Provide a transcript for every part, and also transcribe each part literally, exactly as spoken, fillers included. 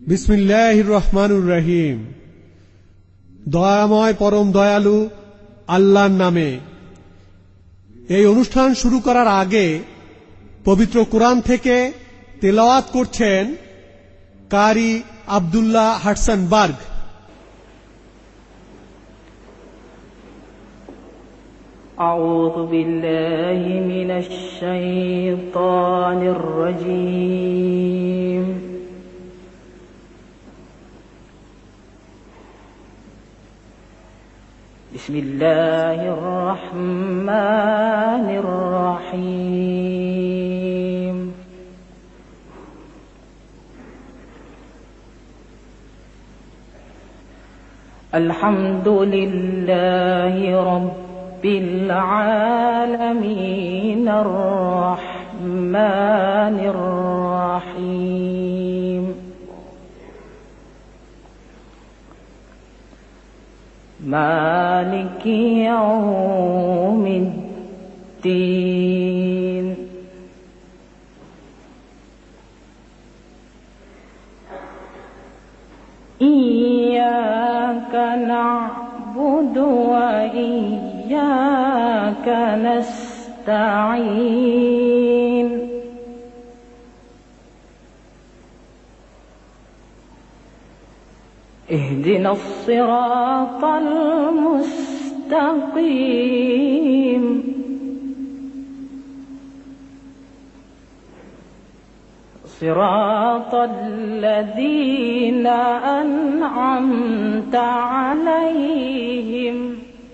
বিসমিল্লাহির রহমানুর রহিম। দয়াময় পরম দয়ালু আল্লাহর নামে। এই অনুষ্ঠান শুরু করার আগে পবিত্র কুরআন থেকে তেলাওয়াত করছেন কারি আব্দুল্লাহ হাডসন বার্গ। أعوذ بالله من الشيطان الرجيم بسم الله الرحمن الرحيم الحمد لله رب بالعالمين الرحمن الرحيم مالك يوم الدين إياك نعبد وإياك نستعين اهدنا الصراط المستقيم صراط الذين أنعمت عليهم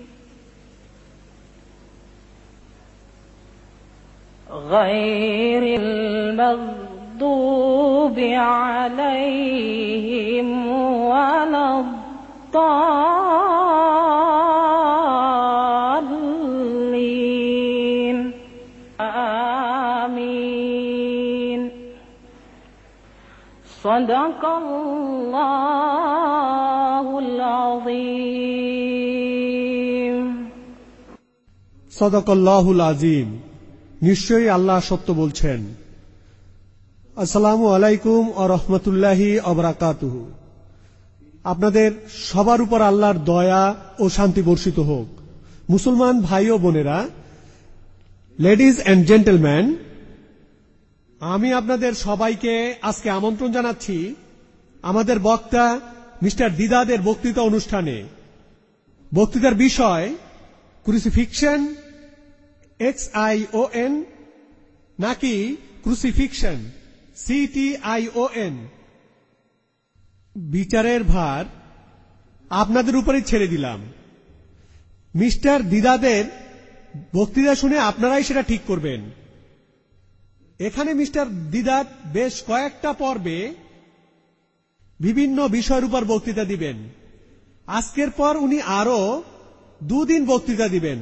غير المغضوب عليهم ولا الضالين آمين صدق الله العظيم সাদাকাল্লাহুল আযীম। নিশ্চয়ই আল্লাহ সত্য বলছেন। আসসালামু আলাইকুম ওয়া রাহমাতুল্লাহি ওয়া বারাকাতুহু। আপনাদের সবার উপর আল্লাহর দয়া ও শান্তি বর্ষিত হোক। মুসলমান ভাই ও বোনেরা, লেডিজ এন্ড জেন্টলম্যান, আমি আপনাদের সবাইকে আজকে আমন্ত্রণ জানাচ্ছি আমাদের বক্তা মিস্টার দিদাদের বক্তৃতা অনুষ্ঠানে। বক্তৃতার বিষয় crucifixion, X I O N নাকি crucifiction, C T I O N. বিচারের ভার আপনাদের উপরেই ছেড়ে দিলাম। মিস্টার দিদাদের বক্তৃতা শুনে আপনারাই সেটা ঠিক করবেন। এখানে মিস্টার দিদাত বেশ কয়েকটা পর্বে বিভিন্ন বিষয়ের উপর বক্তৃতা দিবেন। আজকের পর উনি আরো দুদিন বক্তৃতা দিবেন।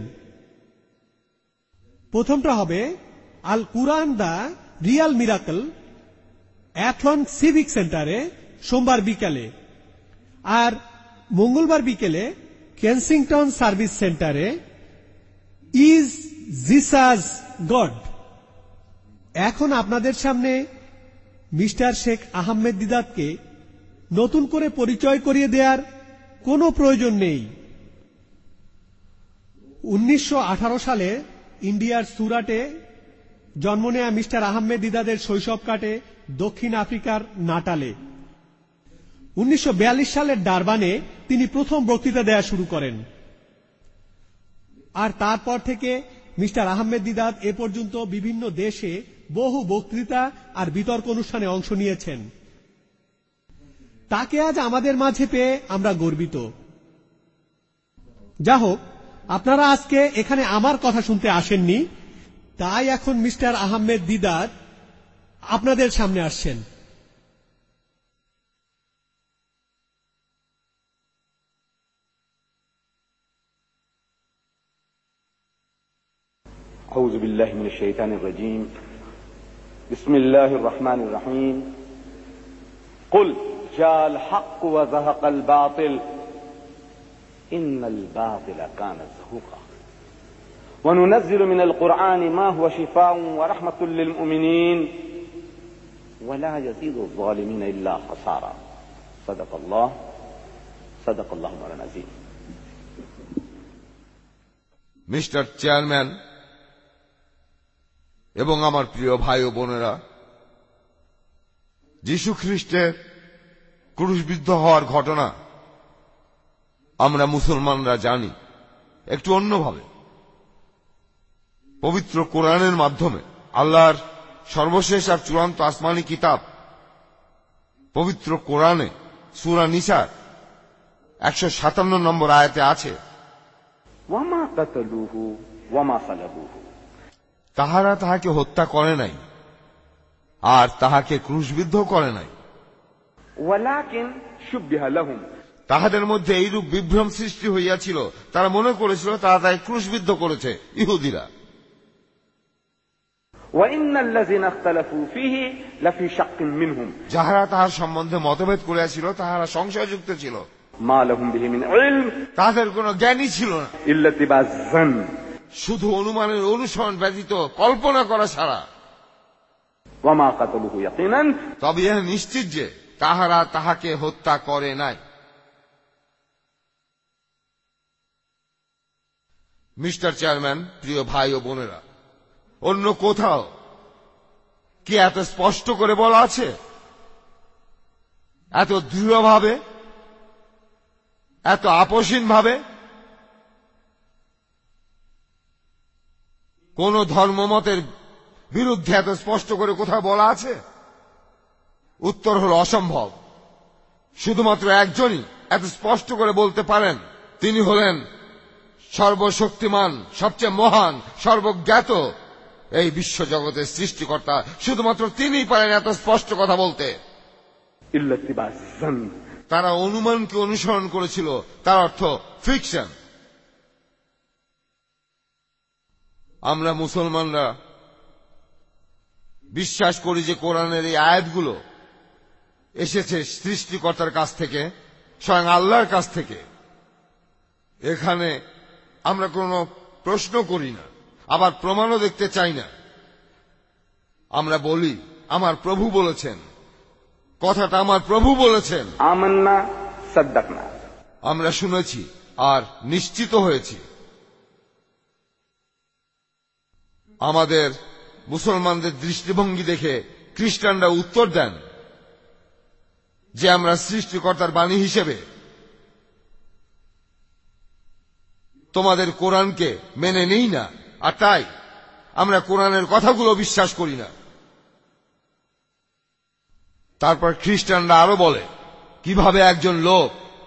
প্রথমটা হবে Al Quran the real miracle, Athlone civic সেন্টারে সোমবার বিকেলে, আর মঙ্গলবার বিকেলে কেনসিংটন সার্ভিস সেন্টারে ইজ জিসাস গড। এখন আপনাদের সামনে মিস্টার শেখ আহমেদ দিদাতকে নতুন করে পরিচয় করিয়ে দেওয়ার কোনো প্রয়োজন নেই। উনিশশো আঠারো সালে ইন্ডিয়ার সুরাটে জন্ম নেয়া মিস্টার আহমেদ দিদাদের শৈশব কাটে দক্ষিণ আফ্রিকার নাটালে। উনিশশো বিয়াল্লিশ সালের ডারবানে তিনি প্রথম বক্তৃতা দেয়া শুরু করেন, আর তারপর থেকে মিস্টার আহমেদ দিদাত এ পর্যন্ত বিভিন্ন দেশে বহু বক্তৃতা আর বিতর্ক অনুষ্ঠানে অংশ নিয়েছেন। তাকে আজ আমাদের মাঝে পেয়ে আমরা গর্বিত। যা হোক, আপনারা আজকে এখানে আমার কথা শুনতে আসেননি, তাই এখন মিস্টার আহমেদ দিদাত আপনাদের সামনে আসছেন। أعوذ بالله من الشيطان الرجيم بسم الله الرحمن الرحيم قل جاء الحق وزهق الباطل إن الباطل كان زهوقا وننزل من القرآن ما هو شفاء ورحمة للمؤمنين ولا يزيد الظالمين إلا خسارا সাদাকাল্লাহ সাদাকাল্লাহু মাওলানা আযীম। মিস্টার চেয়ারম্যান এবং আমার প্রিয় ভাই ও বোনেরা, যীশু খ্রিস্টের ক্রুশবিদ্ধ হওয়ার ঘটনা আমরা মুসলমানরা জানি একটু অন্যভাবে। পবিত্র কোরআনের মাধ্যমে আল্লাহর সর্বশেষ আর চূড়ান্ত আসমানি কিতাব পবিত্র কোরআনে সূরা নিসার একশো সাতান্ন নম্বর আয়াতে আছে, ওয়ামা কাতালুহু ওয়ামা সালাবুহু, তাহারা তাহাকে হত্যা করে নাই আর তাহাকে ক্রুশবিদ্ধ করে নাই, ওয়ালাকিন শুববিহা লাহুম, তাহাদের মধ্যে এইরূপ বিভ্রম সৃষ্টি হইয়াছিল, তারা মনে করেছিল তারা তাই ক্রুশবিদ্ধ করেছে ইহুদিরা। ওয়া ইন্নাল্লাযিনা ইখতালাফু ফীহি লাফি শাক্কিন মিনহুম, যাহারা তাহার সম্বন্ধে মতভেদ করিয়াছিল তাহারা সংশয়যুক্ত ছিল, মা লাহুম বিহি মিন ইলম, তাদের কোনো জ্ঞানই ছিল না, ইল্লা তিবাজ যান, শুধু অনুমানের অনুসরণ ব্যতীত কল্পনা করা ছাড়া। ওয়া মা কাতালুহু ইয়াকিনান, তবে ইহা নিশ্চিত যে তাহারা তাহাকে হত্যা করে নাই। মিস্টার চেয়ারম্যান, প্রিয় ভাই ও বোনেরা, অন্য কোথাও কি এত স্পষ্ট করে বলা আছে, এত দৃঢ়ভাবে, এত আপোষহীন ভাবে কোন ধর্মমতের বিরুদ্ধে এত স্পষ্ট করে কোথাও বলা আছে? উত্তর হল অসম্ভব। শুধুমাত্র একজনই এত স্পষ্ট করে বলতে পারেন, তিনি হলেন সর্বশক্তিমান, সবচেয়ে মহান, সর্বজ্ঞাত এই বিশ্বজগতের সৃষ্টিকর্তা। শুধুমাত্র তিনিই পারেন এত স্পষ্ট কথা বলতে। ইল্লা তিবাজ যান, তারা অনুমানকে অনুসরণ করেছিল, তার অর্থ ফিকশন। আমরা মুসলমানরা বিশ্বাস করি যে কোরআনের এই আয়াতগুলো এসেছে সৃষ্টিকর্তার কাছ থেকে, স্বয়ং আল্লাহর কাছ থেকে। এখানে আমরা কোনো প্রশ্ন করি না, আবার প্রমাণও দেখতে চাই না। আমরা বলি আমার প্রভু বলেছেন, কথাটা আমার প্রভু বলেছেন, আমান্না সাদ্দাকনা, আমরা শুনেছি আর নিশ্চিত হয়েছি। আমাদের মুসলমানদের দৃষ্টিভঙ্গি দেখে খ্রিস্টানরা উত্তর দেন যে আমরা সৃষ্টিকর্তার বাণী হিসেবে তোমাদের কোরআনকে মেনে নেই না, আর তাই আমরা কোরআনের কথাগুলো বিশ্বাস করি না। তারপর খ্রিস্টানরা আরো বলে কিভাবে একজন লোক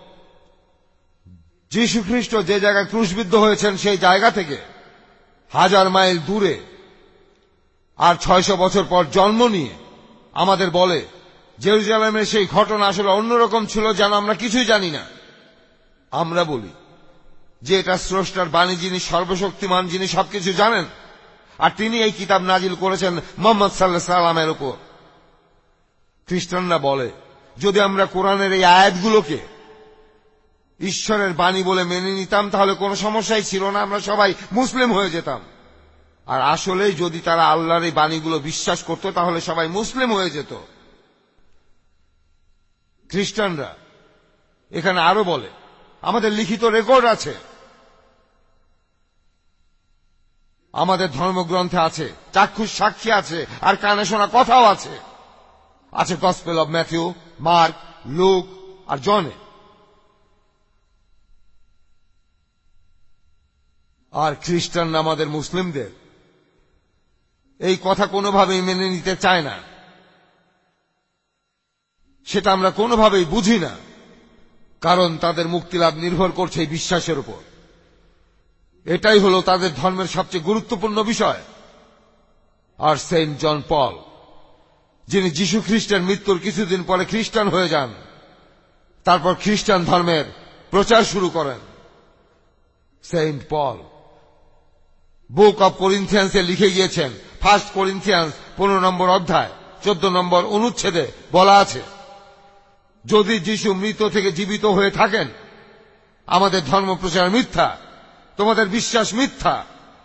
যীশু খ্রিস্ট যে জায়গায় ক্রুশবিদ্ধ হয়েছেন সেই জায়গা থেকে হাজার মাইল দূরে আর ছয়শ বছর পর জন্ম নিয়ে আমাদের বলে জেরুজালেমের সেই ঘটনা আসলে অন্যরকম ছিল, যেন আমরা কিছুই জানি না। আমরা বলি যে এটা স্রষ্টার বাণী, যিনি সর্বশক্তিমান, যিনি সবকিছু জানেন, আর তিনি এই কিতাব নাজিল করেছেন মুহাম্মদ সাল্লাল্লাহু আলাইহি সাল্লামের উপর। খ্রিস্টানরা বলে যদি আমরা কোরআনের এই আয়াতগুলোকে ঈশ্বরের বাণী বলে মেনে নিতাম তাহলে কোনো সমস্যাই ছিল না, আমরা সবাই মুসলিম হয়ে যেতাম। আর আসলে যদি তারা আল্লাহর এই বাণীগুলো বিশ্বাস করত তাহলে সবাই মুসলিম হয়ে যেত। খ্রিস্টানরা এখানে আরো বলে আমাদের লিখিত রেকর্ড আছে, আমাদের ধর্মগ্রন্থে আছে, চাক্ষুষ সাক্ষী আছে, আর কানে শোনা কথাও আছে। আছে gospel of Matthew, Mark, Luke আর জনে। আর খ্রিস্টানরা আমাদের মুসলিমদের এই কথা কোনোভাবেই মেনে নিতে চায় না। সেটা আমরা কোনোভাবেই বুঝি না, কারণ তাদের মুক্তিলাভ নির্ভর করছে এই বিশ্বাসের উপর। এটাই হলো তাদের ধর্মের সবচেয়ে গুরুত্বপূর্ণ বিষয়। আর সেন্ট জন পল, যিনি যীশু খ্রিস্টের মৃত্যুর কিছুদিন পরে খ্রিস্টান হয়ে যান, তারপর খ্রিস্টান ধর্মের প্রচার শুরু করেন, সেন্ট পল বুক অব করিন্থিয়ান্সে লিখে গিয়েছেন, ফার্স্ট করিন্থিয়ান্স পনেরো নম্বর অধ্যায় চোদ্দ নম্বর অনুচ্ছেদে বলা আছে, যদি যীশু মৃত থেকে জীবিত হয়ে থাকেন আমাদের ধর্ম প্রচার মিথ্যা, তোমাদের বিশ্বাস মিথ্যা।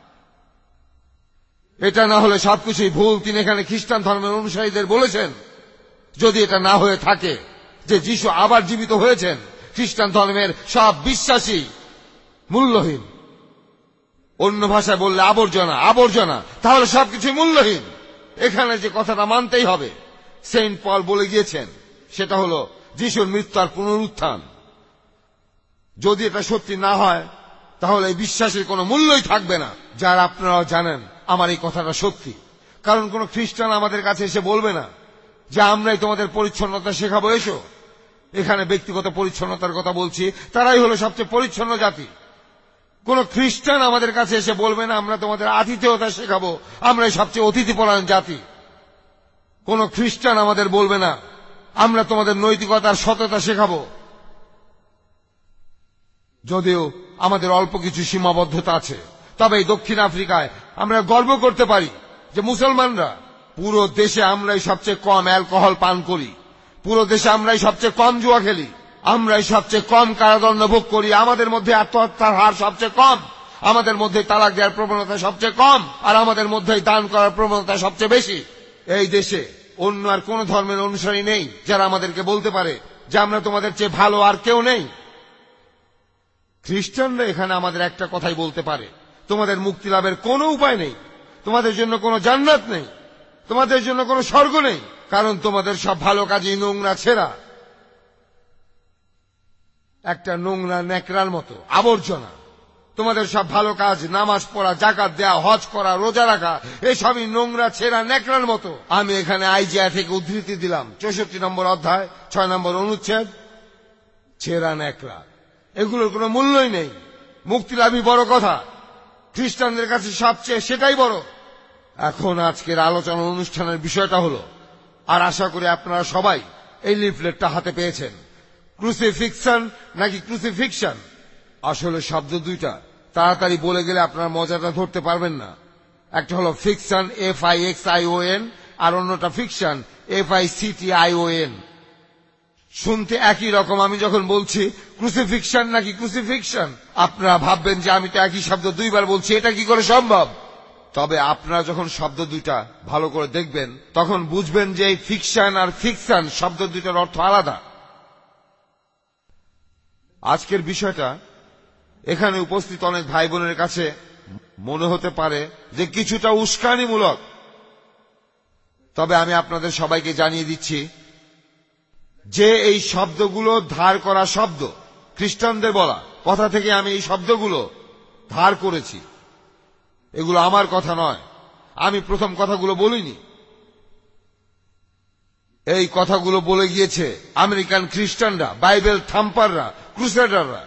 এটা না হলে সবকিছুই ভুল। তিনি এখানে খ্রিস্টান ধর্মের অনুসারীদের বলেছেন যদি এটা না হয়ে থাকে যে যিশু আবার জীবিত হয়েছেন, খ্রিস্টান ধর্মের সব বিশ্বাসী মূল্যহীন। অন্য ভাষায় বললে আবর্জনা, আবর্জনা, তাহলে সবকিছু মূল্যহীন। এখানে যে কথাটা মানতেই হবে, সেন্ট পল বলে গিয়েছেন, সেটা হলো যিশুর মৃত্যু আর পুনরুত্থান। যদি এটা সত্যি না হয় তাহলে এই বিশ্বাসের কোনো মূল্যই থাকবে না। যার আপনারাও জানেন আমার এই কথাটা সত্যি, কারণ কোন খ্রিস্টান আমাদের কাছে এসে বলবে না যে আমরাই তোমাদের পরিচ্ছন্নতা শেখাবো, এসো। এখানে ব্যক্তিগত পরিচ্ছন্নতার কথা বলছি, তারাই হলো সবচেয়ে পরিচ্ছন্ন জাতি। কোন খ্রিস্টান আমাদের কাছে এসে বলবে না আমরা তোমাদের আতিথেয়তা শেখাবো, আমরাই সবচেয়ে অতিথিপরায়ণ জাতি। কোন খ্রিস্টান আমাদের বলবে না আমরা তোমাদের নৈতিকতার সততা শেখাবো। যদিও আমাদের অল্প কিছু সীমাবদ্ধতা আছে, তবে এই দক্ষিণ আফ্রিকায় আমরা গর্ব করতে পারি যে মুসলমানরা পুরো দেশে আমরাই সবচেয়ে কম অ্যালকোহল পান করি, পুরো দেশে আমরাই সবচেয়ে কম জুয়া খেলি, আমরাই সবচেয়ে কম কারাদণ্ড ভোগ করি, আমাদের মধ্যে আত্মহত্যার হার সবচেয়ে কম, আমাদের মধ্যে তালাক দেওয়ার প্রবণতা সবচেয়ে কম, আর আমাদের মধ্যেই দান করার প্রবণতা সবচেয়ে বেশি। এই দেশে অন্য আর কোন ধর্মের অনুসারী নেই যারা আমাদেরকে বলতে পারে যে আমরা তোমাদের চেয়ে ভালো আর কেউ নেই। খ্রিস্টানরা এখানে আমাদের একটা কথাই বলতে পারে, তোমাদের মুক্তি লাভের কোনো উপায় নেই, তোমাদের জন্য কোনো জান্নাত নেই, তোমাদের জন্য কোনো স্বর্গ নেই, কারণ তোমাদের সব ভালো কাজই নোংরা ছেঁড়া, একটা নোংরা ন্যাকড়ার মতো আবর্জনা। তোমাদের সব ভালো কাজ, নামাজ পড়া, জাকাত দেয়া, হজ করা, রোজা রাখা, এসবই নোংরা ছেঁড়া ন্যাকড়ার মতো। আমি এখানে আইজিয়া থেকে উদ্ধৃতি দিলাম, চৌষট্টি নম্বর অধ্যায়, ছয় নম্বর অনুচ্ছেদ। ছেঁড়া ন্যাকড়া, এগুলোর কোনো মূল্যই নেই। মুক্তি লাভই বড় কথা, খ্রিস্টানদের কাছে সবচেয়ে সেটাই বড়। এখন আজকের আলোচনা অনুষ্ঠানের বিষয়টা হলো, আর আশা করি আপনারা সবাই এই লিফলেটটা হাতে পেয়েছেন, ক্রুসিফিকশন নাকি ক্রুসিফিকশন। আসলে শব্দ দুইটা, তাড়াতাড়ি বলে গেলে আপনারা মজাটা ধরতে পারবেন না। একটা হলো fiction, F I X I O N, আর অন্যটা fiction, F I C T I O N. শুনতে একই রকম। আমি যখন বলছি ক্রুসিফিকশন নাকি ক্রুসিফিকশন, আপনারা ভাববেন যে আমি তো একই শব্দ দুইবার বলছি, এটা কি করে সম্ভব? তবে আপনারা যখন শব্দ দুইটা ভালো করে দেখবেন তখন বুঝবেন যে এই ফিকশন আর ফিকশন শব্দ দুইটার অর্থ আলাদা। আজকের বিষয়টা এখানে উপস্থিত অনেক ভাই বোনের কাছে মনে হতে পারে যে কিছুটা উস্কানিমূলক, তবে আমি আপনাদের সবাইকে জানিয়ে দিচ্ছি যে এই শব্দগুলো ধার করা শব্দ, খ্রিস্টানদের বলা কথা থেকে আমি এই শব্দগুলো ধার করেছি। এগুলো আমার কথা নয়, আমি প্রথম কথাগুলো বলিনি। এই কথাগুলো বলে গিয়েছে আমেরিকান খ্রিস্টানরা, বাইবেল থাম্পাররা, ক্রুসেডাররা।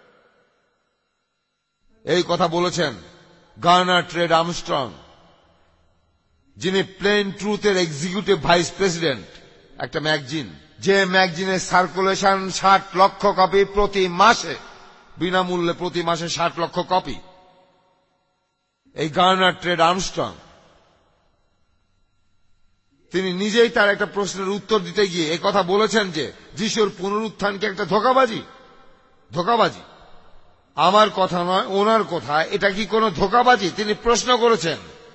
এই কথা বলেছেন গার্নার ট্রেড আর্মস্ট্রং, যিনি প্লেন ট্রুথের এক্সিকিউটিভ ভাইস প্রেসিডেন্ট, একটা ম্যাগাজিন, যে ম্যাগাজিনের সার্কুলেশন ষাট লক্ষ কপি প্রতি মাসে, বিনামূল্যে প্রতি মাসে ষাট লক্ষ কপি। এই গার্নার ট্রেড আর্মস্ট্রং তিনি নিজেই তার একটা প্রশ্নের উত্তর দিতে গিয়ে এই কথা বলেছেন যে যিশুর পুনরুত্থান কি একটা ধোঁকাবাজি? ধোঁকাবাজি আমার কথা নয়, ওনার কথা। এটা কি কোনো ধোঁকাবাজি? তিনি প্রশ্ন করেছেন।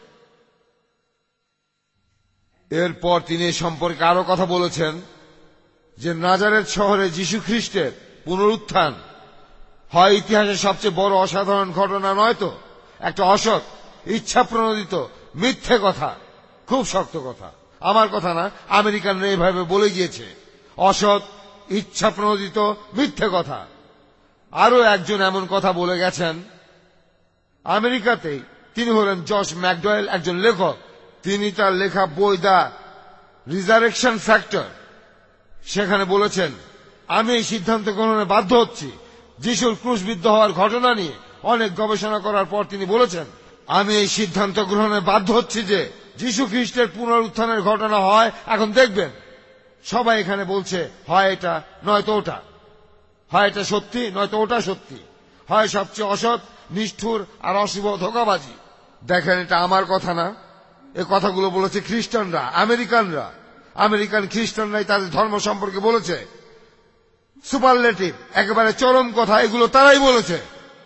এরপর তিনি এ সম্পর্কে আরো কথা বলেছেন যে নাজারেথ শহরে যীশু খ্রিস্টের পুনরুত্থান হয় ইতিহাসের সবচেয়ে বড় অসাধারণ ঘটনা, নয়তো একটা অসৎ, ইচ্ছা প্রণোদিত মিথ্যে কথা। খুব শক্ত কথা, আমার কথা না, আমেরিকানরা এভাবে বলে গিয়েছে, অসৎ, ইচ্ছা প্রণোদিত মিথ্যে কথা। আরো একজন এমন কথা বলে গেছেন আমেরিকাতেই, তিনি হলেন জশ ম্যাকডওয়েল, একজন লেখক। তিনি তার লেখা বই দ্য রিজারেকশন ফ্যাক্টর, সেখানে বলেছেন, আমি এই সিদ্ধান্ত গ্রহণে বাধ্য হচ্ছি যিশুর ক্রুশবিদ্ধ হওয়ার ঘটনা নিয়ে অনেক গবেষণা করার পর তিনি বলেছেন, আমি এই সিদ্ধান্ত গ্রহণে বাধ্য হচ্ছি যে যীশু খ্রিস্টের পুনরুত্থানের ঘটনা হয়। এখন দেখবেন সবাই এখানে বলছে হয় এটা নয়তো ওটা, হয় এটা সত্যি নয়তো ওটা সত্যি, হয় সবচেয়ে অসৎ, নিষ্ঠুর আর অশুভ ধোঁকাবাজি। দেখেন, এটা আমার কথা না, এ কথাগুলো বলেছে খ্রিস্টানরা, আমেরিকানরা। আমেরিকান খ্রিস্টানরাই তাদের ধর্ম সম্পর্কে বলেছে সুপারলেটিভ, একেবারে চরম কথা, এগুলো তারাই বলেছে।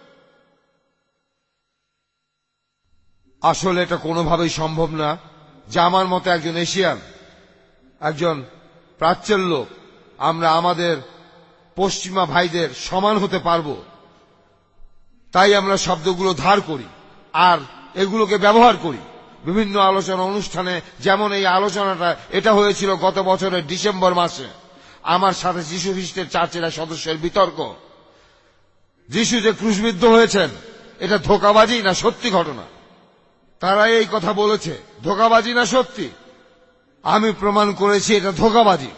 আসলে এটা কোনোভাবেই সম্ভব না যে আমার মতো একজন এশিয়ান, একজন প্রাচ্যের লোক আমরা আমাদের পশ্চিমা ভাইদের সমান হতে পারব, তাই আমরা শব্দগুলো ধার করি আর এগুলোকে ব্যবহার করি বিভিন্ন আলোচনা অনুষ্ঠানে। যেমন এই আলোচনাটা, এটা হয়েছিল গত বছরের ডিসেম্বর মাসে। আমার সাথে যীশু খ্রিস্টের চার্চের সদস্যের বিতর্ক, যীশু যে ক্রুশবিদ্ধ হয়েছেন এটা ধোঁকাবাজি না সত্যি ঘটনা। তারা এই কথা বলেছে, ধোঁকাবাজি না সত্যি। আমি প্রমাণ করেছি এটা ধোঁকাবাজি।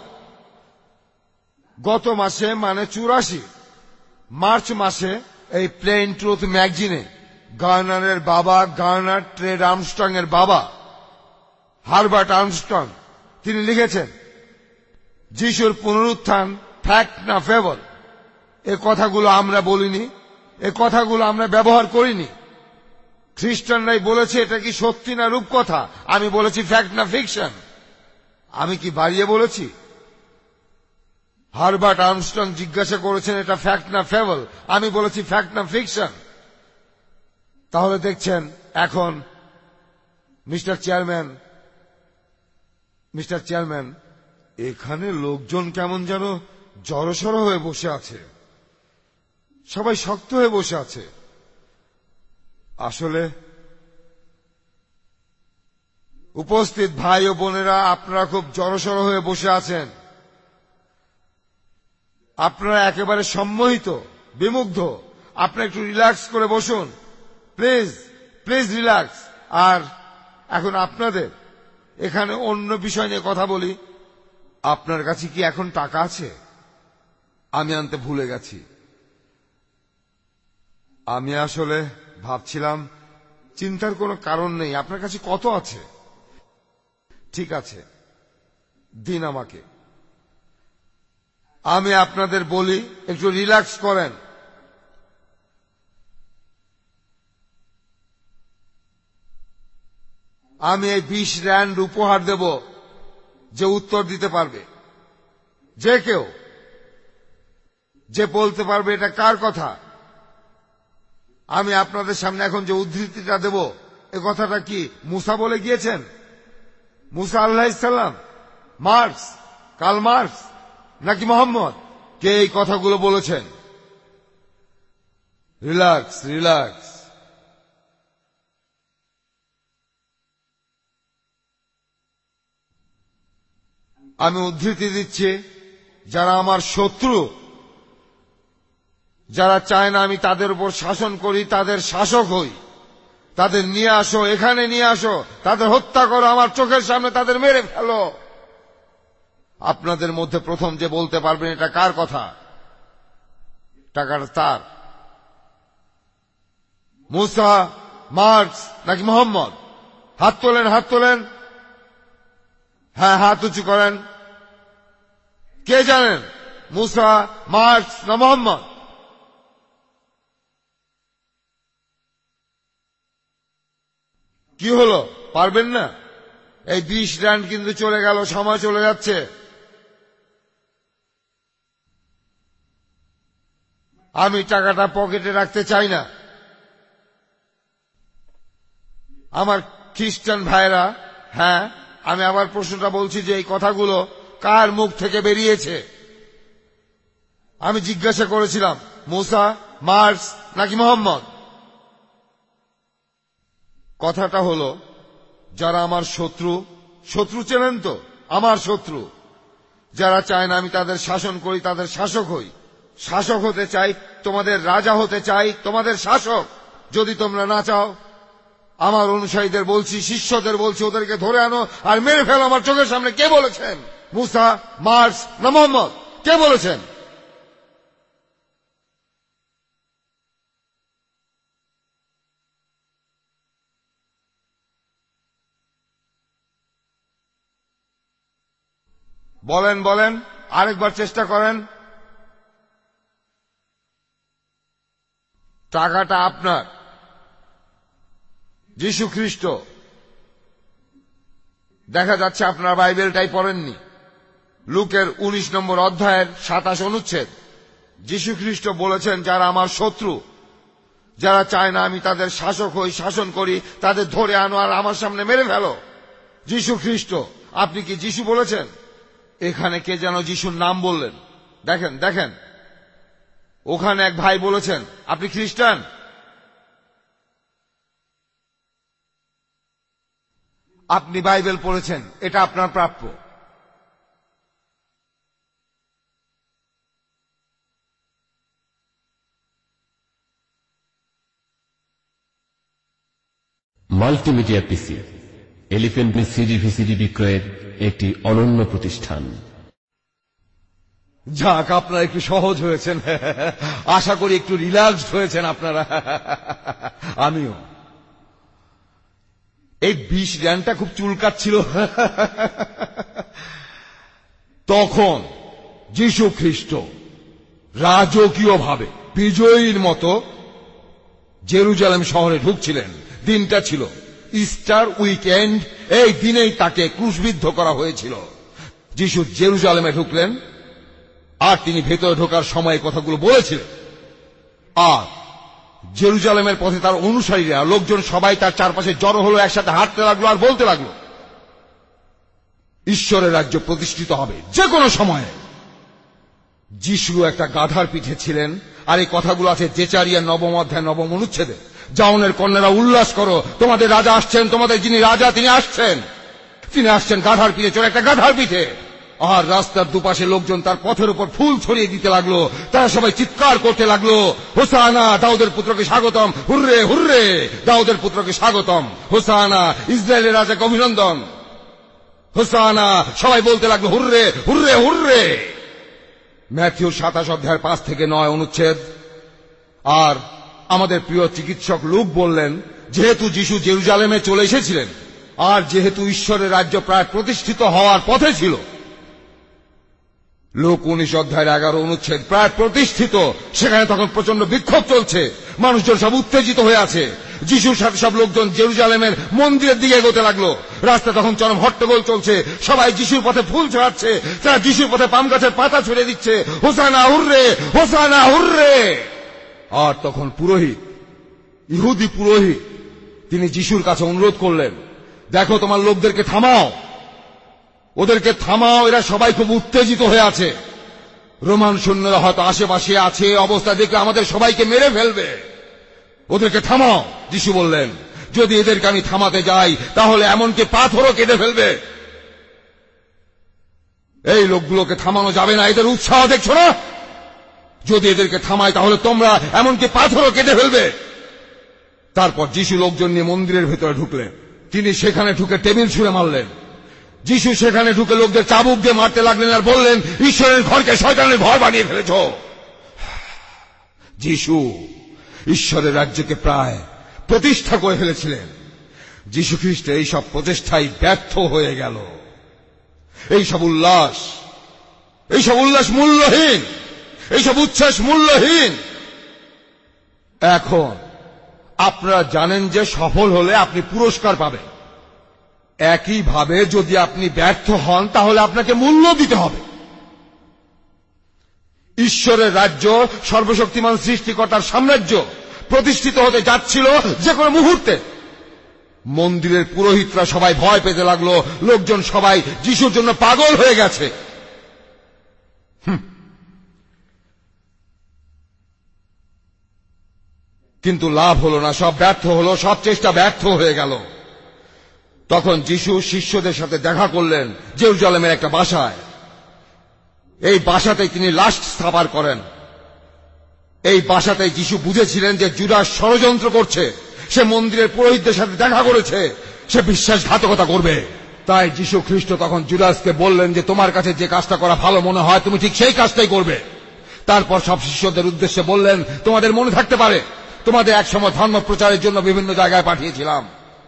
গত মাসে মানে চুরাশি মার্চ মাসে এই প্লেন ট্রুথ ম্যাগাজিনে গার্নারের বাবা, গার্নার ট্রেড আর্মস্ট্রং এর বাবা হারবার্ট আর্মস্ট্রং, তিনি লিখেছেন যিশুর পুনরুত্থান ফ্যাক্ট না ফেবল। এ কথাগুলো আমরা বলিনি, এ কথাগুলো আমরা ব্যবহার করিনি। খ্রিস্টানরাই বলেছে এটা কি সত্যি না রূপকথা। আমি বলেছি ফ্যাক্ট না ফিকশন। আমি কি বাড়িয়ে বলেছি? হারবার্ট আর্মস্ট্রং জিজ্ঞাসা করেছেন এটা ফ্যাক্ট না ফেবল, আমি বলেছি ফ্যাক্ট না ফিকশন। তাহলে দেখছেন এখন মিস্টার চেয়ারম্যান, মিস্টার চেয়ারম্যান এখানে লোকজন কেমন যেন জড়সড় হয়ে বসে আছে, সবাই শক্ত হয়ে বসে আছে। আসলে উপস্থিত ভাই ও বোনেরা, আপনারা খুব জড়সড় হয়ে বসে আছেন। আপনারা একেবারে সম্মোহিত, বিমুগ্ধ। আপনারা একটু রিল্যাক্স করে বসুন, প্লিজ প্লিজ রিল্যাক্স। আর এখন আপনাদের এখানে অন্য বিষয় নিয়ে কথা বলি। আপনার কাছে কি এখন টাকা আছে? আমি আনতে ভুলে গেছি। আমি আসলে ভাবছিলাম চিন্তার কোনো কারণ নেই। আপনার কাছে কত আছে? ঠিক আছে, দিন আমাকে। আমি আপনাদের বলি একটু রিল্যাক্স করেন। আমি এই বিশ র্যান্ড উপহার দেব যে উত্তর দিতে পারবে, যে কেউ যে বলতে পারবে এটা কার কথা। আমি আপনাদের সামনে এখন যে উদ্ধৃতিটা দেব, এ কথাটা কি মুসা বলে গিয়েছেন? মুসা আলাইহিস সালাম, মার্কস, কার্ল মার্কস নাকি মোহাম্মদ? কে এই কথাগুলো বলেছেন? Relax relax. আমি উদ্ধৃতি দিচ্ছি, যারা আমার শত্রু, যারা চায় না আমি তাদের উপর শাসন করি, তাদের শাসক হই, তাদের নিয়ে আসো, এখানে নিয়ে আসো, তাদের হত্যা করো, আমার চোখের সামনে তাদের মেরে ফেলো। আপনাদের মধ্যে প্রথম যে বলতে পারবেন এটা কার কথা? টাকাটা তার। মুসা, মার্কস নাকি মোহাম্মদ? হাত তোলেন, হাত তোলেন। হ্যাঁ, হাত উঁচু করেন। কে জানেন মুসা, মার্কস না মোহাম্মদ? কি হলো, পারবেন না? এই বিশ রাউন্ড কিন্তু চলে গেল, সময় চলে যাচ্ছে। আমি টাকাটা পকেটে রাখতে চাই না। আমার খ্রিস্টান ভাইরা, হ্যাঁ, আমি আবার প্রশ্নটা বলছি যে এই কথাগুলো কার মুখ থেকে বেরিয়েছে? আমি জিজ্ঞাসা করেছিলাম মুসা, মার্কস নাকি মোহাম্মদ? কথাটা হলো, যারা আমার শত্রু, শত্রু চেনেন তো, আমার শত্রু, যারা চায় না আমি তাদের শাসন করি, তাদের শাসক হই, শাসক হতে চাই, তোমাদের রাজা হতে চাই, তোমাদের শাসক। যদি তোমরা না চাও, আমার অনুসারীদের বলছি, শিষ্যদের বলছি, ওদেরকে ধরে আনো আর মেরে ফেলো আমার চোখের সামনে। কে বলেছেন? মুসা, মার্কস না মোহাম্মদ? কে বলেছেন? বলেন বলেন, আরেকবার চেষ্টা করেন। টাকাটা আপনার। যীশু খ্রিস্ট, দেখা যাচ্ছে আপনার বাইবেলটাই পড়েননি। লুকের উনিশ নম্বর অধ্যায়ের সাতাশ অনুচ্ছেদ, যীশু খ্রিস্ট বলেছেন, যারা আমার শত্রু, যারা চায় না আমি তাদের শাসক হই, শাসন করি, তাদের ধরে আনো আর আমার সামনে মেরে ফেলো। যীশু খ্রিস্ট, আপনি কি যীশু বলেছেন? এখানে কে যেন যিশুর নাম বললেন। দেখেন দেখেন, ওখানে এক ভাই বলেছেন, আপনি খ্রিস্টান? আপনি বাইবেল পড়েছেন, এটা আপনার প্রাপ্য। Multimedia PC elephant CD VCD বিক্রয়ের একটি অনন্য প্রতিষ্ঠান। যাক, আপনারা একটু সহজ হয়েছেন, আশা করি একটু রিল্যাক্সড হয়েছেন আপনারা। আমিও। এই বিষ জ্ঞানটা খুব চুলকাচ্ছিল। তখন যীশু খ্রিস্ট রাজকীয় ভাবে বিজয়ীর মতো জেরুজালেম শহরে ঢুকছিলেন। দিনটা ছিল ইস্টার উইকেন্ড। এই দিনেই তাকে ক্রুশবিদ্ধ করা হয়েছিল। যীশু জেরুজালেমে ঢুকলেন, আর তিনি ভেতরে ঢোকার সময় কথাগুলো বলেছিলেন। আর জেরুজালেমের পথে তার অনুসারীরা, লোকজন সবাই তার চারপাশে জড়ো হলো, একসাথে হাঁটতে লাগলো আর বলতে লাগলো, ঈশ্বরের রাজ্য প্রতিষ্ঠিত হবে যে কোনো সময়ে। যিশু একটা গাধার পিঠে ছিলেন, আর এই কথাগুলো আছে জেচারিয়া নবম অধ্যায় নবম অনুচ্ছেদে। জাউনের কন্যারা উল্লাস করো, তোমাদের রাজা আসছেন, তোমাদের যিনি রাজা তিনি আসছেন। তিনি আসছেন গাধার পিঠে চড়ে, একটা গাধার পিঠে। আর রাস্তার দুপাশে লোকজন তার পথের উপর ফুল ছড়িয়ে দিতে লাগলো। তারা সবাই চিৎকার করতে লাগলো, হোসানা দাউদের পুত্রকে স্বাগতম, হুররে হুররে দাউদের পুত্রকে স্বাগতম, হোসানা ইসরায়েলের রাজাকে অভিনন্দন, হোসানা। সবাই বলতে লাগলো হুররে হুররে হুররে। ম্যাথিউ সাতাশ অধ্যায়ের পাঁচ থেকে নয় অনুচ্ছেদ। আর আমাদের প্রিয় চিকিৎসক লুক বললেন, যেহেতু যিশু জেরুজালেমে চলে এসেছিলেন, আর যেহেতু ঈশ্বরের রাজ্য প্রায় প্রতিষ্ঠিত হওয়ার পথে ছিল, লোক উনিশ অধ্যায়ের এগারো অনুচ্ছেদ, প্রায় প্রতিষ্ঠিত, সেখানে তখন প্রচন্ড বিক্ষোভ চলছে, মানুষজন সব উত্তেজিত হয়ে আছে। যিশুর সাথে সব লোকজন জেরুজালেমের মন্দিরের দিকে এগোতে লাগলো। রাস্তা তখন চরম হট্টগোল চলছে, সবাই যিশুর পথে ফুল ছড়াচ্ছে, তারা যিশুর পথে পাম গাছের পাতা ছড়িয়ে দিচ্ছে, হোসানা হুররে হোসানা হুররে। আর তখন পুরোহিত, ইহুদি পুরোহিত, তিনি যিশুর কাছে অনুরোধ করলেন, দেখো তোমার লোকদেরকে থামাও, ওদেরকে থামাও, এরা সবাই খুব উত্তেজিত হয়ে আছে। রোমান সৈন্যরা হয়তো আশেপাশে আছে, অবস্থা দেখলে আমাদের সবাইকে মেরে ফেলবে, ওদেরকে থামাও। যিশু বললেন, যদি এদেরকে আমি থামাতে যাই তাহলে এমনকি পাথরও কেটে ফেলবে। এই লোকগুলোকে থামানো যাবে না, এদের উৎসাহ দেখছো না? যদি এদেরকে থামায় তাহলে তোমরা এমনকি পাথরও কেটে ফেলবে। তারপর যিশু লোকজন নিয়ে মন্দিরের ভেতরে ঢুকলেন। তিনি সেখানে ঢুকে টেবিল ছুঁড়ে মারলেন। যিশু সেখানে ঢুকে লোকদের চাবুক দিয়ে মারতে লাগলেন আর বললেন, ঈশ্বরের ঘরকে শয়তানের ঘর বানিয়ে ফেলেছ। যিশু ঈশ্বরের রাজ্যকে প্রায় প্রতিষ্ঠা করে ফেলেছিলেন। যিশু খ্রিস্টের এইসব প্রচেষ্টাই ব্যর্থ হয়ে গেল। এইসব উল্লাস এইসব উল্লাস মূল্যহীন, এইসব উচ্ছ্বাস মূল্যহীন। এখন আপনারা জানেন যে সফল হলে আপনি পুরস্কার পাবেন। একইভাবে যদি আপনি ব্যর্থ হন তাহলে আপনাকে মূল্য দিতে হবে। ঈশ্বরের রাজ্য, সর্বশক্তিমান সৃষ্টিকর্তার সাম্রাজ্য প্রতিষ্ঠিত হতে যাচ্ছিল যে কোনো মুহূর্তে। মন্দিরের পুরোহিতরা সবাই ভয় পেতে লাগলো, লোকজন সবাই যিশুর জন্য পাগল হয়ে গেছে। কিন্তু লাভ হলো না, সব ব্যর্থ হলো, সব চেষ্টা ব্যর্থ হয়ে গেল। তখন যিশু শিষ্যদের সাথে দেখা করলেন জেরুজালেমের একটা বাসায়। এই বাসাতেই তিনি লাস্ট সাপার করেন। এই বাসাতেই যিশু বুঝেছিলেন যে জুদাস ষড়যন্ত্র করছে। সে মন্দিরের পুরোহিতদের সাথে দেখা করেছে, সে বিশ্বাসঘাতকতা করবে। তাই যিশু খ্রিস্ট তখন জুদাসকে বললেন যে তোমার কাছে যে কাজটা করা ভালো মনে হয় তুমি ঠিক সেই কাজটাই করবে। তারপর সব শিষ্যদের উদ্দেশ্যে বললেন, তোমাদের মনে থাকতে পারে তোমাদের একসময় ধর্ম প্রচারের জন্য বিভিন্ন জায়গায় পাঠিয়েছিলাম।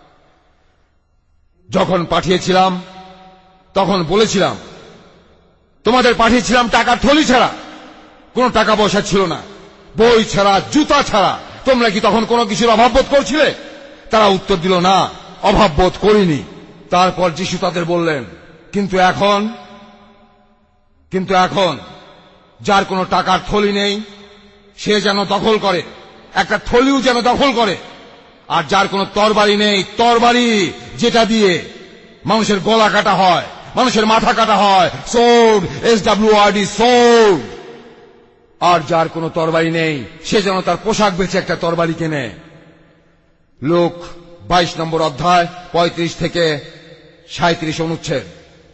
যখন পাঠিয়েছিলাম তখন বলেছিলাম, তোমাদের পাঠিয়েছিলাম টাকার থলি ছাড়া, কোনো টাকা পয়সা ছিল না, বই ছাড়া, জুতা ছাড়া। তোমরা কি তখন কোনো কিছুর অভাব বোধ করছিলে? তারা উত্তর দিল, না, অভাব বোধ করিনি। তারপর যিশু তাদের বললেন, কিন্তু এখন কিন্তু এখন যার কোনো টাকার থলি নেই সে যেন দখল করে, একটা থলিও যেন দখল করে। আর যার কোনো তরবারি নেই, তরবারি যেটা দিয়ে মানুষের গলা কাটা হয়, মানুষের মাথা কাটা হয়, sword, S W R D, sword. আর যার কোনো তরবারি নেই সে যেন তার পোশাক বেচে একটা তরবারি কেনে। লোক বাইশ নম্বর অধ্যায় পঁয়ত্রিশ থেকে সাঁত্রিশ অনুচ্ছেদ।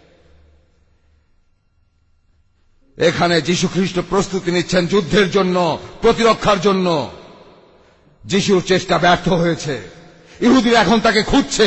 এখানে যীশু খ্রিস্ট প্রস্তুতি নিচ্ছেন যুদ্ধের জন্য, প্রতিরক্ষার জন্য। যীশুর চেষ্টা ব্যর্থ হয়েছে, ইহুদিরা এখন তাকে খুঁজছে।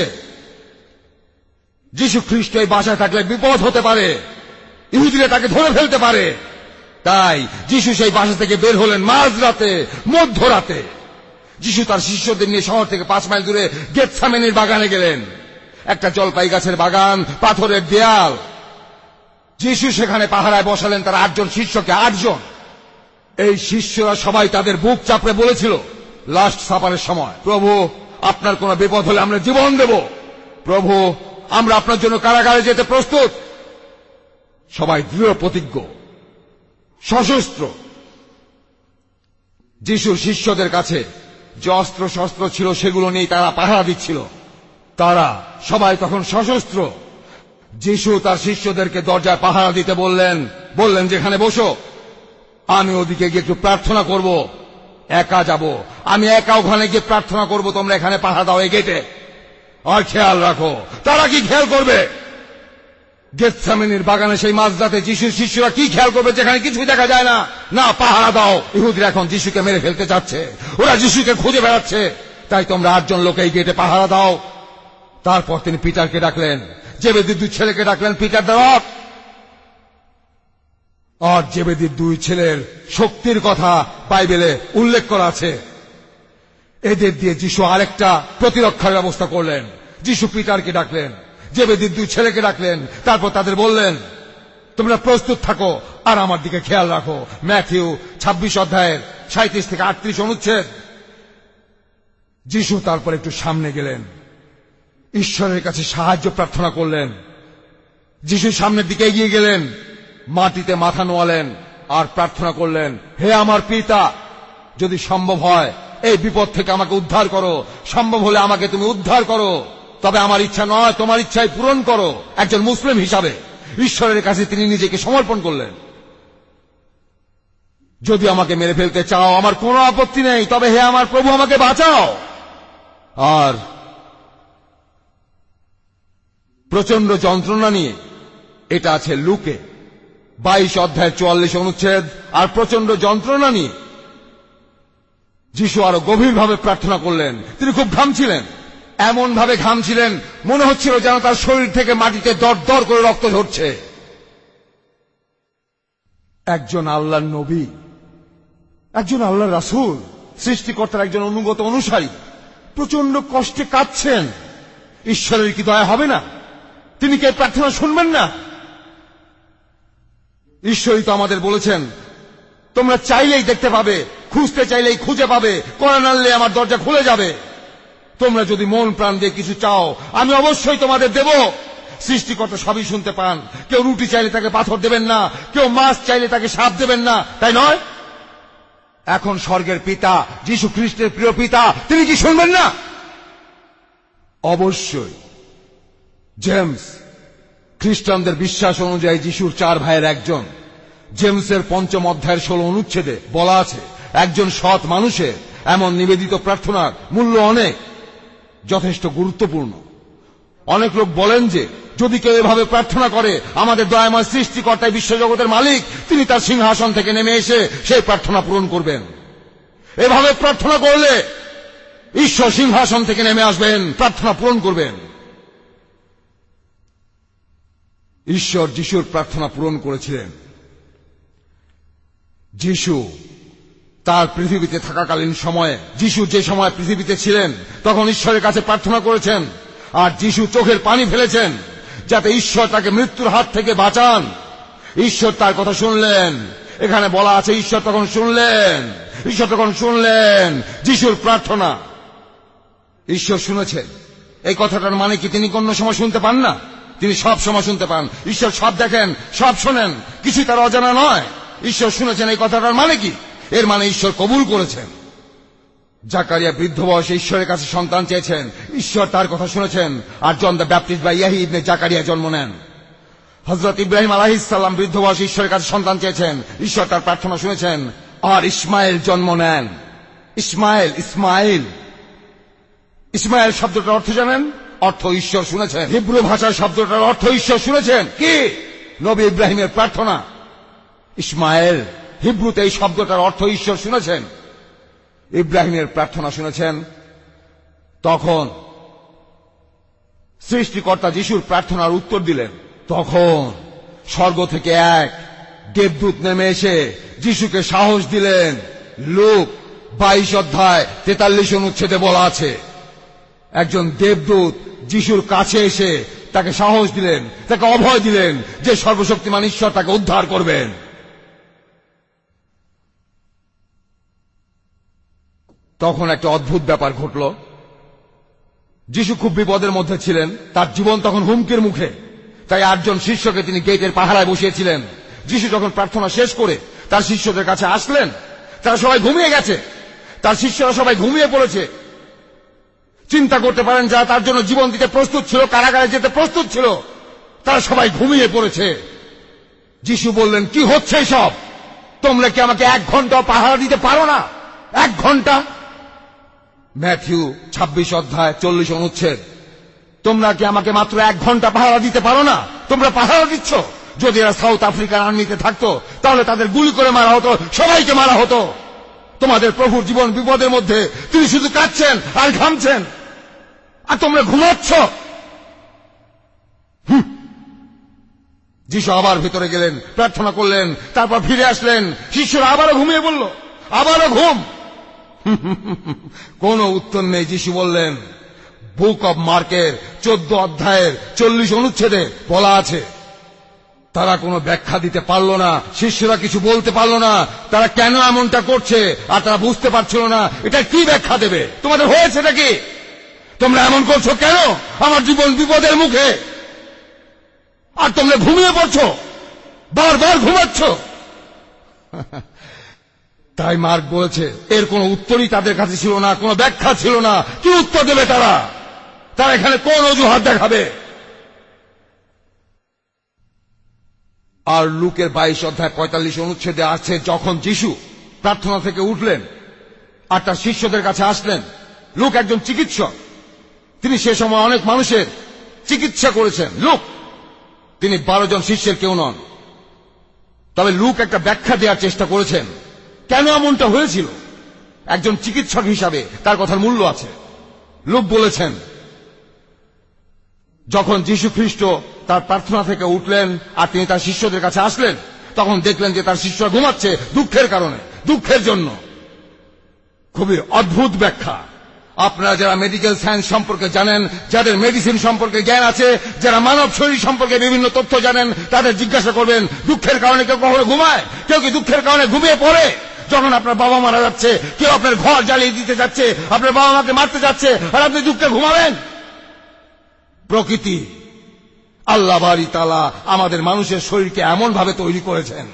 যীশু খ্রিস্ট এই বাসায় থাকলে বিপদ হতে পারে, ইহুদিরা তাকে ধরে ফেলতে পারে। তাই যীশু সেই বাসা থেকে বের হলেন মাঝরাতে, মধ্যরাতে। যীশু তার শিষ্যদের নিয়ে শহর থেকে পাঁচ মাইল দূরে গেতসেমানির বাগানে গেলেন। একটা জলপাই গাছের বাগান, পাথরের দেয়াল। যীশু সেখানে পাহারায় বসালেন তার আটজন শিষ্যকে, আটজন। এই শিষ্যরা সবাই তাদের বুক চাপড়ে বলেছিল লাস্ট সাপারের সময়, প্রভু আপনার কোন বিপদ হলে আমরা জীবন দেব, প্রভু আমরা আপনার জন্য কারাগারে যেতে প্রস্তুত। সবাই দৃঢ় প্রতিজ্ঞ, সশস্ত্র। যীশুর শিষ্যদের কাছে যে অস্ত্র শস্ত্র ছিল সেগুলো নিয়ে তারা পাহারা দিচ্ছিল। তারা সবাই তখন সশস্ত্র। যীশু তার শিষ্যদেরকে দরজায় পাহারা দিতে বললেন, বললেন যেখানে বসো, আমি ওদিকে গিয়ে একটু প্রার্থনা করব, একা যাব, আমি একা ওখানে গিয়ে প্রার্থনা করব, তোমরা এখানে পাহারা দাও এই গেটে। আর খেয়াল রাখো। তারা কি খেয়াল করবে? গেতসেমানির বাগানে সেই মাঝরাতে যীশুর শিষ্যরা কি খেয়াল করবে যেখানে কিছুই দেখা যায় না? না, পাহারা দাও। ইহুদিরা এখন যীশুকে মেরে ফেলতে চাচ্ছে, ওরা যীশুকে খুঁজে বেড়াচ্ছে। তাই তোমরা আটজন লোক এই গেটে পাহারা দাও। তারপর তিনি পিটারকে ডাকলেন, জেবেদীর দুই ছেলেকে ডাকলেন, পিটার দ্য রক। আর জেবেদীর দুই ছেলের শক্তির কথা বাইবেলে উল্লেখ করা আছে। এদের দিয়ে যীশু আরেকটা প্রতিরক্ষার ব্যবস্থা করলেন। যীশু পিটারকে ডাকলেন, জেবেদীর দুই ছেলেকে ডাকলেন, তারপর তাদের বললেন তোমরা প্রস্তুত থাকো আর আমার দিকে খেয়াল রাখো। ম্যাথিউ ছাব্বিশ অধ্যায়ের সাঁত্রিশ থেকে আটত্রিশ অনুচ্ছেদ। যীশু তারপর একটু সামনে গেলেন, ঈশ্বরের কাছে সাহায্য প্রার্থনা করলেন। যীশু সামনের দিকে এগিয়ে গেলেন, মাটিতে মাথা নোয়ালেন আর প্রার্থনা করলেন, হে আমার পিতা, যদি সম্ভব হয় এই বিপদ থেকে আমাকে উদ্ধার করো, সম্ভব হলে আমাকে তুমি উদ্ধার করো, তবে আমার ইচ্ছা নয় তোমার ইচ্ছাই পূরণ করো। একজন মুসলিম হিসাবে ঈশ্বরের কাছে তিনি নিজেকে সমর্পণ করলেন। যদি আমাকে মেরে ফেলতে চাও আমার কোনো আপত্তি নেই, তবে হে আমার প্রভু আমাকে বাঁচাও। আর প্রচন্ড যন্ত্রণা নিয়ে, এটা আছে লুকে বাইশ অধ্যায় চুয়াল্লিশ অনুচ্ছেদ। আর প্রচন্ড যন্ত্রণা নিয়ে যীশু আরো গভীরভাবে প্রার্থনা করলেন। তিনি খুব ঘামছিলেন, এমন ভাবে ঘামছিলেন মনে হচ্ছিল যেন তার শরীর থেকে মাটিতে দর দর করে রক্ত ঝরছে। একজন আল্লাহর নবী, একজন আল্লাহর রাসূল, সৃষ্টিকর্তার একজন অনুগত অনুসারী প্রচন্ড কষ্টে কাঁদছেন। ঈশ্বরের কি দয়া হবে না? তিনি কি প্রার্থনা শুনবেন না? ঈশ্বরই তো আমাদের বলেছেন তোমরা চাইলেই দেখতে পাবে, খুঁজতে চাইলেই খুঁজে পাবে, কড়া নাড়লে আমার দরজা খুলে যাবে। তোমরা যদি মন প্রাণ দিয়ে কিছু চাও আমি অবশ্যই তোমাদের দেব। সৃষ্টিকর্তা সবই শুনতে পান। কেউ রুটি চাইলে তাকে পাথর দেবেন না, কেউ মাছ চাইলে তাকে সাপ দেবেন না, তাই নয়? এখন স্বর্গের পিতা, যীশু খ্রিস্টের প্রিয় পিতা, তিনি কি শুনবেন না? অবশ্যই। জেমস, খ্রিস্টানদের বিশ্বাস অনুযায়ী যীশুর চার ভাইয়ের একজন। জেমসের পঞ্চম অধ্যায়ের ষোলো অনুচ্ছেদে বলা আছে একজন সৎ মানুষের এমন নিবেদিত প্রার্থনার মূল্য অনেক, যথেষ্ট গুরুত্বপূর্ণ। অনেক লোক বলেন যে যদি কেউ এভাবে প্রার্থনা করে আমাদের দয়াময় সৃষ্টিকর্তাই বিশ্বজগতের মালিক, তিনি তার সিংহাসন থেকে নেমে এসে সেই প্রার্থনা পূরণ করবেন। এভাবে প্রার্থনা করলে ঈশ্বর সিংহাসন থেকে নেমে আসবেন, প্রার্থনা পূরণ করবেন। ঈশ্বর যিশুর প্রার্থনা পূরণ করেছিলেন। যিশু তার পৃথিবীতে থাকাকালীন সময়ে, যিশু যে সময় পৃথিবীতে ছিলেন তখন ঈশ্বরের কাছে প্রার্থনা করেছেন। আর যিশু চোখের পানি ফেলেছেন যাতে ঈশ্বর তাকে মৃত্যুর হাত থেকে বাঁচান। ঈশ্বর তার কথা শুনলেন। এখানে বলা আছে ঈশ্বর তখন শুনলেন, ঈশ্বর তখন শুনলেন যিশুর প্রার্থনা। ঈশ্বর শুনেছেন, এই কথাটার মানে কি তিনি কোন সময় শুনতে পান না? তিনি সব সময় শুনতে পান। ঈশ্বর সব দেখেন, সব শোনেন, কিছু তার অজানা নয়। ঈশ্বর শুনেছেন, এই কথাটার মানে কি? এর মানে ঈশ্বর কবুল করেছেন। জাকারিয়া বৃদ্ধ বয়সে ঈশ্বরের কাছে সন্তান চেয়েছেন, ঈশ্বর তার কথা শুনেছেন। আর জন দ্য ব্যাপটিস্ট বা ইয়াহি ইবনে জাকারিয়া জন্ম নেন। হযরত ইব্রাহিম আলাইহিস সালাম বৃদ্ধ বয়সে ঈশ্বরের কাছে সন্তান চেয়েছেন, ঈশ্বর তার প্রার্থনা শুনেছেন, আর ইসমাইল জন্ম নেন। ইসমাইল ইসমাইল ইসমাইল শব্দটার অর্থ জানেন? অর্থ ঈশ্বর শুনেছেন। হিব্রু ভাষার শব্দটার অর্থ ঈশ্বর শুনেছেন কি? নবী ইব্রাহিমের প্রার্থনা। ইসমাইল হিব্রুতে এই শব্দটার অর্থ ঈশ্বর শুনেছেন। ইব্রাহিমের প্রার্থনা শুনেছেন। তখন সৃষ্টিকর্তা যিশুর প্রার্থনার উত্তর দিলেন। তখন স্বর্গ থেকে এক দেবদূত নেমে এসে যিশুকে সাহস দিলেন। লূক বাইশ অধ্যায় তেতাল্লিশ অনুচ্ছেদে বলা আছে, একজন দেবদূত যিশুর কাছে এসে তাকে সাহস দিলেন, তাকে অভয় দিলেন যে সর্বশক্তিমান ঈশ্বর তাকে উদ্ধার করবেন। তখন একটা অদ্ভুত ব্যাপার ঘটল। যিশু খুব বিপদের মধ্যে ছিলেন, তার জীবন তখন হুমকির মুখে। তাই আটজন শিষ্যকে তিনি গেটের পাহারায় বসিয়েছিলেন। যিশু যখন প্রার্থনা শেষ করে তার শিষ্যদের কাছে আসলেন, তারা সবাই ঘুমিয়ে গেছে। তার শিষ্যরা সবাই ঘুমিয়ে পড়েছে। চিন্তা করতে পারেন, যারা তার জন্য জীবন দিতে প্রস্তুত ছিল, কারাগারে যেতে প্রস্তুত ছিল, তারা সবাই ঘুমিয়ে পড়েছে। যিশু বললেন, কি হচ্ছে সব? তোমরা কি আমাকে এক ঘন্টা পাহারা দিতে পারো না? এক ঘন্টা? ম্যাথিউ ছাব্বিশ অধ্যায় চল্লিশ অনুচ্ছেদ। তোমরা কি আমাকে মাত্র এক ঘন্টা পাহারা দিতে পারো না? তোমরা পাহারা দিচ্ছ। যদি এরা সাউথ আফ্রিকার আর্মিতে থাকতো তাহলে তাদের গুলি করে মারা হতো, সবাইকে মারা হতো। তোমাদের প্রভুর জীবন বিপদের মধ্যে, তিনি শুধু কাঁদছেন আর ঘামছেন, আর তোমরা ঘুমাচ্ছ। যিশু আবার ভিতরে গেলেন, প্রার্থনা করলেন, তারপর ফিরে আসলেন। শিষ্যরা আবারও ঘুমিয়ে পড়ল, আবারও ঘুম। কোন উত্তর নেই। যিশু বললেন, বুক অব মার্কের চোদ্দ অধ্যায়ের চল্লিশ অনুচ্ছেদে বলা আছে। তারা কোনো ব্যাখ্যা দিতে পারল না, শিষ্যরা কিছু বলতে পারল না, তারা কেন এমনটা করছে আর তারা বুঝতে পারছিল না এটা কি ব্যাখ্যা দেবে। তোমাদের হয়েছে নাকি? তোমরা এমন করছো কেন? আমার জীবন বিপদের মুখে, আর তোমরা ঘুমিয়ে পড়ছো, বারবার ঘুমাচ্ছ। তাই মার্ক বলেছে, এর কোনো উত্তরই তাদের কাছে ছিল না, কোনো ব্যাখ্যা ছিল না। কি উত্তর দেবে তারা? তারা এখানে কোন অজুহাত দেখাবে? আর লুকের বাইশ অধ্যায় পঁয়তাল্লিশ অনুচ্ছেদে আছে, যখন যিশু প্রার্থনা থেকে উঠলেন আর তার শিষ্যদের কাছে আসলেন। লুক একজন চিকিৎসক, তিনি সে সময় অনেক মানুষের চিকিৎসা করেছেন। লুক, তিনি বারো জন শিষ্যের কেউ নন। তবে লুক একটা ব্যাখ্যা দেওয়ার চেষ্টা করেছেন কেন এমনটা হয়েছিল। একজন চিকিৎসক হিসাবে তার কথার মূল্য আছে। লুক বলেছেন, যখন যীশু খ্রিস্ট তার প্রার্থনা থেকে উঠলেন আর তিনি তার শিষ্যদের কাছে আসলেন, তখন দেখলেন যে তার শিষ্যরা ঘুমাচ্ছে দুঃখের কারণে, দুঃখের জন্য। খুবই অদ্ভুত ব্যাখ্যা। আপনারা যারা মেডিকেল সায়েন্স সম্পর্কে জানেন, যাদের মেডিসিন সম্পর্কে জ্ঞান আছে, যারা মানব শরীর সম্পর্কে বিভিন্ন তথ্য জানেন, তাদের জিজ্ঞাসা করবেন, দুঃখের কারণে কেউ কখনো ঘুমায়? কেউ কি দুঃখের কারণে ঘুমিয়ে পড়ে? যখন আপনার বাবা মারা যাচ্ছে, কেউ আপনার ঘর জ্বালিয়ে দিতে যাচ্ছে, আপনার বাবা মাকে মারতে যাচ্ছে, আর আপনি দুঃখে ঘুমাবেন? প্রকৃতি, আল্লাহ বারি তাআলা আমাদের মানুষের শরীরকে এমন ভাবে তৈরি করেছেন,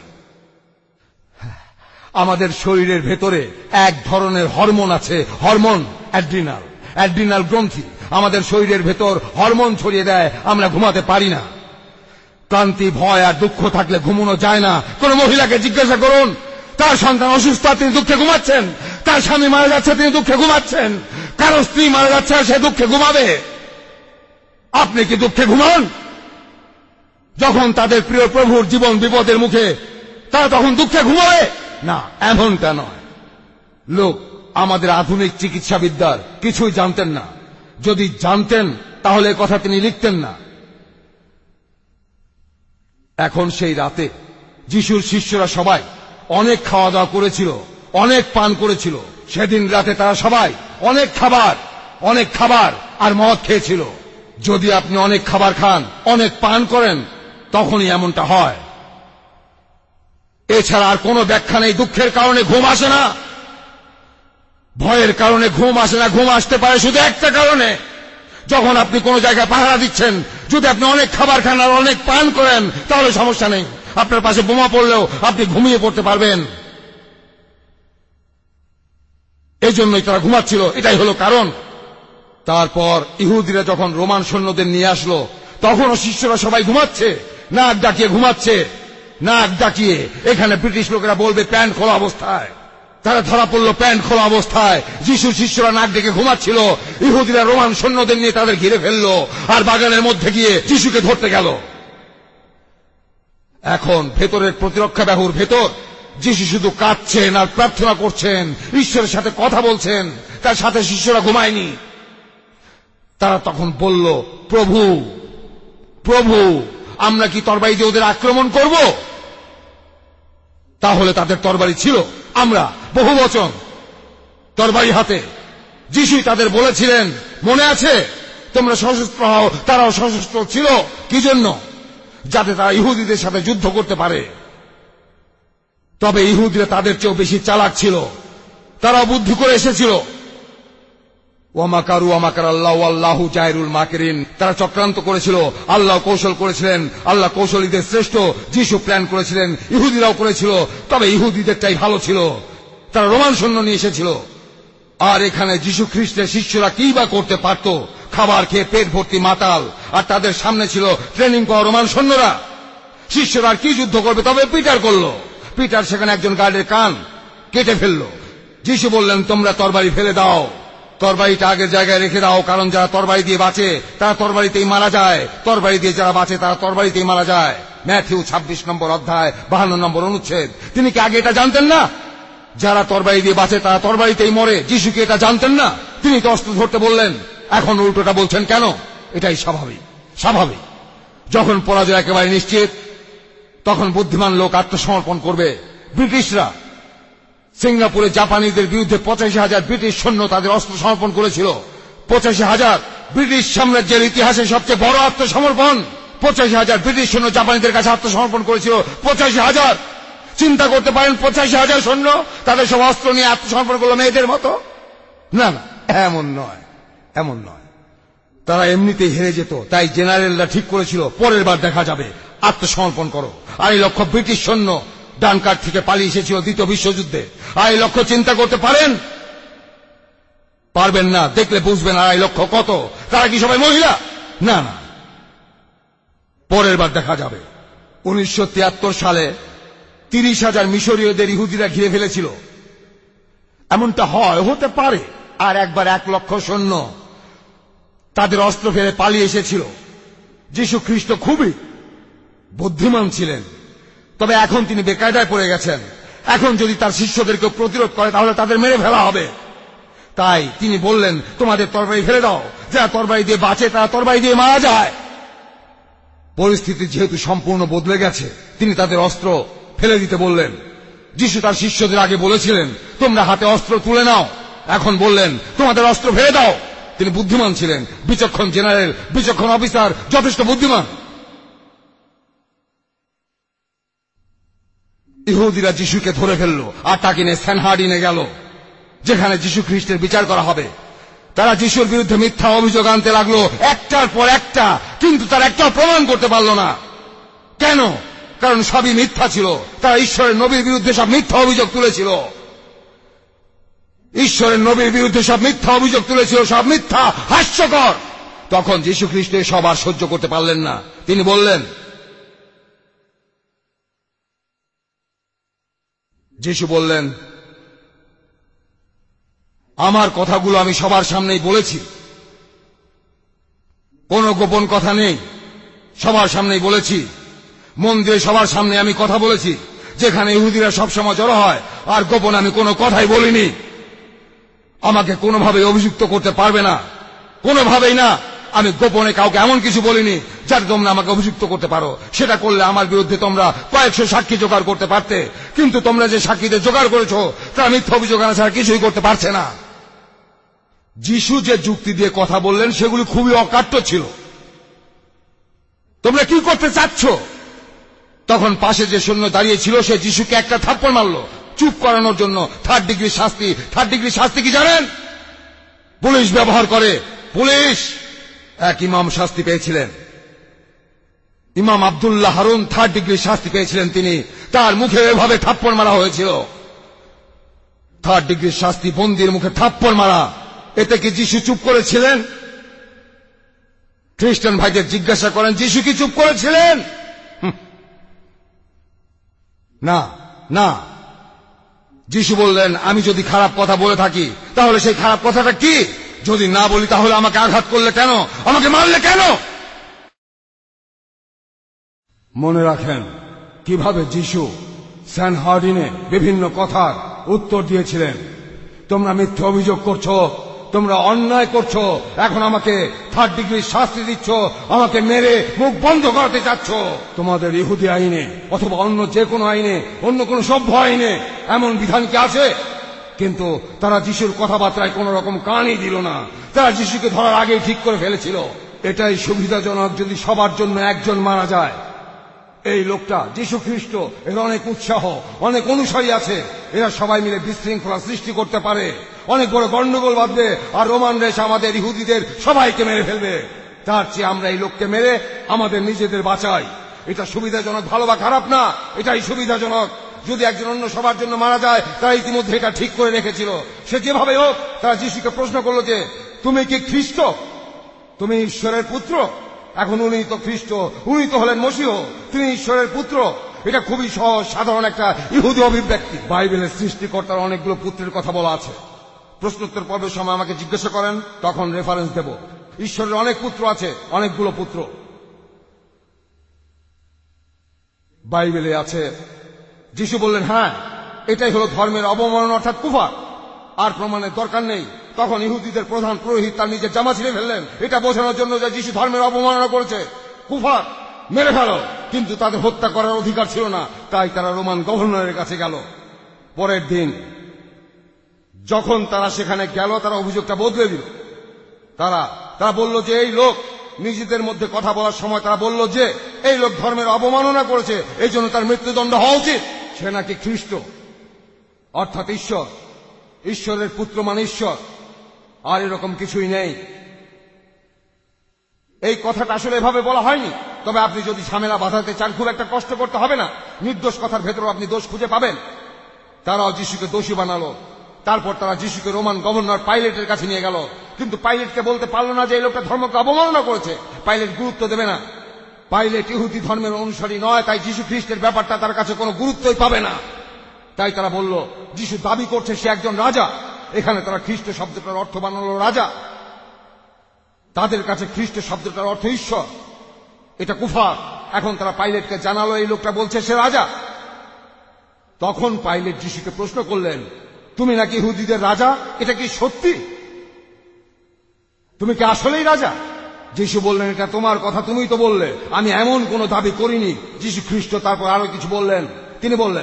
আমাদের শরীরের ভেতরে এক ধরনের হরমোন আছে, হরমোন অ্যাড্রিনাল, অ্যাড্রিনাল গ্রন্থি আমাদের শরীরের ভেতর হরমোন ছড়িয়ে দেয়, আমরা ঘুমাতে পারি না। ক্লান্তি, ভয় আর দুঃখ থাকলে ঘুমানো যায় না। কোন মহিলাকে জিজ্ঞাসা করুন, তার সন্তান অসুস্থ, তিনি দুঃখে ঘুমাচ্ছেন। তার স্বামী মারা যাচ্ছে, তিনি দুঃখে ঘুমাচ্ছেন। কারো স্ত্রী মারা যাচ্ছে, সে দুঃখে ঘুমাবে। আপনি কি দুঃখে ঘুমান? যখন তাদের প্রিয় প্রভুর জীবন বিপদের মুখে, তারা তখন দুঃখে ঘুমাবে না? এমনটা নয়। লোক আমাদের আধুনিক চিকিৎসাবিদ্যার কিছুই জানতেন না। যদি জানতেন তাহলে কথা তিনি লিখতেন না। এখন সেই রাতে যিশুর শিষ্যরা সবাই অনেক খাওয়া দাওয়া করেছিল, অনেক পান করেছিল। সেদিন রাতে তারা সবাই অনেক খাবার, অনেক খাবার আর মদ খেয়েছিল। যদি আপনি অনেক খাবার খান, অনেক পান করেন, তখনই এমনটা হয়। এছাড়া আর কোনো ব্যাখ্যা নেই। দুঃখের কারণে ঘুম আসে না, ভয়ের কারণে ঘুম আসে না। ঘুম আসতে পারে শুধু একটা কারণে, যখন আপনি কোন জায়গায় পাহারা দিচ্ছেন। যদি আপনি অনেক খাবার খান আর অনেক পান করেন, তাহলে সমস্যা নেই। আপনার পাশে বোমা পড়লেও আপনি ঘুমিয়ে পড়তে পারবেন। এই জন্যই তারা ঘুমাচ্ছিল, এটাই হলো কারণ। তারপর ইহুদিরা যখন রোমান সৈন্যদের নিয়ে আসলো, তখনও শিষ্যরা সবাই ঘুমাচ্ছে। নাক ডাকিয়ে ঘুমাচ্ছে, নাক ডাকিয়ে। এখানে ব্রিটিশ লোকেরা বলবে প্যান্ট খোলা অবস্থায়। তারা ধরা পড়লো প্যান্ট খোলা অবস্থায়। যিশুর শিষ্যরা নাক ডেকে ঘুমাচ্ছিল। ইহুদিরা রোমান সৈন্যদের নিয়ে তাদের ঘিরে ফেললো, আর বাগানের মধ্যে গিয়ে যিশুকে ধরতে গেল। এখন ভেতরের প্রতিরক্ষা বাহুর ভেতর যিশু শুধু কাঁদছেন আর প্রার্থনা করছেন, ঈশ্বরের সাথে কথা বলছেন। তার সাথে শিষ্যরা ঘুমায়নি। তারা তখন বলল, প্রভু প্রভু আমরা কি তরবারি দিয়ে ওদের আক্রমণ করব? তাহলে তাদের তরবারি ছিল, আমরা বহু বচন তরবারি হাতে। যিশুই তাদের বলেছিলেন, মনে আছে তোমরা সশস্ত্র হও। তারাও সশস্ত্র ছিল। কি জন্য? যাতে তারা ইহুদিদের সাথে যুদ্ধ করতে পারে। তবে ইহুদিরা তাদের চেয়েও বেশি চালাক ছিল। তারা বুদ্ধি করে এসেছিল। ওয়ামাকারু ওয়ামাকার আল্লাহ আল্লাহু জাহিরুল মাকিরিন। তারা চক্রান্ত করেছিল, আল্লাহ কৌশল করেছিলেন। আল্লাহ কৌশলীদের শ্রেষ্ঠ। যিশু প্ল্যান করেছিলেন, ইহুদিরাও করেছিল। তবে ইহুদিদেরটাই ভালো ছিল। তারা রোমান সৈন্য নিয়ে এসেছিল। আর এখানে যিশু খ্রিস্টের শিষ্যরা কি বা করতে পারত? খাবার খেয়ে পেট ভর্তি মাতাল, আর তাদের সামনে ছিল ট্রেনিং পাওয়া রোমান সৈন্যরা। শিষ্যরা আর কি যুদ্ধ করবে? তবে পিটার করলো। পিটার সেখানে একজন গার্ডের কান কেটে ফেললো। যিশু বললেন, তোমরা তরবারি ফেলে দাও, তরবারিটা আগের জায়গায় রেখে দাও। কারণ যারা তরবারি দিয়ে বাঁচে তারা তরবারিতেই মারা যায়। তরবারি দিয়ে যারা বাঁচে তারা তরবারিতেই মারা যায়। ম্যাথিউ ছাব্বিশ নম্বর অধ্যায় বাহান্ন নম্বর অনুচ্ছেদ। তিনি কি আগে এটা জানতেন না? যারা তরবারি দিয়ে বাঁচে তারা তরবারিতেই মরে। যিশু কি এটা জানতেন না? তিনি তো অস্ত্র ধরতে বললেন। এখন উল্টোটা বলছেন কেন? এটাই স্বাভাবিক। স্বাভাবিক যখন পরাজয় একেবারে নিশ্চিত, তখন বুদ্ধিমান লোক আত্মসমর্পণ করবে। ব্রিটিশরা সিঙ্গাপুরে জাপানিদের বিরুদ্ধে পঁচাশি হাজার ব্রিটিশ সৈন্য তাদের অস্ত্র সমর্পণ করেছিল। পঁচাশি হাজার ব্রিটিশ সাম্রাজ্যের ইতিহাসে সবচেয়ে বড় আত্মসমর্পণ। পঁচাশি হাজার ব্রিটিশ সৈন্য জাপানিদের কাছে আত্মসমর্পণ করেছিল। পঁচাশি হাজার চিন্তা করতে পারেন, পঁচাশি হাজার সৈন্য তাদের সব অস্ত্র নিয়ে আত্মসমর্পণ করলো মেয়েদের মতো? না না, এমন নয়, এমন নয়। তারা এমনিতেই হেরে যেত। তাই জেনারেলরা ঠিক করেছিল, পরের বার দেখা যাবে, আত্মসমর্পণ করো। আড়াই লক্ষ ব্রিটিশ সৈন্য ডানকার থেকে পালিয়ে এসেছিল দ্বিতীয় বিশ্বযুদ্ধে। আড়াই লক্ষ চিন্তা করতে পারেন? পারবেন না। দেখলে বুঝবেন আড়াই লক্ষ কত। তারা কি সবাই মহিলা? না না, পরের বার দেখা যাবে। উনিশশো তিয়াত্তর সালে তিরিশ হাজার মিশরীয়দের ইহুদিরা ঘিরে ফেলেছিল। এমনটা হয়, হতে পারে। আর একবার এক লক্ষ সৈন্য তাদের অস্ত্র ফেলে পালিয়ে এসেছিল। যীশু খ্রিস্ট খুবই বুদ্ধিমান ছিলেন। তবে এখন তিনি বেকায়দায় পড়ে গেছেন। এখন যদি তার শিষ্যদেরকে প্রতিরোধ করে তাহলে তাদের মেরে ফেলা হবে। তাই তিনি বললেন, তোমাদের তরবারি ফেলে দাও। যারা তরবারি দিয়ে বাঁচে তারা তরবারি দিয়ে মারা যায়। পরিস্থিতি যেহেতু সম্পূর্ণ বদলে গেছে, তিনি তাদের অস্ত্র ফেলে দিতে বললেন। যিশু তার শিষ্যদের আগে বলেছিলেন, তোমরা হাতে অস্ত্র তুলে নাও। এখন বললেন, তোমাদের অস্ত্র ফেলে দাও। তিনি বুদ্ধিমান ছিলেন, বিচক্ষণ জেনারেল, বিচক্ষণ অফিসার, যথেষ্ট বুদ্ধিমান। ইহুদিরা যিশুকে ধরে ফেলল আর তাকে নিয়ে সেনহার্ডিনে গেল, যেখানে যিশু খ্রিস্টের বিচার করা হবে। তারা যিশুর বিরুদ্ধে মিথ্যা অভিযোগ আনতে লাগলো, একটার পর একটা, কিন্তু তারা একটাও প্রমাণ করতে পারল না। কেন? কারণ সবই মিথ্যা ছিল। তারা ঈশ্বরের নবীর বিরুদ্ধে সব মিথ্যা অভিযোগ তুলেছিল। ঈশ্বরের নবীর বিরুদ্ধে সব মিথ্যা অভিযোগ তুলেছিল, সব মিথ্যা, হাস্যকর। তখন যীশু খ্রিস্ট সব আর সহ্য করতে পারলেন না। তিনি বললেন, যিশু বললেন, আমার কথাগুলো আমি সবার সামনেই বলেছি, কোনো গোপন কথা নেই, সবার সামনেই বলেছি। মন্দিরে সবার সামনে আমি কথা বলেছি, যেখানে ইহুদিরা সবসময় জড়ো হয়, আর গোপন আমি কোনো কথাই বলিনি। আমাকে কোনোভাবে অভিযুক্ত করতে পারবে না, কোনোভাবেই না। আমি গোপনে কাউকে এমন কিছু বলিনি যাতে তোমরা আমাকে অভিযুক্ত করতে পারো। সেটা করলে আমার বিরুদ্ধে তোমরা কয়েকশো সাক্ষী জোগাড় করতে পারতে, কিন্তু তোমরা যে সাক্ষীদের জোগাড় করেছো তারা মিথ্যা অভিযোগ আনা ছাড়া কিছুই করতে পারছে না। যিশু যে যুক্তি দিয়ে কথা বললেন সেগুলি খুবই অকাট্য ছিল। তোমরা কি করতে চাচ্ছ? তখন পাশে যে সৈন্য দাঁড়িয়ে ছিল সে যিশুকে একটা থাপ্পড় মারল চুপ করানোর জন্য। থার্ড ডিগ্রি শাস্তি। থার্ড ডিগ্রি শাস্তি কি জানেন? পুলিশ ব্যবহার করে। পুলিশ। এক ইমাম শাস্তি পেয়েছিলেন, ইমাম আব্দুল্লাহ হারুন থার্ড ডিগ্রি শাস্তি পেয়েছিলেন। তিনি, তার মুখে এভাবে থাপ্পড় মারা হয়েছিল। থার্ড ডিগ্রি শাস্তি, বন্দির মুখে থাপ্পড় মারা। এতে কি যিশু চুপ করেছিলেন? খ্রিস্টান ভাইদের জিজ্ঞাসা করেন, যিশু কি চুপ করেছিলেন? না না, যিশু বললেন আমি যদি খারাপ কথা বলে থাকি তাহলে সেই খারাপ কথাটা কি? যদি না বলি তাহলে আমাকে আঘাত করলে কেন, আমাকে মারলে কেন? মনে রাখেন কিভাবে যিশু স্যানহার্ডিনে বিভিন্ন কথার উত্তর দিয়েছিলেন। তোমরা মিথ্যে অভিযোগ করছো, তোমরা অন্যায় করছো, এখন আমাকে থার্ড ডিগ্রি শাস্তি দিচ্ছ, আমাকে মেরে মুখ বন্ধ করাতে চাচ্ছ। তোমাদের ইহুদি আইনে অথবা অন্য যে কোনো আইনে, অন্য কোনো সভ্য আইনে এমন বিধান কি আছে? কিন্তু তারা যিশুর কথাবার্তায় কোন রকম কানই দিল না। তারা যিশুকে ধরার আগেই ঠিক করে ফেলেছিল এটাই সুবিধাজনক যদি সবার জন্য একজন মারা যায়। এই লোকটা যিশু খ্রিস্ট, এর অনেক উৎসাহ, অনেক অনুসারী আছে, এরা সবাই মিলে বিশৃঙ্খলা সৃষ্টি করতে পারে, অনেক বড় গন্ডগোল বাঁধবে, আর রোমানরা এসে আমাদের ইহুদিদের সবাইকে মেরে ফেলবে। তার চেয়ে আমরা এই লোককে মেরে আমাদের নিজেদের বাঁচাই। এটা সুবিধাজনক, ভালো বা খারাপ না, এটাই সুবিধাজনক। যদি একজন অন্য সবার জন্য মারা যায়, তারা ইতিমধ্যে এটা ঠিক করে রেখেছিল। সে যেভাবে হোক, তারা যিশুকে প্রশ্ন করলো যে তুমি কি খ্রিস্ট, তুমি ঈশ্বরের পুত্র? এখন উনি তো খ্রিস্ট, উনি তো হলেন মসীহ, তিনি ঈশ্বরের পুত্র। এটা খুবই সহজ সাধারণ একটা ইহুদি অভিব্যক্তি। বাইবেলের সৃষ্টিকর্তার অনেকগুলো পুত্রের কথা বলা আছে। প্রশ্নোত্তর পর্বের সময় আমাকে জিজ্ঞাসা করেন, তখন রেফারেন্স দেব। ঈশ্বরের অনেক পুত্র আছে, অনেকগুলো পুত্র বাইবেলে আছে। যিশু বললেন হ্যাঁ, এটাই হলো ধর্মের অবমাননা, অর্থাৎ কুফর। আর প্রমাণের দরকার নেই। তখন ইহুদিদের প্রধান পুরোহিত তার নিজের জামা ছিঁড়ে ফেললেন, এটা বোঝানোর জন্য যে যিশু ধর্মের অবমাননা করেছে, কুফর, মেরে ফেলো। কিন্তু তাদের হত্যা করার অধিকার ছিল না, তাই তারা রোমান গভর্নরের কাছে গেল। পরের দিন যখন তারা সেখানে গেল, তারা অভিযোগটা বদলে দিল। তারা তারা বলল যে এই লোক, নিজেদের মধ্যে কথা বলার সময় তারা বলল যে এই লোক ধর্মের অবমাননা করেছে, এই জন্য তার মৃত্যুদণ্ড হওয়া উচিত। সে নাকি খ্রিস্ট, অর্থাৎ ঈশ্বর, ঈশ্বরের পুত্র মানে ঈশ্বর, আর এরকম কিছুই নেই। এই কথাটা আসলে এভাবে বলা হয়নি, তবে আপনি যদি ঝামেলা বাঁধাতে চান খুব একটা কষ্ট করতে হবে না। নির্দোষ কথার ভেতরে আপনি দোষ খুঁজে পাবেন। তারাও যিশুকে দোষী বানালো। তারপর তারা যিশুকে রোমান গভর্নর পাইলেটের কাছে নিয়ে গেল, কিন্তু পাইলেটকে বলতে পারলো না যে এই লোকটা ধর্মকে অবমাননা করেছে। পাইলেট গুরুত্ব দেবে না, পাইলেট ইহুদি ধর্মের অনুসারী নয়, তাই যিশু খ্রিস্টের ব্যাপারটা তার কাছে কোনো গুরুত্বই পাবে না। তাই তারা বলল যিশু দাবি করছে সে একজন রাজা। এখানে তারা খ্রিস্ট শব্দটার অর্থ বানালো রাজা। তাদের কাছে খ্রিস্ট শব্দটার অর্থ ঈশ্বর, এটা কুফর। এখন তারা পাইলেটকে জানালো এই লোকটা বলছে সে রাজা। তখন পাইলেট যিশুকে প্রশ্ন করলেন, তুমি নাকি ইহুদিদের রাজা, এটা কি সত্যি? তুমি কি আসলেই রাজা? যিশু বললেন এটা তোমার কথা, তুমিই তো বললে, আমি এমন কোন দাবি করিনি। যিশু খ্রিস্ট তারপর আরো কিছু বললেন। তিনি বললেন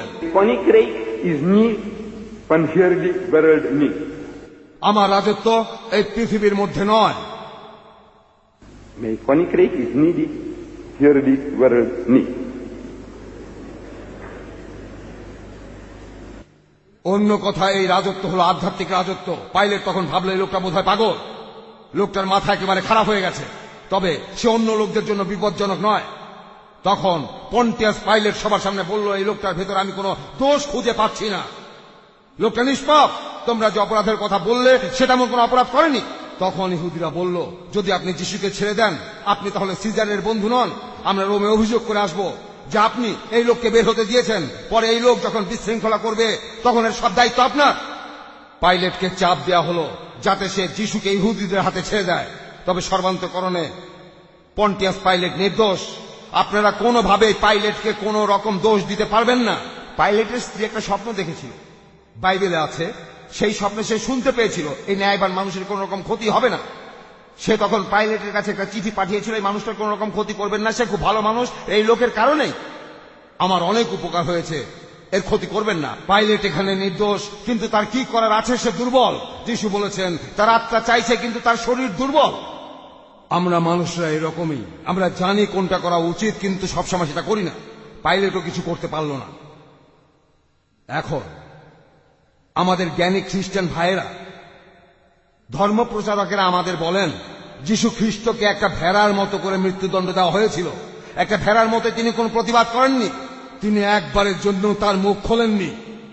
আমার রাজত্ব এই পৃথিবীর মধ্যে নয়। অন্য কথা, এই রাজত্ব হলো আধ্যাত্মিক রাজত্ব। পাইলেট তখন ভাবলো এই লোকটা বোধহয় পাগল, লোকটার মাথা একেবারে খারাপ হয়ে গেছে, তবে সে অন্য লোকদের জন্য বিপজ্জনক নয়। তখন পন্টিয়াস পাইলেট সবার সামনে বলল এই লোকটার ভেতর আমি কোনো দোষ খুঁজে পাচ্ছি না, লোকটা নিষ্পাপ। তোমরা যে অপরাধের কথা বললে সেটা এমন কোনো অপরাধ করেনি। তখন ইহুদিরা বলল যদি আপনি যিশুকে ছেড়ে দেন, আপনি তাহলে সিজারের বন্ধু নন। আমরা রোমে অভিযোগ করে আসব যে আপনি এই লোককে বের হতে দিয়েছেন। পরে এই লোক যখন বিশৃঙ্খলা করবে তখন এর সব দায়িত্ব আপনার। পাইলেটকে চাপ দেওয়া হলো যাতে সে যিশুকে ইহুদিদের হাতে ছেড়ে দেয়। তবে সর্বান্তকরণে পন্টিয়াস পাইলেট নির্দোষ। আপনারা কোনোভাবেই পাইলেটকে কোনো রকম দোষ দিতে পারবেন না। পাইলেটের স্ত্রী একটা স্বপ্ন দেখেছিল, বাইবেলে আছে। সেই স্বপ্নে সে শুনতে পেয়েছিল এই ন্যায়বান মানুষের কোন রকম ক্ষতি হবে না। সে তখন পাইলেটের কাছে একটা চিঠি পাঠিয়েছিল, এই মানুষটার কোন রকম ক্ষতি করবেন না, সে খুব ভালো মানুষ, এই লোকের কারণেই আমার অনেক উপকার হয়েছে, এর ক্ষতি করবেন না। পাইলেট এখানে নির্দোষ, কিন্তু তার কি করার আছে, সে দুর্বল। যিশু বলেছেন তার আত্মা চাইছে কিন্তু তার শরীর দুর্বল। আমরা মানুষরা এরকমই, আমরা জানি কোনটা করা উচিত কিন্তু সবসময় সেটা করি না। পাইলেটও কিছু করতে পারল না। এখন আমাদের জ্ঞানী খ্রিস্টান ভাইয়েরা, ধর্ম প্রচারকেরা আমাদের বলেন যিশু খ্রিস্টকে একটা ভেড়ার মতো করে মৃত্যুদণ্ড দেওয়া হয়েছিল। একটা ভেড়ার মতো তিনি কোনো প্রতিবাদ করেননি, তিনি একবারের জন্য তার মুখ খোলেননি।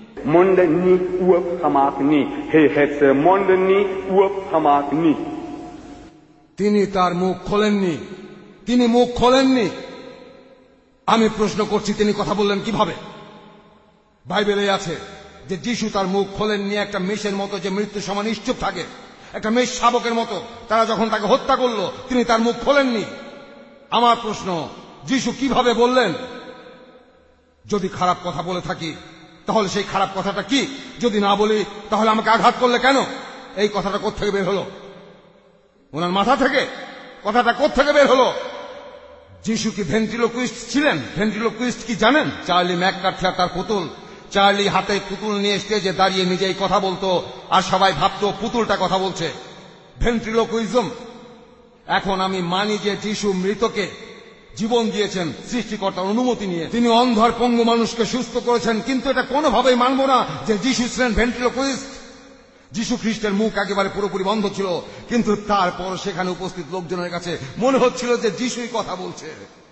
তিনি তার মুখ খোলেননি, তিনি মুখ খোলেননি। আমি প্রশ্ন করছি তিনি কথা বললেন কিভাবে? বাইবেলে আছে যে যিশু তার মুখ খোলেননি, একটা মেষের মতো যে মৃত্যুর সময় নিশ্চুপ থাকে, একটা মেষ শাবকের মতো। তারা যখন তাকে হত্যা করলো তিনি তার মুখ খোলেননি। আমার প্রশ্ন, যিশু কিভাবে বললেন? যদি খারাপ কথা বলে থাকি তাহলে সেই খারাপ কথাটা কি? যদি না বলি তাহলে আমাকে আঘাত করলে কেন? এই কথাটা কোত্থেকে বের হলো? ওনার মাথা থেকে? কথাটা কোত্থেকে বের হলো? যিশু কি ভেন্ট্রিলোকুইস্ট ছিলেন? ভেন্ট্রিলোকুইস্ট কি জানেন? চার্লি ম্যাককার্থি আর তার পুতুল। চার্লি হাতে পুতুল নিয়ে স্টেজে দাঁড়িয়ে নিজেই কথা বলতো আর সবাই ভাবতো পুতুলটা কথা বলছে। ভেন্ট্রিলোকুইজম। এখন আমি মানি যে যিশু মৃতকে জীবন দিয়েছেন সৃষ্টিকর্তার অনুমতি নিয়ে। তিনি অন্ধর পঙ্গু মানুষকে সুস্থ করেছেন, কিন্তু এটা কোনোভাবেই মানব না যে যিশু ছিলেন ভেন্ট্রিলোকুইস্ট। যিশু খ্রিস্টের মুখ একেবারে পুরোপুরি বন্ধ ছিল, কিন্তু তারপর সেখানে উপস্থিত লোকজনের কাছে মনে হচ্ছিল যে যিশুই কথা বলছে।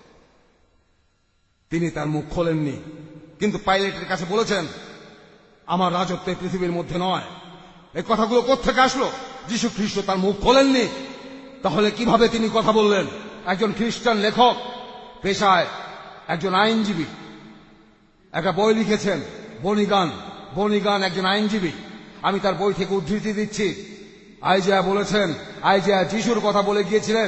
তিনি তার মুখ খোলেননি, কিন্তু পাইলেটের কাছে বলেছেন, আমার রাজত্ব এই পৃথিবীর মধ্যে নয়। এই কথাগুলো কোত্থেকে আসলো? যিশু খ্রিস্ট তার মুখ খোলেননি, তাহলে কিভাবে তিনি কথা বললেন? একজন খ্রিস্টান লেখক, পেশায় একজন আইনজীবী, একটা বই লিখেছেন, বনিগান। বনিগান একজন আইনজীবী। আমি তার বই থেকে উদ্ধৃতি দিচ্ছি। আইজায়া বলেছেন, আইজায়া যিশুর কথা বলে গিয়েছিলেন।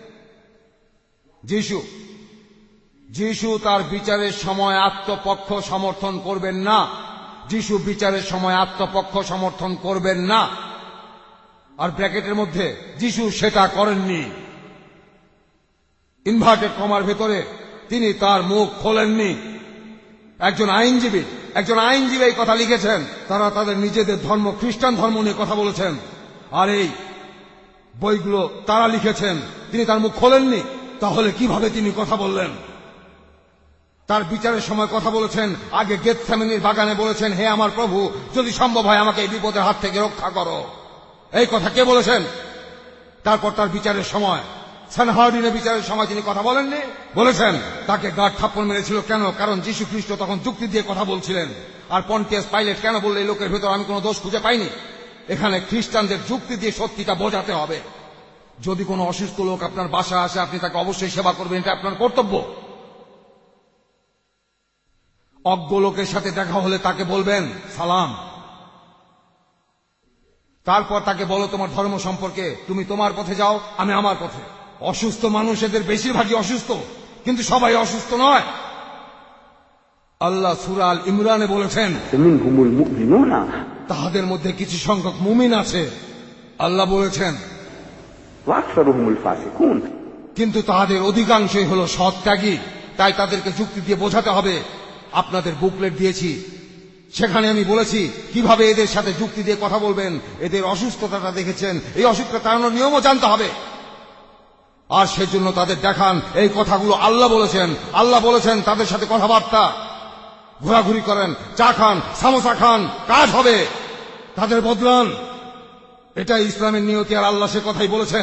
যিশু যিশু তার বিচারের সময় আত্মপক্ষ সমর্থন করবেন না। যিশু বিচারের সময় আত্মপক্ষ সমর্থন করবেন না। আর ব্র্যাকেটের মধ্যে যিশু সেটা করেননি। ইনভার্টেড কমার ভেতরে তিনি তার মুখ খোলেননি। একজন আইনজীবী একজন আইনজীবী এই কথা লিখেছেন। তারা তাদের নিজেদের ধর্ম খ্রিস্টান ধর্ম নিয়ে কথা বলেছেন, আর এই বইগুলো তারা লিখেছেন। তিনি তার মুখ খোলেননি, তাহলে কিভাবে তিনি কথা বললেন? তার বিচারের সময় কথা বলেছেন। আগে গেতসেমানির বাগানে বলেছেন, হে আমার প্রভু, যদি সম্ভব হয় আমাকে এই বিপদের হাত থেকে রক্ষা করো। এই কথা কে বলেছেন? তারপর তার বিচারের সময়, সানহারডিনের বিচারের সময় তিনি কথা বলেননি। বলেছেন তাকে গাঁট থাপ্পড় মেরেছিল কেন? কারণ যীশু খ্রিস্ট তখন যুক্তি দিয়ে কথা বলছিলেন। আর পন্টিয়াস পাইলেট কেন বললে এই লোকের ভেতর আমি কোনো দোষ খুঁজে পাইনি। এখানে খ্রিস্টানদের যুক্তি দিয়ে সত্যিটা বোঝাতে হবে। যদি কোনো অসুস্থ লোক আপনার বাসায় আসে, আপনি তাকে অবশ্যই সেবা করবেন, এটা আপনার কর্তব্য। অজ্ঞ লোকের সাথে দেখা হলে তাকে বলবেন সালাম। তারপর তাকে বলো তোমার ধর্ম সম্পর্কে, তুমি তোমার পথে যাও, আমি আমার পথে। অসুস্থ মানুষ, এদের বেশিরভাগই অসুস্থ, কিন্তু সবাই অসুস্থ নয়। আল্লাহ সূরা আল ইমরানে বলেছেন, তাহাদের মধ্যে কিছু সংখ্যক মুমিন আছে। আল্লাহ বলেছেন, কিন্তু তাহাদের অধিকাংশই হল সৎত্যাগী। তাই তাদেরকে যুক্তি দিয়ে বোঝাতে হবে। আপনাদের বুকলেট দিয়েছি, সেখানে আমি বলেছি কিভাবে এদের সাথে যুক্তি দিয়ে কথা বলবেন। এদের অসুস্থতাটা দেখেছেন, এই অসুস্থতা তাড়ানোর নিয়মও জানতে হবে। আর সেজন্য তাদের দেখান এই কথাগুলো আল্লাহ বলেছেন। আল্লাহ বলেছেন তাদের সাথে কথাবার্তা, ঘোরাঘুরি করেন, চা খান, সামোসা খান, কাজ হবে। তাদের বদলান, এটাই ইসলামের নিয়তি। আর আল্লাহ সে কথাই বলেছেন।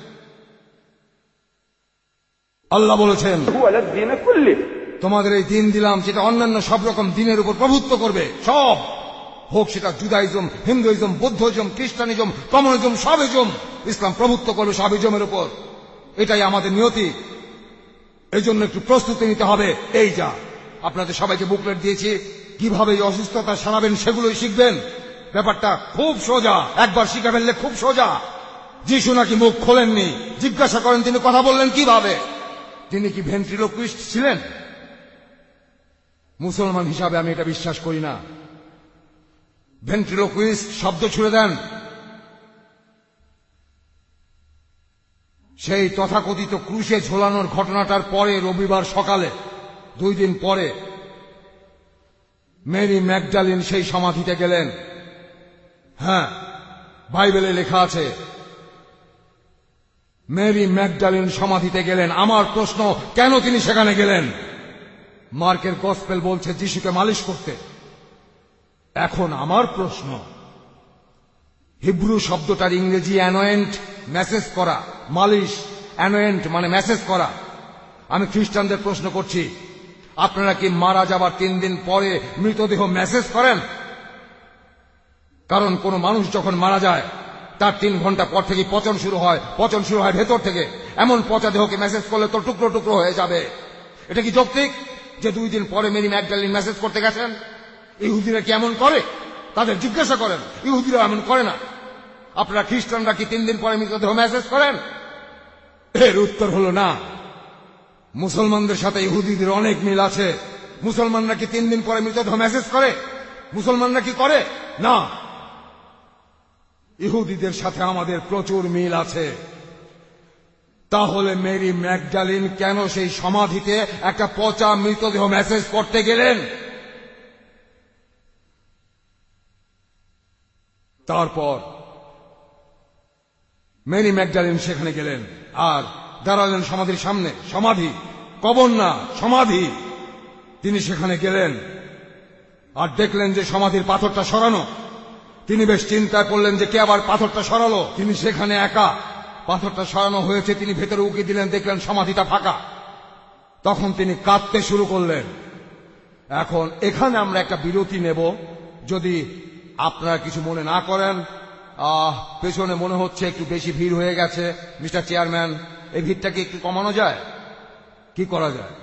আল্লাহ বলেছেন, তোমাদের এই দিন দিলাম যেটা অন্যান্য সব রকম দিনের উপর প্রভুত্ব করবে। সব হোক সেটা জুদাইজম, হিন্দুইজম, বৌদ্ধইজম, খ্রিস্টানিজম, কমিউনিজম, সবিজম, ইসলাম প্রভুত্ব করবে সবিজমের উপর। এটাই আমাদের নিয়তি। এই জন্য একটু প্রস্তুতি নিতে হবে। এই যা আপনাদের সবাইকে বুকলেট দিয়েছি, কিভাবে এই অসুস্থতা সারাবেন সেগুলোই শিখবেন। ব্যাপারটা খুব সোজা, একবার শিখে ফেললে খুব সোজা। যিশু নাকি মুখ খোলেননি। জিজ্ঞাসা করেন তিনি কথা বললেন কিভাবে? তিনি কি ভেন্ট্রিলোকুইস্ট ছিলেন? মুসলমান হিসাবে আমি এটা বিশ্বাস করি না। ভেন্ট্রিলোকুইস্ট শব্দ ছুড়ে দেন সেই তথাকথিত ক্রুশে ঝোলানোর ঘটনাটার পরে, রবিবার সকালে, দুই দিন পরে মেরি ম্যাগডালিন সেই সমাধিতে গেলেন। হ্যাঁ, বাইবেলে লেখা আছে মেরি ম্যাগডালিন সমাধিতে গেলেন। আমার প্রশ্ন, কেন তিনি সেখানে গেলেন? মার্কের গসপেল বলছে যিশুকে মালিশ করতে। এখন আমার প্রশ্ন, হিব্রু শব্দটার ইংরেজি অ্যানোয়েন্ট, মেসেজ করা। মালিশ, অ্যানোয়েন্ট মানে মেসেজ করা। আমি খ্রিস্টানদের প্রশ্ন করছি, আপনারা কি মারা যাবার তিন দিন পরে মৃতদেহ মেসেজ করেন? কারণ কোন মানুষ যখন মারা যায় তার তিন ঘন্টা পর থেকে পচন শুরু হয়। পচন শুরু হয় ভেতর থেকে। এমন পচা দেহকে মেসেজ করলে তো টুকরো টুকরো হয়ে যাবে। এটা কি যৌক্তিক যে দুই দিন পরে মেরি ম্যাগডালিন মেসেজ করতে গেছেন? ইহুদিরা কি এমন করে? তাদের জিজ্ঞাসা করেন, ইহুদিরা এমন করে না। আপনারা খ্রিস্টানরা কি তিন দিন পরে মৃতদেহ মেসেজ করেন? এর উত্তর হলো না। মুসলমানদের সাথে ইহুদিদের অনেক মিল আছে। মুসলমানরা কি তিন দিন পরে মৃতদেহ মেসেজ করে? মুসলমানরা কি করে? না। ইহুদিদের সাথে আমাদের প্রচুর মিল আছে। তাহলে মেরি ম্যাগডালিন কেন সেই সমাধিতে একটা পচা মৃতদেহ মেসেজ করতে গেলেন? তারপর মেরি ম্যাগডালিন সেখানে গেলেন আর দাঁড়ালেন সমাধির সামনে। সমাধি, কবর না, সমাধি। তিনি সেখানে গেলেন আর দেখলেন যে সমাধির পাথরটা সরানো। তিনি বেশ চিন্তায় পড়লেন যে কে আবার পাথরটা সরালো। তিনি সেখানে একা। পাথরটা সরানো হয়েছে, তিনি ভেতরে উকি দিলেন, দেখলেন সমাধিটা ফাঁকা। তখন তিনি কাঁদতে শুরু করলেন। এখন এখানে আমরা একটা বিরতি নেব, যদি আপনারা কিছু মনে না করেন। আহ পেছনে মনে হচ্ছে একটু বেশি ভিড় হয়ে গেছে। মিস্টার চেয়ারম্যান, এই ভিড়টাকে একটু কমানো যায়? কি করা যায়?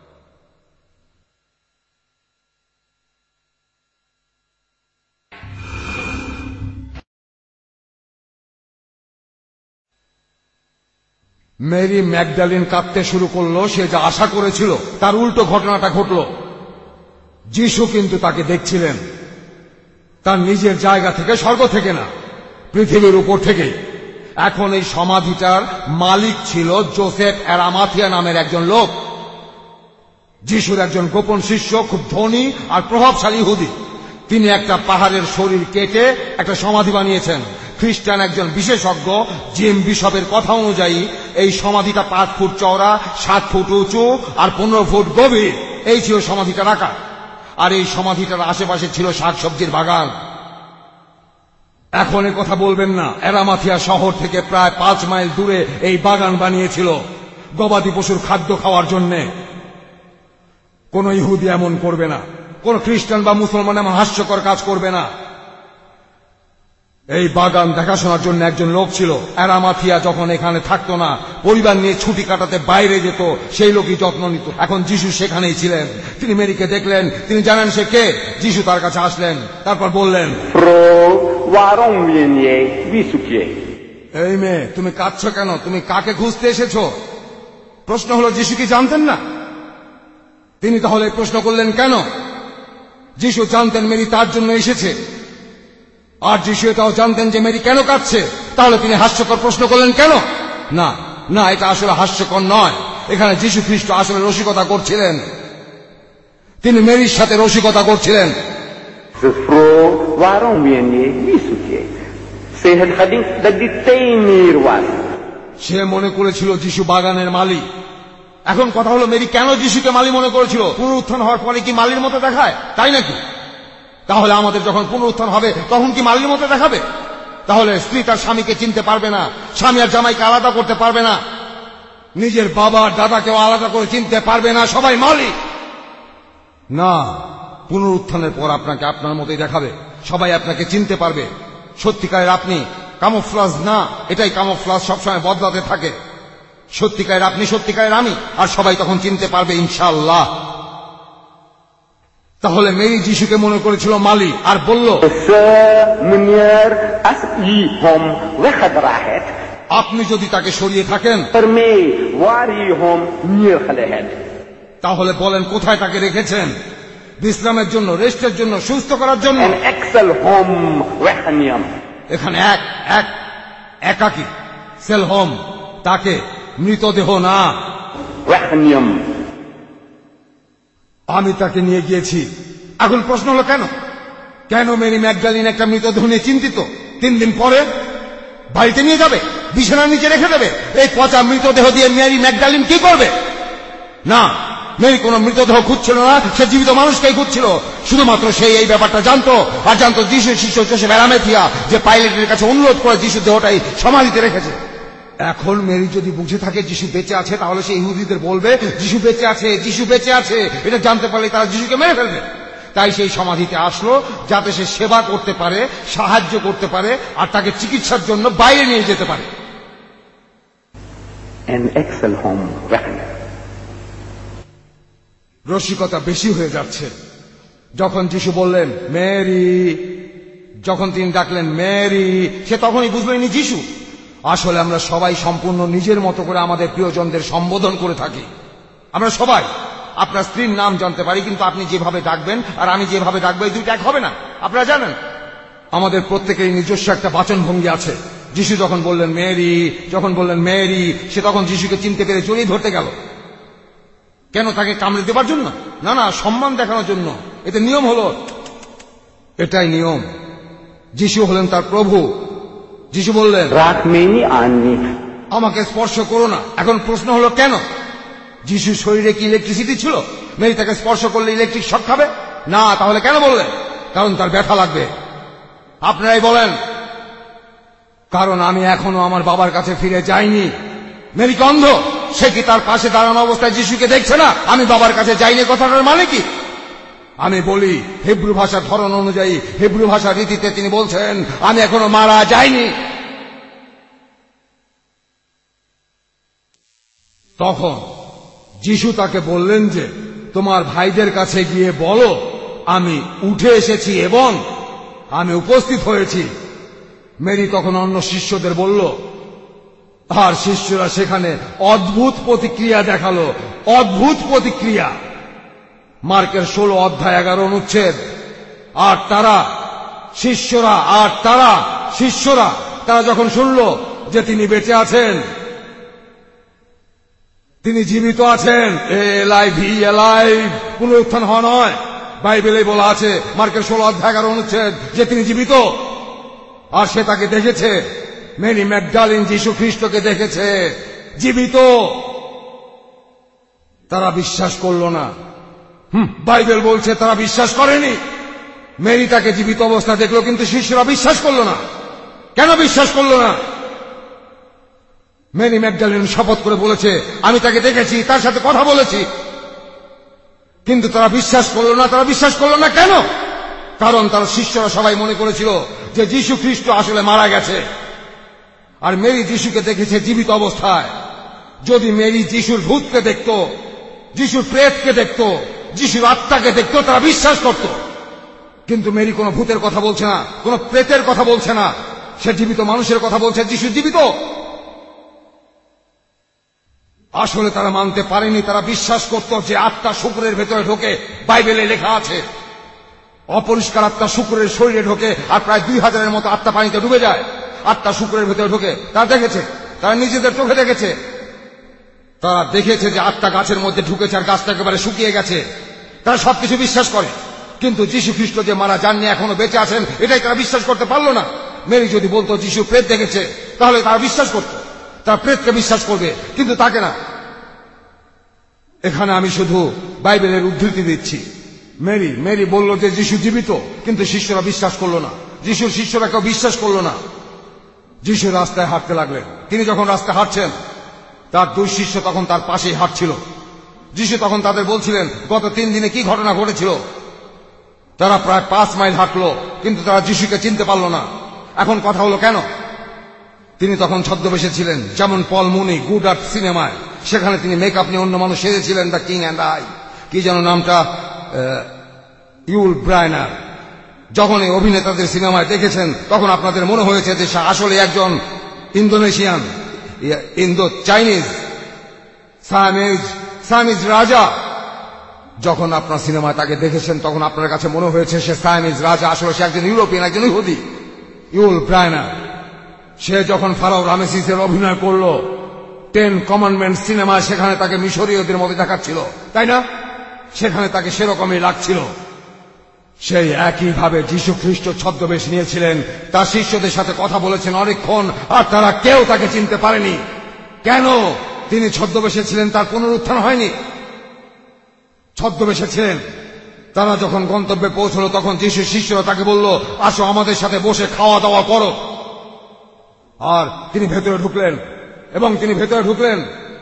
মেরি ম্যাগডালিন কাঁদতে শুরু করলো। সে যা আশা করেছিল তার উল্টো ঘটনাটা ঘটল। যিশু কিন্তু তাকে দেখছিলেন, তার নিজের জায়গা থেকে, স্বর্গ থেকে না, পৃথিবীর উপর থেকে। এখন এই সমাধিটার মালিক ছিল জোসেফ অ্যারামাথিয়া নামের একজন লোক। যিশুর একজন গোপন শিষ্য, খুব ধনী আর প্রভাবশালী ইহুদি। তিনি একটা পাহাড়ের শরীর কেটে একটা সমাধি বানিয়েছেন। খ্রিস্টান একজন বিশেষজ্ঞ জিম বিশপের কথা অনুযায়ী এই সমাধিটা পাঁচ ফুট চওড়া, সাত ফুট উঁচু আর পনেরো ফুট গভীর। এই ছিল সমাধিটার আকার। আর এই সমাধিটার আশেপাশে ছিল শাকসবজির বাগান। এখন এ কথা বলবেন না, অ্যারামাথিয়া শহর থেকে প্রায় পাঁচ মাইল দূরে এই বাগান বানিয়েছিল গবাদি পশুর খাদ্য খাওয়ার জন্যে। কোন ইহুদি এমন করবে না, কোন খ্রিস্টান বা মুসলমান এমন হাস্যকর কাজ করবে না। এই বাগান দেখাশোনার জন্য একজন লোক ছিল। অ্যারামাথিয়া যখন এখানে থাকতো না, পরিবার নিয়ে ছুটি কাটাতে বাইরে যেত, সেই লোকই যত্ন নিত। এখন যিশু সেখানেই ছিলেন। তিনি মেরিকে দেখলেন। তিনি জানেন সে কে। যিশু তার কাছে আসলেন, তারপর বললেন, waarom win jij? Wie zoek je? এই মেয়ে, তুমি কাঁদছো কেন? তুমি কাকে খুঁজতে এসেছো? প্রশ্ন হলো, যিশু কি জানতেন না? তিনি তাহলে প্রশ্ন করলেন কেন? যিশু জানতেন মেরি তার জন্য এসেছে, আর যিশু এটাও জানতেন যে মেরি কেন কাঁদছে। তাহলে তিনি হাস্যকর প্রশ্ন করলেন কেন? না না, এটা আসলে হাস্যকর নয়। এখানে যিশু খ্রিস্ট আসলে রসিকতা করছিলেন। তিনি মেরির সাথে রসিকতা করছিলেন। Ze vroeg, waarom win je? Wie zoek je? Ze had gedacht dat die tuinier was. সে মনে করেছিল যিশু বাগানের মালি। এখন কথা হলো, মেরি কেন যিশুকে মালি মনে করেছিল? পুনরুত্থান হওয়ার পরে কি মালির মতো দেখায়, তাই নাকি? তাহলে আমাদের যখন পুনরুত্থান হবে তখন কি মালির মতো দেখাবে? তাহলে স্ত্রী তার স্বামীকে চিনতে পারবে না, স্বামী আর জামাইকে আলাদা করতে পারবে না, নিজের বাবা আর দাদাকেও আলাদা করে চিনতে পারবে না, সবাই মালিক। না, পুনরুত্থানের পর আপনাকে আপনার মতোই দেখাবে, সবাই আপনাকে চিনতে পারবে। সত্যিকারের আপনি, কামোফ্লাজ না, এটাই কামোফ্লাজ সবসময় বদলাতে থাকে। সত্যিকারের আপনি, সত্যিকারের আমি, আর সবাই তখন চিনতে পারবে ইনশাআল্লাহ। তাহলে মেরি যিশুকে মনে করেছিল মালি আর বলল, Meneer, als u hem weggedragen hebt, আপনি যদি তাকে সরিয়ে থাকেন, ermee waar u hem neergelegd hebt. তাহলে বলেন কোথায় তাকে রেখেছেন? বিশ্রামের জন্য, রেস্টের জন্য, সুস্থ করার জন্য। En ik zal hem wegnemen. এখানে এক এক একাকি সেল হোম, তাকে, মৃতদেহ না। Wegnemen. আমি তাকে নিয়ে গিয়েছি। এখন প্রশ্ন হলো কেন? কেন মেরি ম্যাগডালিন একটা মৃতদেহ নিয়ে চিন্তিত? তিন দিন পরে বাড়িতে নিয়ে যাবে, বিছানার নিচে রেখে দেবে। এই পচা মৃতদেহ দিয়ে মেরি ম্যাগডালিন কি করবে? না, মেরি কোন মৃতদেহ খুঁজছিল না, সে জীবিত মানুষকেই খুঁজছিল। শুধুমাত্র সেই এই ব্যাপারটা জানতো, আর জানতো যিশুর শিষ্য জোসেফ অ্যারামাথিয়া যে পাইলটের কাছে অনুরোধ করে যিশু দেহটাই সমাধিতে রেখেছে। এখন মেরি যদি বুঝে থাকে যিশু বেঁচে আছে, তাহলে সে ইহুদিদের বলবে যিশু বেঁচে আছে, যিশু বেঁচে আছে। এটা জানতে পারলে তারা যিশুকে মেরে ফেলবে। তাই সেই সমাধিতে আসলো যাতে সে সেবা করতে পারে, সাহায্য করতে পারে, আর তাকে চিকিৎসার জন্য বাইরে নিয়ে যেতে পারে। En ik zal hem wegnemen. রসিকতা বেশি হয়ে যাচ্ছে। যখন যিশু বললেন মেরি, যখন তিনি ডাকলেন মেরি, সে তখনই বুঝলেন ইনি যিশু। আসলে আমরা সবাই সম্পূর্ণ নিজের মতো করে আমাদের প্রিয়জনদের সম্বোধন করে থাকি। আমরা সবাই আপনার স্ত্রীর নাম জানতে পারি, কিন্তু আপনি যেভাবে ডাকবেন আর আমি যেভাবে ডাকবো এই দুইটা এক হবে না। আপনারা জানেন আমাদের প্রত্যেকেরই নিজস্ব একটা বাচনভঙ্গি আছে। যিশু যখন বললেন মেরি, যখন বললেন মেরি, সে তখন যিশুকে চিনতে পেরে জড়িয়ে ধরতে গেল। কেন? তাকে কামড়ে দেবার জন্য? না না, সম্মান দেখানোর জন্য। এতে নিয়ম হলো, এটাই নিয়ম। যিশু হলেন তার প্রভু। যিশু বললেন Raak mij niet aan, niet. আমাকে স্পর্শ করো না। এখন প্রশ্ন হলো কেন? যিশুর শরীরে কি ইলেকট্রিসিটি ছিল? মেরি তাকে স্পর্শ করলে ইলেকট্রিক শক খাবে না। তাহলে কেন বললেন? কারণ তার ব্যথা লাগবে। আপনারাই বলেন। কারণ আমি এখনো আমার বাবার কাছে ফিরে যাইনি। মেরি কি অন্ধ? সে কি তার পাশে দাঁড়ানো অবস্থায় যিশুকে দেখছে না? আমি বাবার কাছে যাইনি কথাটার মানে কি? আমি বলি হিব্রু ভাষার ধরন অনুযায়ী, হিব্রু ভাষার রীতিতে তিনি বলছেন আমি এখনো মারা যাইনি। তখন যিশু তাকে বললেন যে তোমার ভাইদের কাছে গিয়ে বলো আমি উঠে এসেছি এবং আমি উপস্থিত হয়েছি। মেরি তখন অন্য শিষ্যদের বলল, আর শিষ্যরা সেখানে অদ্ভুত প্রতিক্রিয়া দেখালো। অদ্ভুত প্রতিক্রিয়া। মার্কের ষোলো অধ্যায় এগারো অনুচ্ছেদ। আর তারা শিষ্যরা আর তারা শিষ্যরা তারা যখন শুনল যে তিনি বেঁচে আছেন, তিনি জীবিত আছেন, এলাইভ হি এলাইভ, পুনরুত্থান হওয়া নয়, বাইবেলে বলা আছে মার্কের ষোলো অধ্যায় এগারো অনুচ্ছেদ যে তিনি জীবিত। আর সে তাকে দেখেছে। মেরি ম্যাগডালিন যীশু খ্রিস্টকে দেখেছে জীবিত। তারা বিশ্বাস করল না। হুম, বাইবেল বলছে তারা বিশ্বাস করেনি। মেরি তাকে জীবিত অবস্থা দেখলো, কিন্তু শিষ্যরা বিশ্বাস করল না। কেন বিশ্বাস করল না? মেরি ম্যাগডালিন শপথ করে বলেছে আমি তাকে দেখেছি, তার সাথে কথা বলেছি, কিন্তু তারা বিশ্বাস করল না। তারা বিশ্বাস করল না কেন? কারণ তার শিষ্যরা সবাই মনে করেছিল যে যীশু খ্রিস্ট আসলে মারা গেছে, আর মেরি যিশুকে দেখেছে জীবিত অবস্থায়। যদি মেরি যিশুর ভূতকে দেখত, যিশুর প্রেতকে দেখত, যিশুর আত্মাকে দেখত, তারা বিশ্বাস করত। কিন্তু মেরি কোনো ভূতের কথা বলছে না, কোনো প্রেতের কথা বলছে না, সে জীবিত মানুষের কথা বলছে। যিশু জীবিত। আসলে তারা মানতে পারেনি। তারা বিশ্বাস করত যে আত্মা শুকরের ভেতরে ঢোকে, বাইবেলে লেখা আছে অপরিষ্কার আত্মা শুকরের শরীরে ঢোকে, আর প্রায় দুই হাজারের মতো আত্মা পানিতে ডুবে যায়। আত্মা শুকরের ভেতরে ঢোকে। তারা দেখেছে, তারা নিজেদের চোখে দেখেছে। তারা দেখেছে যে আত্মা গাছের মধ্যে ঢুকেছে আর গাছটা একেবারে শুকিয়ে গেছে। তারা সবকিছু বিশ্বাস করে, কিন্তু যীশু খ্রিস্ট যে মারা যাননি, এখনো বেঁচে আছেন, এটাই তারা বিশ্বাস করতে পারল না। মেরি যদি বলতো যীশু প্রেত দেখেছে, তাহলে তারা বিশ্বাস করত, তারা প্রেতকে বিশ্বাস করবে, কিন্তু তাকে না। এখানে আমি শুধু বাইবেলের উদ্ধৃতি দিচ্ছি। মেরি মেরি বলল যে যীশু জীবিত, কিন্তু শিষ্যরা বিশ্বাস করল না। যিশুর শিষ্যরা কেউ বিশ্বাস করল না। যিশু রাস্তায় হাঁটতে লাগলেন। তিনি যখন রাস্তায় হাঁটছেন, তার দুই শিষ্য তখন তার পাশেই হাঁটছিল। যিশু তখন তাদের বলছিলেন গত তিন দিনে কি ঘটনা ঘটেছিল। তারা প্রায় পাঁচ মাইল হাঁটলো, কিন্তু তারা যিশুকে চিনতে পারল না। এখন কথা হলো কেন? তিনি তখন ছদ্মবেশে ছিলেন, যেমন পল মুনি গুড আর্ট সিনেমায়, সেখানে তিনি মেকআপ নিয়ে অন্য মানুষ সেজেছিলেন, দ্য কিং অ্যান্ড আই, কি যেন নামটা, ইউল ব্রায়নার। যখন এই অভিনেতাদের সিনেমায় দেখেছেন, তখন আপনাদের মনে হয়েছে যে সে আসলে একজন Indonesian, Indo Chinese, Siamese Siamese রাজা। যখন আপনার সিনেমায় তাকে দেখেছেন, তখন আপনার কাছে মনে হয়েছে সে সায়ামিজ রাজা, আসলে সে একজন ইউরোপিয়ান, একজন ইহুদি, ইউল ব্রায়নার। সে যখন ফারাও রামেসিসের অভিনয় করলো টেন কমান্ডমেন্ট সিনেমা, সেখানে তাকে মিশরীয়দের মধ্যে দেখাচ্ছিল, তাই না? সেখানে তাকে সেরকমই লাগছিল। সেই একইভাবে যীশু খ্রিস্ট ছদ্মবেশ নিয়েছিলেন, তার শিষ্যদের সাথে কথা বলেছেন অনেকক্ষণ, আর তারা কেউ তাকে চিনতে পারেনি। কেন? তিনি ছদ্মবেশে ছিলেন, তার পুনরুত্থান হয়নি। ছদ্মবেশে ছিলেন। তারা যখন গন্তব্যে পৌঁছলো, তখন যীশুর শিষ্যরা তাকে বলল আসো আমাদের সাথে বসে খাওয়া দাওয়া করো। আর তিনি ভেতরে ঢুকলেন, এবং তিনি ভেতরে ঢুকলেন,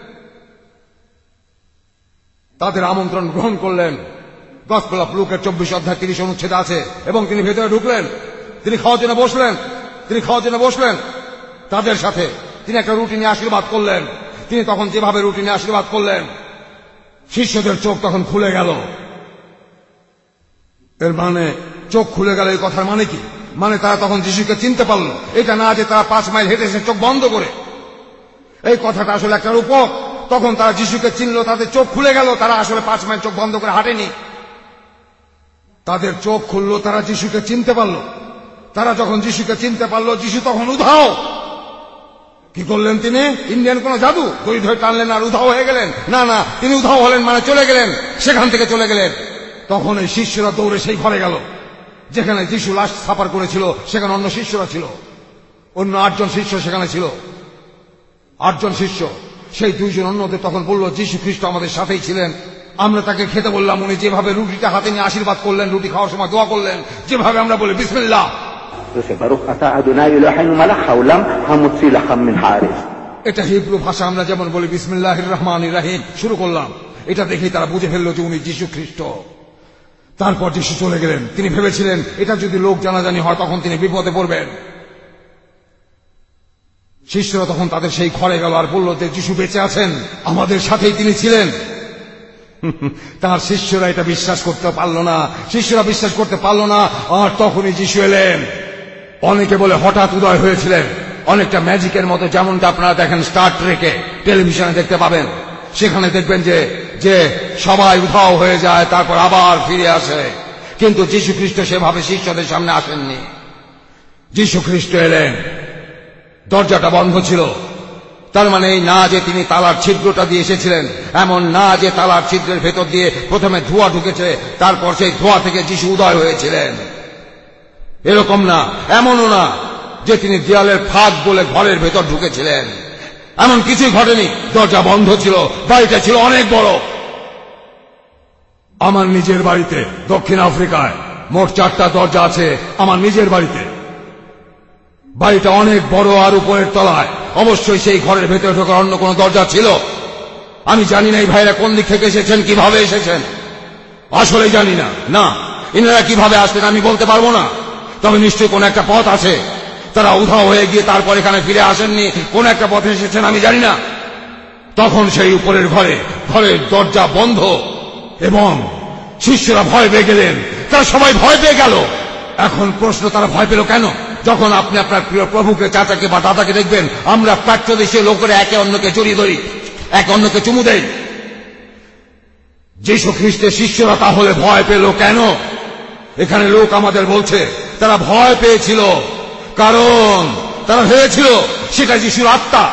তাদের আমন্ত্রণ গ্রহণ করলেন। গসপেল অফ লুকের চব্বিশ অধ্যায় তিরিশ অনুচ্ছেদ আছে। এবং তিনি ভেতরে ঢুকলেন, তিনি খাওয়ার জন্য বসলেন, তিনি খাওয়ার জন্য বসলেন তাদের সাথে। তিনি একটা রুটি নিয়ে আশীর্বাদ করলেন। তিনি তখন যেভাবে রুটি নিয়ে আশীর্বাদ করলেন, শিষ্যদের চোখ তখন খুলে গেল। এর মানে চোখ খুলে গেল, এই কথার মানে কি? মানে তারা তখন যিশুকে চিনতে পারলো। এটা না যে তারা পাঁচ মাইল হেঁটেছে চোখ বন্ধ করে। এই কথাটা আসলে একটা রূপক। তখন তারা যিশুকে চিনল, তাদের চোখ খুলে গেল। তারা আসলে পাঁচ মাইল চোখ বন্ধ করে হাঁটেনি, তাদের চোখ খুললো, তারা যিশুকে চিনতে পারলো। তারা যখন যিশুকে চিনতে পারলো, যিশু তখন উধাও। কি করলেন তিনি? ইন্ডিয়ান কোন জাদু দড়ি ধরে টানলেন আর উধাও হয়ে গেলেন? না না, তিনি উধাও হলেন মানে চলে গেলেন, সেখান থেকে চলে গেলেন। তখন এই শিষ্যরা দৌড়ে সেই ঘরে গেল যেখানে যিশু লাশ সাফার করেছিল। সেখানে অন্য শিষ্যরা ছিল, অন্য আটজন শিষ্য সেখানে ছিল। আটজন শিষ্য, সেই দুইজন অন্যদের তখন বলল, যিশু খ্রিস্ট আমাদের সাথেই ছিলেন, আমরা তাকে খেতে বললাম, উনি যেভাবে রুটিটা হাতে নিয়ে আশীর্বাদ করলেন, রুটি খাওয়ার সময় দোয়া করলেন, যেভাবে আমরা বলি বিসমিল্লাহ। এটা হিব্রু ভাষা, আমরা যেমন বলি বিসমিল্লাহির রহমানির রহিম, শুরু করলাম। এটা দেখেই তারা বুঝে ফেলল যে উনি যিশু খ্রিস্ট। তারপর যিশু চলে গেলেন। তিনি ভেবেছিলেন এটা যদি লোক জানাজানি হয় তখন তিনি বিপদে পড়বেন। শিষ্যরা তখন তাদের সেই ঘরে গেল আর বলল যে যিশু বেঁচে আছেন, আমাদের সাথেই তিনি ছিলেন। তার শিষ্যরা এটা বিশ্বাস করতে পারল না, শিষ্যরা বিশ্বাস করতে পারল না। আর তখনই যিশু এলেন। অনেকে বলে হঠাৎ উদয় হয়েছিলেন, অনেকটা ম্যাজিকের মতো, যেমনটা আপনারা দেখেন স্টার ট্রেকে টেলিভিশনে দেখতে পাবেন। সেখানে দেখবেন যে যে সবাই উধাও হয়ে যায়, তারপর আবার ফিরে আসে। কিন্তু যিশু খ্রিস্ট সেভাবে শিষ্যদের সামনে আসেননি। যিশু খ্রিস্ট এলেন, দরজাটা বন্ধ ছিল। তার মানে এই না যে তিনি তালার ছিদ্রটা দিয়ে এসেছিলেন, এমন না যে তালার ছিদ্রের ভেতর দিয়ে প্রথমে ধোঁয়া ঢুকেছে, তারপর সেই ধোঁয়া থেকে যিশু উদয় হয়েছিলেন। এরকম না, এমনও না যে তিনি দেয়ালের ফাঁক বলে ঘরের ভেতর ঢুকেছিলেন। এমন কিছুই ঘটেনি। দরজা বন্ধ ছিল। বাড়িটা ছিল অনেক বড়। আমার নিজের বাড়িতে দক্ষিণ আফ্রিকায় মোট চারটা দরজা আছে। আমার নিজের বাড়িতে বাড়িটা অনেক বড় আর উপরের তলায়। অবশ্যই সেই ঘরের ভেতরে ঢোকার অন্য কোনো দরজা ছিল। আমি জানি না এই ভাইরা কোন দিক থেকে এসেছেন, কিভাবে এসেছেন, আসলে জানি না। না, ইনারা কিভাবে আসলেন আমি বলতে পারবো না, তবে নিশ্চয়ই কোন একটা পথ আছে। তারা উধাও হয়ে গিয়ে তারপর এখানে ফিরে আসেননি, কোন একটা পথে এসেছেন, আমি জানি না। তখন সেই উপরের ঘরে ঘরের দরজা বন্ধ এবং শিষ্যরা ভয় পেয়ে গেলেন। তারা সবাই ভয় পেয়ে গেল। এখন প্রশ্ন, তারা ভয় পেল কেন? যখন আপনি আপনার প্রিয় প্রভুকে, চাচাকে বা দাদাকে দেখবেন, আমরা প্রাচ্যদেশীয় লোকেরা একে অন্যকে জড়িয়ে ধরি, একে অন্যকে চুমু দেই। যীশু খ্রিস্টের শিষ্যরা তাহলে ভয় পেল কেন? এখানে লোক আমাদের বলছে তারা ভয় পেয়েছিল কারণ তারা ভেবেছিল সেটা যিশুর আত্মা।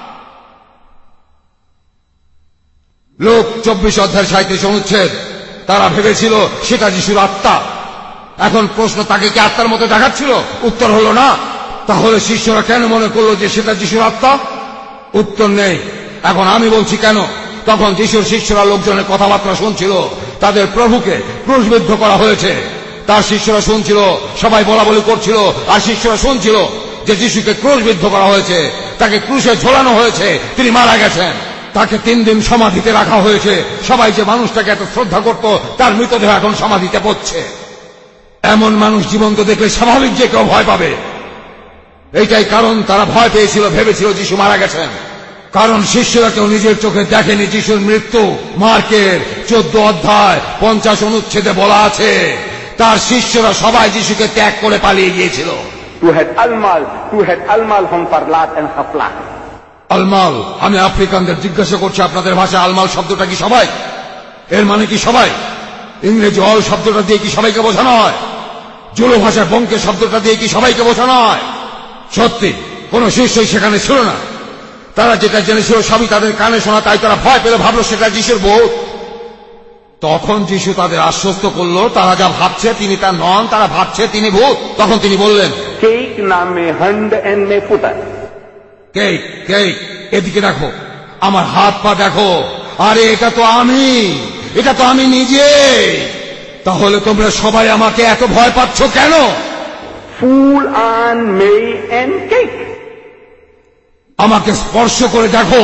লোক চব্বিশ অধ্যায় সাঁইত্রিশ অনুচ্ছেদ, তারা ভেবেছিল সেটা যিশুর আত্মা। এখন প্রশ্ন, তাকে কি আত্মার মতো দেখাচ্ছিল? উত্তর হলো না। তাহলে শিষ্যরা কেন মনে করলো যে সেটা যিশুর আত্মা? উত্তর নেই। এখন আমি বলছি কেন। তখন যিশুর শিষ্যরা লোকজনের কথাবার্তা শুনছিল, তাদের প্রভুকে ক্রুশবিদ্ধ করা হয়েছে। তার শিষ্যরা শুনছিল, সবাই বলা বলি করছিল, আর শিষ্যরা শুনছিল যে যিশুকে ক্রুশবিদ্ধ করা হয়েছে, তাকে ক্রুশে ঝোলানো হয়েছে, তিনি মারা গেছেন, তাকে তিন দিন সমাধিতে রাখা হয়েছে। সবাই যে মানুষটাকে এত শ্রদ্ধা করত, তার মৃতদেহ এখন সমাধিতে পড়ছে। এমন মানুষ জীবন্ত দেখলে স্বাভাবিক যে কেউ ভয় পাবে। এইটাই কারণ তারা ভয় পেয়েছিল, ভেবেছিল যিশু মারা গেছেন। কারণ শিষ্যরা কেউ নিজের চোখে দেখেনি যিশুর মৃত্যু। মার্কের চোদ্দ অধ্যায় পঞ্চাশ অনুচ্ছেদে বলা আছে, তার শিষ্যরা সবাই যিশুকে ত্যাগ করে পালিয়ে গিয়েছিল। আলমাল, আমি আফ্রিকানদের জিজ্ঞাসা করছি আপনাদের ভাষায় আলমাল শব্দটা কি সবাই? এর মানে কি সবাই? ইংরেজি অল শব্দটা দিয়ে কি সবাইকে বোঝানো হয়? জুলু ভাষায় বঙ্কে শব্দটা দিয়ে কি সবাইকে বোঝানো হয়? সত্যি কোন শিষ্যই সেখানে ছিল না। তারা যেটা জেনেছিল সবই তাদের কানে শোনা, তাই তারা ভয় পেলে ভাবলো সেটা যিশুর ভূত। তখন যিশু তাদের আশ্বস্ত করলো, তারা যা ভাবছে তিনি তা নন, তারা ভাবছে তিনি ভূত। তখন তিনি বললেন, কেক নামে হ্যান্ড এন্ড মে ফুটার। কেক কেক এদিকে দেখো, আমার হাত পা দেখো। আরে এটা তো আমি, এটা তো আমি নিজে। তাহলে তোমরা সবাই আমাকে এত ভয় পাচ্ছ কেন? ফুল অন মে এন্ড কেক। আমাকে স্পর্শ করে দেখো।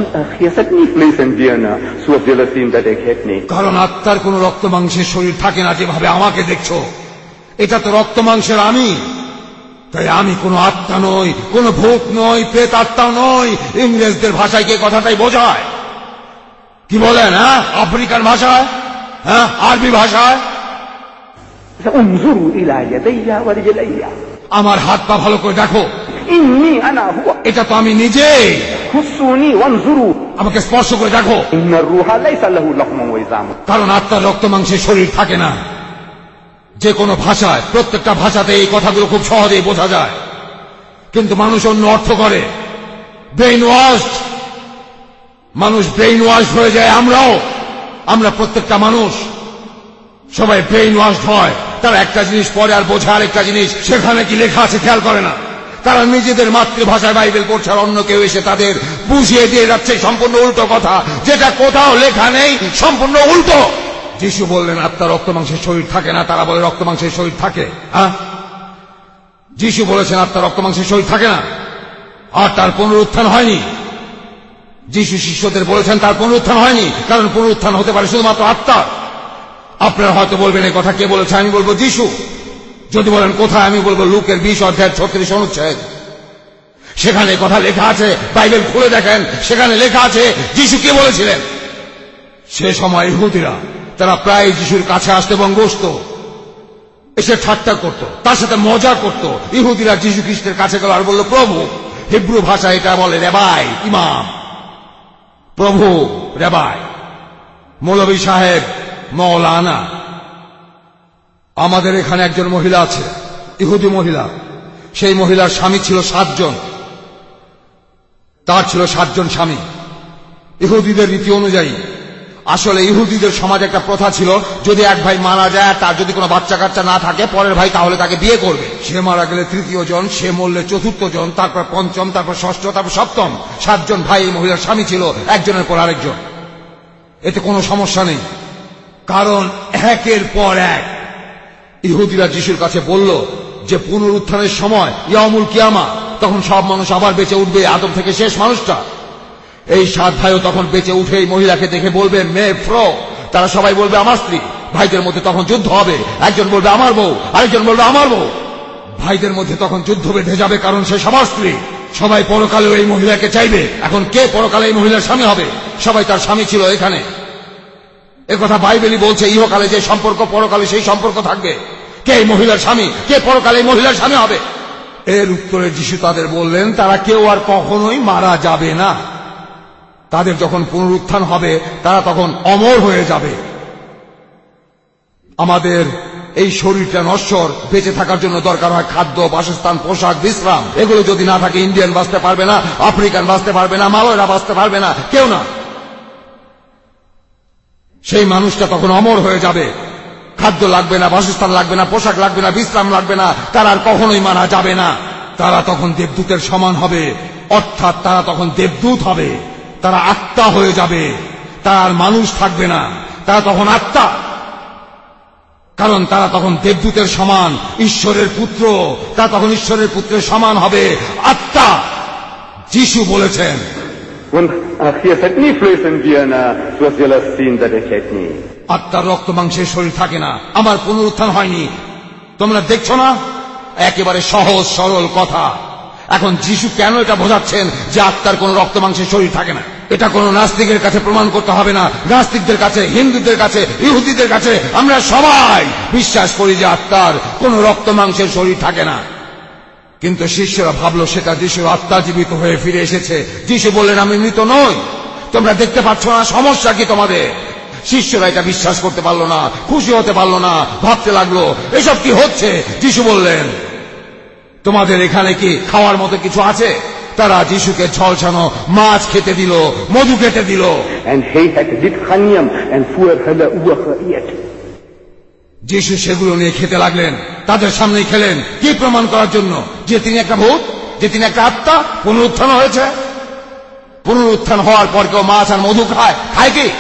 কারণ আত্মার কোন রক্ত মাংসের শরীর থাকে না যেভাবে আমাকে দেখছো। এটা তো রক্ত মাংসের আমি, তাই আমি কোনো আত্মা নই, কোনো ভূত নই, প্রেত আত্মা নই। ইংরেজদের ভাষায় কে কথাটাই বোঝায়? কি বলেন? হ্যাঁ, আফ্রিকান ভাষায়, হ্যাঁ, আরবি ভাষায়। انظروا إلى يدي ورجلي আমার হাত পা ভালো করে দেখো, إني أنا هو এটা তো আমি নিজেই। خصوني وانظروا আমাকে স্পর্শ করে দেখো, إن الروح ليس له لحم وعظام কারণ আত্মার রক্ত মাংসের শরীর থাকে না। যে কোনো ভাষায়, প্রত্যেকটা ভাষাতে এই কথাগুলো খুব সহজেই বোঝা যায়, কিন্তু মানুষ অন্য অর্থ করে। ব্রেইন ওয়াশ, মানুষ ব্রেইন ওয়াশ হয়ে যায়। আমরাও, আমরা প্রত্যেকটা মানুষ সবাই ব্রেইন ওয়াশ হয়। তারা একটা জিনিস পড়ে আর বোঝে আরেকটা জিনিস, সেখানে কি লেখা আছে খেয়াল করে না। তারা নিজেদের মাতৃভাষায় বাইবেল পড়ছে আর অন্য কেউ এসে তাদের বুঝিয়ে দিয়ে যাচ্ছে সম্পূর্ণ উল্টো কথা, যেটা কোথাও লেখা নেই, সম্পূর্ণ উল্টো। যিশু বললেন আত্মার রক্ত মাংসের শরীর থাকে না, তারা বলে রক্ত মাংসের শরীর থাকে। হ্যাঁ, যিশু বলেছেন আত্মার রক্ত মাংসের শরীর থাকে না, আর তার পুনরুত্থান হয়নি। যিশু শিষ্যদের বলেছেন তার পুনরুত্থান হয়নি, কারণ পুনরুত্থান হতে পারে শুধুমাত্র আত্মার। আপনারা হয়তো বলবেন এই কথা কে বলেছে, আমি বলবো যিশু। যদি বলেন কোথায়, আমি বলবো লুকের বিশ অধ্যায় ছত্রিশ অনুচ্ছেদ, সেখানে কথা লেখা আছে। বাইবেল খুলে দেখেন, সেখানে লেখা আছে যিশু কে বলেছিলেন। সে সময় ইহুদিরা তারা প্রায় যিশুর কাছে আসতো এবং বসতো, এসে ঠাট্টা করত, তার সাথে মজা করত। ইহুদিরা যিশু খ্রিস্টের কাছে গেল আর বলল প্রভু। হিব্রু ভাষা এটা বলে রেবাই, ইমাম, প্রভু, রেবাই, মৌলভী সাহেব, মৌলানা। আমাদের এখানে একজন মহিলা আছে, ইহুদি মহিলা। সেই মহিলার স্বামী ছিল সাতজন, তার ছিল সাতজন স্বামী। ইহুদিদের রীতি অনুযায়ী, আসলে ইহুদিদের সমাজে একটা প্রথা ছিল, যদি এক ভাই মারা যায় তার যদি কোনো বাচ্চা কাচ্চা না থাকে, পরের ভাই তাহলে তাকে বিয়ে করবে। সে মারা গেলে তৃতীয় জন, সে মরলে চতুর্থ জন, তারপর পঞ্চম, তারপর ষষ্ঠ, তারপর সপ্তম। সাতজন ভাই এই মহিলার স্বামী ছিল, একজনের পর আরেকজন। এতে কোনো সমস্যা নেই, কারণ একের পর এক ইহুদিরা যিশুর কাছে বলল যে পুনরুত্থানের সময় ইয়ামুল কিয়ামা, তখন সব মানুষ আবার বেঁচে উঠবে, আদম থেকে শেষ মানুষটা। এই সাত ভাইও তখন বেঁচে উঠে এই মহিলাকে দেখে বলবে মে ফ্রো। তারা সবাই বলবে আমার স্ত্রী। ভাইদের মধ্যে তখন যুদ্ধ হবে, একজন বলবে আমার বউ, আরেকজন বলবে আমার বউ। ভাইদের মধ্যে তখন যুদ্ধ বেঁধে যাবে, কারণ সে সবার স্ত্রী। সবাই পরকালেও এই মহিলাকে চাইবে। এখন কে পরকালে এই মহিলার স্বামী হবে? সবাই তার স্বামী ছিল এখানে। একথা বাইবেলই বলছে, ইহকালে যে সম্পর্ক পরকালে সেই সম্পর্ক থাকবে। কে এই মহিলার স্বামী, কে পরকালে এই মহিলার স্বামী হবে? এর উত্তরে যিশু তাদের বললেন তারা কেউ আর কখনোই মারা যাবে না। তাদের যখন পুনরুত্থান হবে তারা তখন অমর হয়ে যাবে। আমাদের এই শরীরটা নশ্বর, বেঁচে থাকার জন্য দরকার হয় খাদ্য, বাসস্থান, পোশাক, বিশ্রাম। এগুলো যদি না থাকে ইন্ডিয়ান বাঁচতে পারবে না, আফ্রিকান বাঁচতে পারবে না, মালয়রা বাঁচতে পারবে না, কেউ না। সেই মানুষটা তখন অমর হয়ে যাবে। খাদ্য লাগবে না, বাসস্থান লাগবে না, পোশাক লাগবে না, বিশ্রাম লাগবে না, তারা আর কখনোই মারা যাবে না। তারা তখন দেবদূতের সমান হবে, অর্থাৎ তারা তখন দেবদূত হবে। তারা আত্মা হয়ে যাবে, তারা আর মানুষ থাকবে না, তারা তখন আত্মা। কারণ তারা তখন দেবদূতের সমান, ঈশ্বরের পুত্র। তারা তখন ঈশ্বরের পুত্রের সমান হবে, আত্মা। যিশু বলেছেন আত্মার রক্ত মাংসের শরীর থাকে না, আমার পুনরুত্থান হয়নি। তোমরা দেখছো না? একেবারে সহজ সরল কথা। এখন যিশু কেন এটা বোঝাচ্ছেন যে আত্মার কোন রক্ত মাংসের শরীর থাকে না? এটা কোন নাস্তিকের কাছে প্রমাণ করতে হবে না। নাস্তিকদের কাছে, হিন্দুদের কাছে, ইহুদিদের কাছে আমরা সবাই বিশ্বাস করি যে আত্মার কোন রক্ত মাংসের শরীর থাকে না। কিন্তু শিষ্যরা ভাবলো সেটা যিশুর আত্মা জীবিত হয়ে ফিরে এসেছে। যিশু বললেন আমি মৃত নই, তোমরা দেখতে পাচ্ছ না, সমস্যা কি তোমাদের? শিষ্যরা এটা বিশ্বাস করতে পারলো না, খুশি হতে পারলো না, ভাবতে লাগলো এসব কি হচ্ছে। যিশু বললেন তোমাদের এখানে কি খাওয়ার মতো কিছু আছে? তারা যিশুকে ঝলসানো মাছ খেতে দিল, মধু খেতে দিল। যিশু সেগুলো নিয়ে খেতে লাগলেন, তাদের সামনেই খেলেন। কি প্রমাণ করার জন্য? যে তিনি একটা ভূত, যে তিনি একটা আত্মা, পুনরুত্থান হয়েছে। পুনরুত্থান হওয়ার পর কেউ মাছ আর মধু খায়? খায় কি?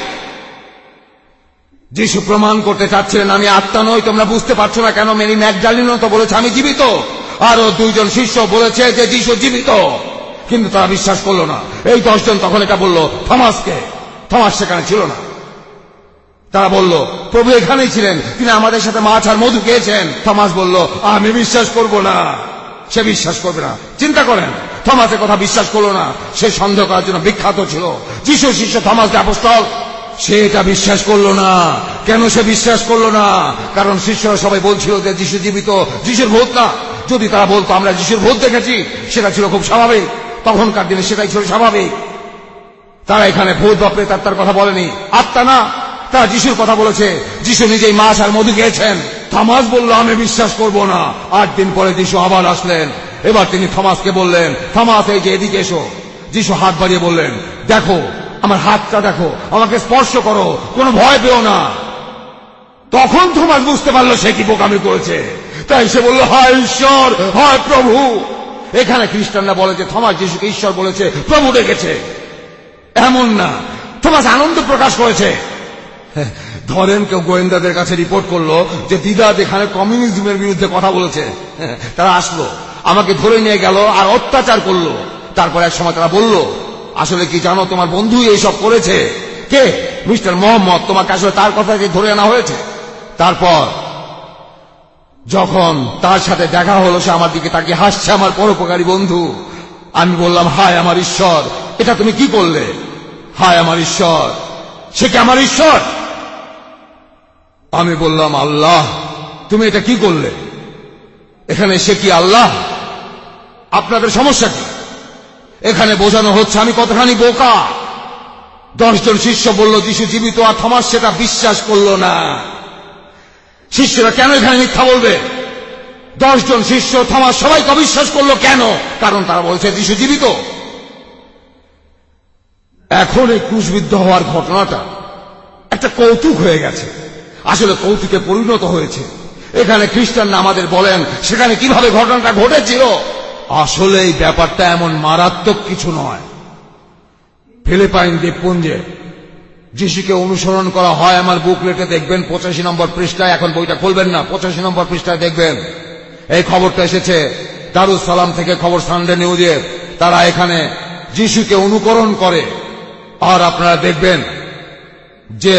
যিশু প্রমাণ করতে চাচ্ছিলেন আমি আত্মা নই। তোমরা বুঝতে পারছো না কেন? মেরি ম্যাকডালিনও তো বলেছে আমি জীবিত, আরো দুইজন শিষ্য বলেছে যে যিশু জীবিত, কিন্তু তারা বিশ্বাস করলো না। এই দশজন তখন এটা বলল থমাসকে। থমাস সেখানে ছিল না। তারা বলল প্রভু এখানেই ছিলেন, তিনি আমাদের সাথে মাছ আর মধু খেয়েছেন। থমাস বলল আমি বিশ্বাস করব না। সে বিশ্বাস করবে না। চিন্তা করেন, থমাসের কথা বিশ্বাস করলো না। সে সন্দেহ করার জন্য বিখ্যাত ছিল। যিশু শিষ্য থমাস দ্য অ্যাপোস্টল, সে এটা বিশ্বাস করলো না। কেন সে বিশ্বাস করলো না? কারণ শিষ্যরা সবাই বলছিল যে যিশু জীবিত, যিশুর ভূত না। যদি তারা বলতো আমরা যিশুর ভূত দেখেছি, সেটা ছিল খুব স্বাভাবিক, তখনকার দিনে সেটাই ছিল স্বাভাবিক। তারা এখানে ভূত বা প্রেতাত্মার কথা বলেনি, আত্মা না, তারা যিশুর কথা বলেছে। যিশু নিজেই মাছ আর মধু খেয়েছেন। থমাস বলল আমি বিশ্বাস করব না। আট দিন পরে যিশু আবার আসলেন। এবার তিনি থমাসকে বললেন, থমাস এই যে এদিকে এসো। যিশু হাত বাড়িয়ে বললেন, দেখো আমার হাতটা দেখো, আমাকে স্পর্শ করো, কোনো ভয় পেও না। তখন থমাস বুঝতে পারলো সে কি বোকামি করেছে। তাই সে বলল, হায় ঈশ্বর, হায় প্রভু। এখানে খ্রিস্টানরা বলে যে থমাস যিশুকে ঈশ্বর বলেছে, প্রভু ডেকেছে। এমন না, থমাস আনন্দ প্রকাশ করেছে। ধরেন কেউ গোয়েন্দাদের কাছে রিপোর্ট করলো যে দিদাদ এখানে কমিউনিজমের বিরুদ্ধে কথা বলেছে। তারা আসলো, আমাকে ধরে নিয়ে গেল আর অত্যাচার করলো। তারপর এক সময় তারা বলল, আসলে কি জানো, তোমার বন্ধু এইসব করেছে। কে? মিস্টার মোহাম্মদ। তোমাকে আসলে তার কথাকে ধরে আনা হয়েছে। তারপর যখন তার সাথে দেখা হলো, সে আমার দিকে তাকিয়ে হাসছে, আমার পরোপকারী বন্ধু। আমি বললাম, হায় আমার ঈশ্বর, এটা তুমি কি করলে? হায় আমার ঈশ্বর, সে কি আমার ঈশ্বর? আমি বললাম, আল্লাহ। তুমি এটা কি করলে? এখানে সে কি আল্লাহ? আপনাদের সমস্যা কি? এখানে বোঝানো হচ্ছে আমি কতখানি বোকা। দশজন শিষ্য বলল যিশু জীবিত, আর থমাস সেটা বিশ্বাস করল না। শিষ্যরা কেন এখানে মিথ্যা বলবে? দশজন শিষ্য, থমাস, সবাইকে অবিশ্বাস করলো কেন? কারণ তারা বলছে যিশু জীবিত। এখন এই ক্রুশবিদ্ধ হওয়ার ঘটনাটা একটা কৌতুক হয়ে গেছে, আসলে কৌতুকে পরিণত হয়েছে। এখানে খ্রিস্টানরা আমাদের বলেন সেখানে কিভাবে ঘটনাটা ঘটেছিল। আসলে এই ব্যাপারটা এমন মারাত্মক কিছু নয়। ফিলিপাইন দ্বীপপুঞ্জে যিশুকে অনুসরণ করা হয়। আমার বুকলেটে দেখবেন পঁচাশি নম্বর পৃষ্ঠায়, এখন বইটা খুলবেন না, পঁচাশি নম্বর পৃষ্ঠায় দেখবেন এই খবরটা এসেছে দারুস সালাম থেকে, খবর সানডে নিউজে। তারা এখানে যিশুকে অনুকরণ করে। আর আপনারা দেখবেন যে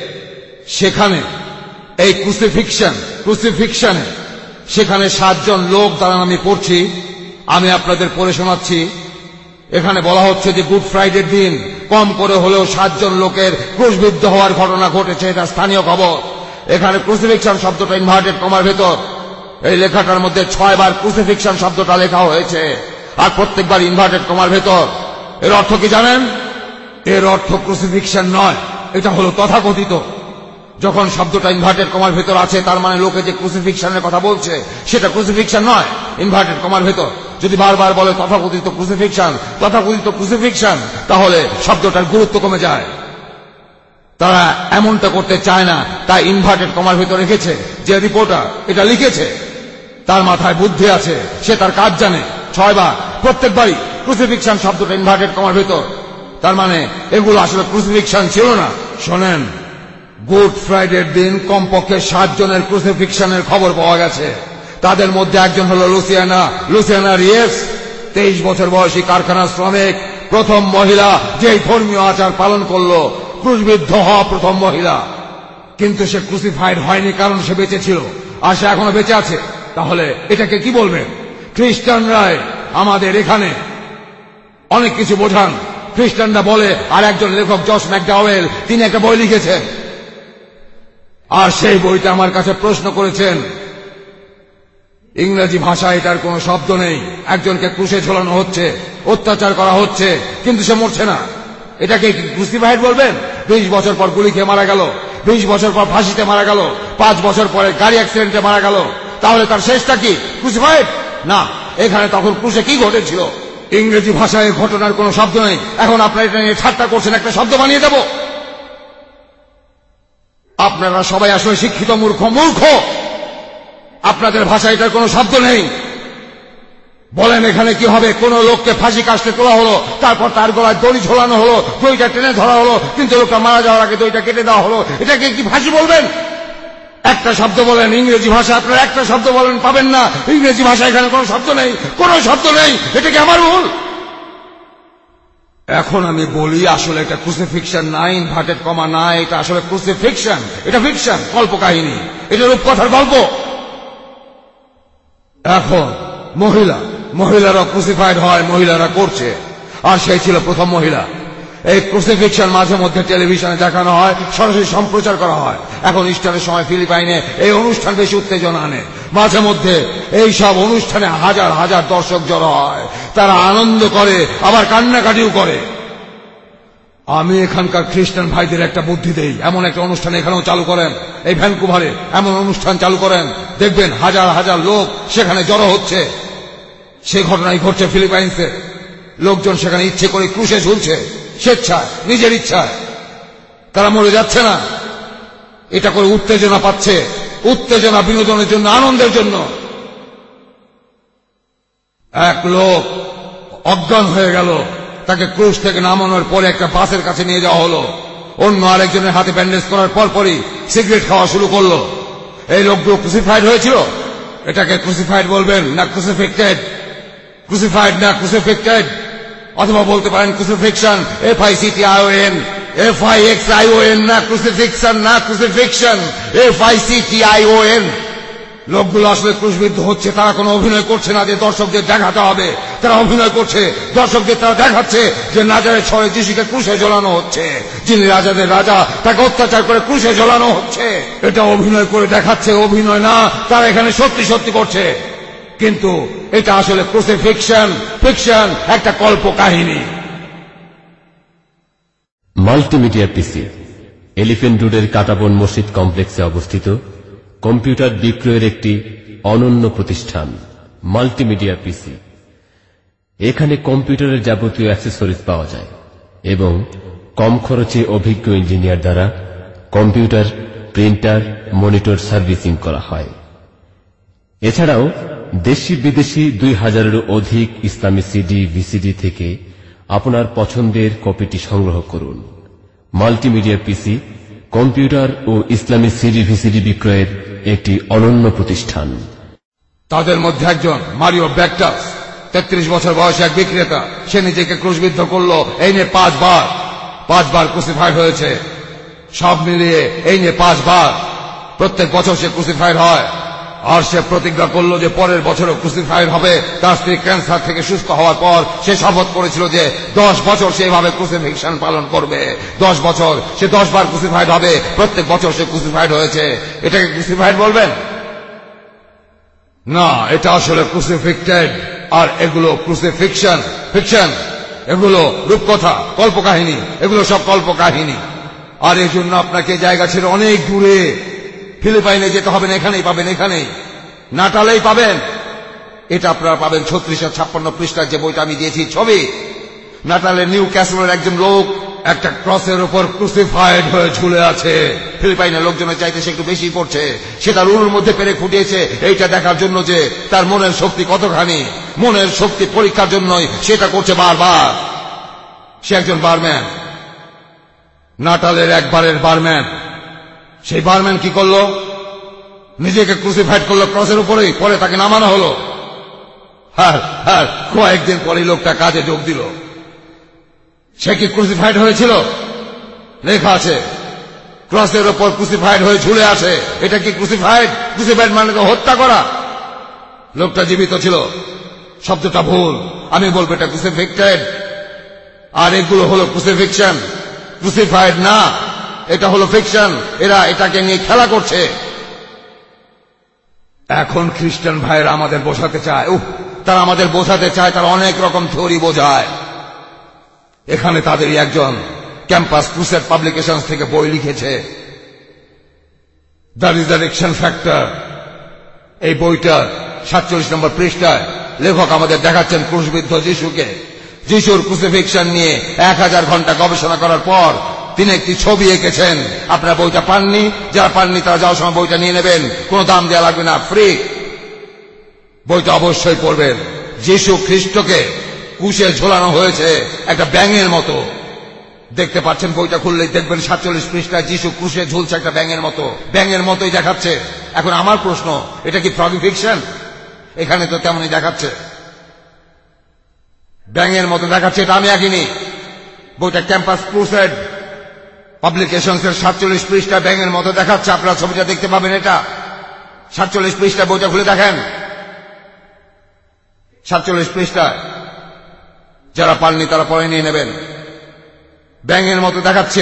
সেখানে এই ক্রুসিফিকশন ক্রুসিফিকশনে সেখানে সাতজন লোক দ্বারা আমি পড়ছি, আমি আপনাদের পড়ে শোনাচ্ছি। এখানে বলা হচ্ছে যে গুড ফ্রাইডের দিন কম করে হলেও সাতজন লোকের ক্রুশবিদ্ধ হওয়ার ঘটনা ঘটেছে। এটা স্থানীয় খবর। এখানে ক্রুসিফিকশন শব্দটা ইনভার্টেড কমার ভেতর, এই লেখাটার মধ্যে ছয় বার ক্রুসিফিকশন শব্দটা লেখা হয়েছে, আর প্রত্যেকবার ইনভার্টেড কমার ভেতর। এর অর্থ কি জানেন? এর অর্থ ক্রুসিফিকশন নয়, এটা হলো তথাকথিত। যখন শব্দটা ইনভার্টেড কমার ভেতর আছে, তার মানে লোকে যে ক্রুসিফিকশনের কথা বলছে সেটা ক্রুসিফিকশন নয়, ইনভার্টেড কমার ভেতর। যদি বারবার বলে তথাকথিত ক্রুসিফিকশন, তথাকথিত ক্রুসিফিকশন, তাহলে শব্দটার গুরুত্ব কমে যায়। তারা এমনটা করতে চায় না, তাই ইনভার্টেড কমার ভেতর রেখেছে। যে রিপোর্টার এটা লিখেছে তার মাথায় বুদ্ধি আছে, সে তার কাজ জানে। ছয়বার, প্রত্যেকবারই ক্রুসিফিকশন শব্দটা ইনভার্টেড কমার ভেতর। তার মানে এগুলো আসলে ক্রুসিফিকশন ছিল না। শোনেন, গুড ফ্রাইডের দিন কমপক্ষে সাত জনের ক্রুসিফিকশনের খবর পাওয়া গেছে। তাদের মধ্যে একজন হল লুসিয়ানা লুসিয়ানা রিয়েস, তেইশ বছর বয়সী কারখানা শ্রমিক, প্রথম মহিলা যেই ধর্মীয় আচার পালন করলো, ক্রুশবিদ্ধ হওয়া প্রথম মহিলা। কিন্তু সে ক্রুসিফাইড হয়নি, কারণ সে বেঁচে ছিল, আর সে এখনো বেঁচে আছে। তাহলে এটাকে কি বলবেন? খ্রিস্টানরাই আমাদের এখানে অনেক কিছু বোঝান। খ্রিস্টানরা বলে, আর একজন লেখক জস ম্যাকডাওয়েল, তিনি একটা বই লিখেছেন, আর সেই বইটা আমার কাছে প্রশ্ন করেছেন। ইংরেজি ভাষায় এটার কোনো শব্দ নেই। একজনকে ক্রুশে ঝোলানো হচ্ছে, অত্যাচার করা হচ্ছে, কিন্তু সে মরছে না। এটাকে ক্রুসিফাইড বলবেন? বিশ বছর পর গুলি খেয়ে মারা গেল, বিশ বছর পর ফাঁসিতে মারা গেল, পাঁচ বছর পরে গাড়ি অ্যাক্সিডেন্টে মারা গেল, তাহলে তার শেষটা কি? ক্রুসিফাইড না। এখানে তখন ক্রুশে কি ঘটেছিল? ইংরেজি ভাষায় ঘটনার কোনো শব্দ নেই। এখন আপনারা এটা নিয়ে ঠাট্টা করছেন, একটা শব্দ বানিয়ে দেব। আপনারা সবাই আসলে শিক্ষিত মূর্খ মূর্খ আপনাদের ভাষায় এটার কোনো শব্দ নেই। বলেন এখানে কি হবে? কোন লোককে ফাঁসি কাস্টে তোলা হলো, তারপর তার গলায় দড়ি ঝোলানো হলো, দড়িটা টেনে ধরা হলো, কিন্তু লোকটা মারা যাওয়ার আগে দড়িটা কেটে দেওয়া হলো। এটাকে কি ফাঁসি বলবেন? একটা শব্দ বলেন। ইংরেজি ভাষা আপনারা একটা শব্দ বলেন, পাবেন না। ইংরেজি ভাষা এখানে কোনো শব্দ নেই, কোনো শব্দ নেই। এটা কি আমার ভুল? এখন আমি বলি আসলে এটা ক্রুসিফিকশন না, ইনভার্টেড কমা না, এটা আসলে ক্রুসিফিকশন। এটা ফিকশন, কল্প কাহিনী, এটা রূপকথার গল্প। এখন মহিলা মহিলারা ক্রুসিফাইড হয়, মহিলারা করছে, আর সেই ছিল প্রথম মহিলা। এই ক্রুসিফিকশন মাঝে মধ্যে টেলিভিশনে দেখানো হয়, সরাসরি সম্প্রচার করা হয়। এখন ইস্টারের সময় ফিলিপাইনে এই অনুষ্ঠান বেশি উত্তেজনা আনে। মাঝে মধ্যে এই সব অনুষ্ঠানে হাজার হাজার দর্শক জড়ো হয়, তারা আনন্দ করে আবার কান্নাকাটিও করে। আমি এখানকার খ্রিস্টান ভাইদের একটা বুদ্ধি দেই, এমন একটা অনুষ্ঠান এখানেও চালু করেন, এই ভ্যানকুভারে এমন অনুষ্ঠান চালু করেন, দেখবেন হাজার হাজার লোক সেখানে জড়ো হচ্ছে। সে ঘটনাই ঘটছে ফিলিপাইন্সে। লোকজন সেখানে ইচ্ছে করে ক্রুশে ঝুলছে, স্বেচ্ছায়, নিজের ইচ্ছায়। তারা মরে যাচ্ছে না, এটা করে উত্তেজনা পাচ্ছে, উত্তেজনা বিনোদনের জন্য, আনন্দের জন্য। এক লোক অজ্ঞান হয়ে গেল, তাকে ক্রুশ থেকে নামানোর পরে একটা বাসের কাছে নিয়ে যাওয়া হলো। অন্য আরেকজনের হাতে ব্যান্ডেজ করার পরপরই সিগারেট খাওয়া শুরু করলো। এই লোকগুলো ক্রুসিফাইড হয়েছিল। এটাকে ক্রুসিফাইড বলবেন না ক্রুসিফিক্টেড? ক্রুসিফাইড না ক্রুসিফিক্টেড? অথবা বলতে পারেন crucifiction, F I C T I O N, F I X I O N, না ক্রুসিফিকশন না crucifiction, F I C T I O N. লোকগুলো আসলে ক্রুশবিদ্ধ হচ্ছে, তারা কোনো অভিনয় করছে না যে দর্শকদের দেখাতে হবে। তারা অভিনয় করছে, দর্শকদের তারা দেখাচ্ছে যে নাজারের ছড়ে যিশুকে ক্রুশে ঝোলানো হচ্ছে, যিনি রাজাদের রাজা, তাকে অত্যাচার করে ক্রুশে ঝোলানো হচ্ছে। এটা অভিনয় করে দেখাচ্ছে, অভিনয় না, তারা এখানে সত্যি সত্যি করছে। কিন্তু এটা আসলে ক্রুসিফিকশন, ফিকশন, একটা কল্প কাহিনী। মাল্টিমিডিয়া পিসি এলিফ্যান্ট রোডের কাটাবন মসজিদ কমপ্লেক্সে অবস্থিত কম্পিউটার বিক্রয়ের একটি অনন্য প্রতিষ্ঠান মাল্টিমিডিয়া পিসি। এখানে কম্পিউটারের যাবতীয় অ্যাক্সেসরিজ পাওয়া যায় এবং কম খরচে অভিজ্ঞ ইঞ্জিনিয়ার দ্বারা কম্পিউটার, প্রিন্টার, মনিটর সার্ভিসিং করা হয়। এছাড়াও দেশি বিদেশি দুই হাজারেরও অধিক ইসলামী সিডি, ভিসিডি থেকে আপনার পছন্দের কপিটি সংগ্রহ করুন। মাল্টিমিডিয়া পিসি কম্পিউটার ও ইসলামী সিডি, ভিসিডি বিক্রয়ের একটি অনন্য প্রতিষ্ঠান। তাদের মধ্যে একজন মারিও ব্যাকটাস, তেত্রিশ বছর বয়সে এক বিক্রেতা। সে নিজেকে ক্রুশবিদ্ধ করলো, এই নিয়ে পাঁচবার পাঁচবার ক্রুসিফাইড হয়েছে। সব মিলিয়ে এই নিয়ে পাঁচবার। প্রত্যেক বছর সে ক্রুসিফাইড হয়। আর সে প্রতিজ্ঞা করলো যে পরের বছরও ক্রুসিফাইড হবে। তার স্ত্রী ক্যান্সার থেকে সুস্থ হওয়ার পর সে শপথ করেছিল যে দশ বছর সে এভাবে ক্রুসিফিকশন পালন করবে। দশ বছর সে দশ বার ক্রুসিফাইড হবে। প্রত্যেক বছর সে ক্রুসিফাইড হয়েছে। এটাকে ক্রুসিফাইড বলবেন না, এটা আসলে ক্রুসিফিক্টেড। আর এগুলো ক্রুসিফিকশন, ফিকশন, এগুলো রূপকথা, কল্পকাহিনী, এগুলো সব কল্পকাহিনী। আর এই জন্য আপনাকে জায়গা ছেড়ে অনেক দূরে ফিলিপাইনে যেতে হবে না। এখানেই পাবেন, এখানেই নাটালেই পাবেন। এটা আপনারা পাবেন ছত্রিশ আর ছাপ্পান্ন পৃষ্ঠার যে বইটা আমি দিয়েছি ছবি। নাটালের নিউ ক্যাসলের একজন লোক একটা ক্রসের উপর ক্রুসিফাইড হয়ে ঝুলে আছে। ফিলিপাইনের লোকজনের চাইতে সে একটু বেশি করছে। সে তার উরুর মধ্যে পেরে ফুটিয়েছে এইটা দেখার জন্য যে তার মনের শক্তি কতখানি। মনের শক্তি পরীক্ষার জন্যই সেটা করছে বারবার। সে একজন বারম্যান, নাটালের একবারের বারম্যান। সেই বারম্যান কি করলো? নিজেকে ক্রুসিফাইড করলো ক্রসের উপরেই। পরে তাকে নামানো হলো। হ্যাঁ হ্যাঁ কয়েকদিন পরে লোকটা কাজে যোগ দিল। সে কি ক্রুসিফাইড হয়েছিল? লেখা আছে ক্রসের উপর ক্রুসিফাইড হয়ে ঝুলে আছে। এটা কি ক্রুসিফাইড? ক্রুসিফাইড মানে তো হত্যা করা। লোকটা জীবিত ছিল। শব্দটা ভুল। আমি বলবো এটা ক্রুসিফিক্টেড। আর এগুলো হলো ক্রুসিফিকশন। ক্রুসিফাইড না, এটা হলো ফিকশন। এরা এটাকে নিয়ে খেলা করছে। এখন খ্রিস্টান ভাইরা আমাদের বোঝাতে চায়, উহ তারা আমাদের বোঝাতে চায়, তারা অনেক রকম থিওরি বোঝায়। এখানে তাদেরই একজন ক্যাম্পাস ক্রুসেড পাবলিকেশন থেকে বই লিখেছে, দ্য রিজারেকশন ফ্যাক্টর। এই বইটার সাতচল্লিশ নম্বর পৃষ্ঠায় লেখক আমাদের দেখাচ্ছেন ক্রুশবিদ্ধ যিশুকে। যিশুর ক্রুসিফিকশন নিয়ে এক হাজার ঘন্টা গবেষণা করার পর তিনি একটি ছবি এঁকেছেন। আপনারা বইটা পাননি? যারা পাননি তারা যাওয়ার সময় বইটা নিয়ে নেবেন, কোনো দাম দেওয়া লাগবে না, ফ্রি। বইটা অবশ্যই পড়বেন। যিশু খ্রিস্টকে কুশে ঝোলানো হয়েছে একটা ব্যাঙের মতো। দেখতে পাচ্ছেন, বইটা খুললেই দেখবেন সাতচল্লিশ পৃষ্ঠায় যিশু ক্রুশে ঝুলছে একটা ব্যাঙের মতো। ব্যাঙের মতোই দেখাচ্ছে। এখন আমার প্রশ্ন, এটা কি ফিকশন? এখানে তো তেমনই দেখাচ্ছে, ব্যাঙের মতো দেখাচ্ছে। এটা আমি আঁকিনি। বইটা ক্যাম্পাস ক্রুসেড পাবলিকেশনস এর সাতচল্লিশ পৃষ্ঠা ব্যাঙের মতো দেখাচ্ছে। আপনারা ছবিটা দেখতে পাবেন। এটা সাতচল্লিশ পৃষ্ঠা, বইটা খুলে দেখেন। সাতচল্লিশ পৃষ্ঠা। যারা পাননি তারা পরে নিয়ে নেবেন। ব্যাঙের মতো দেখাচ্ছে।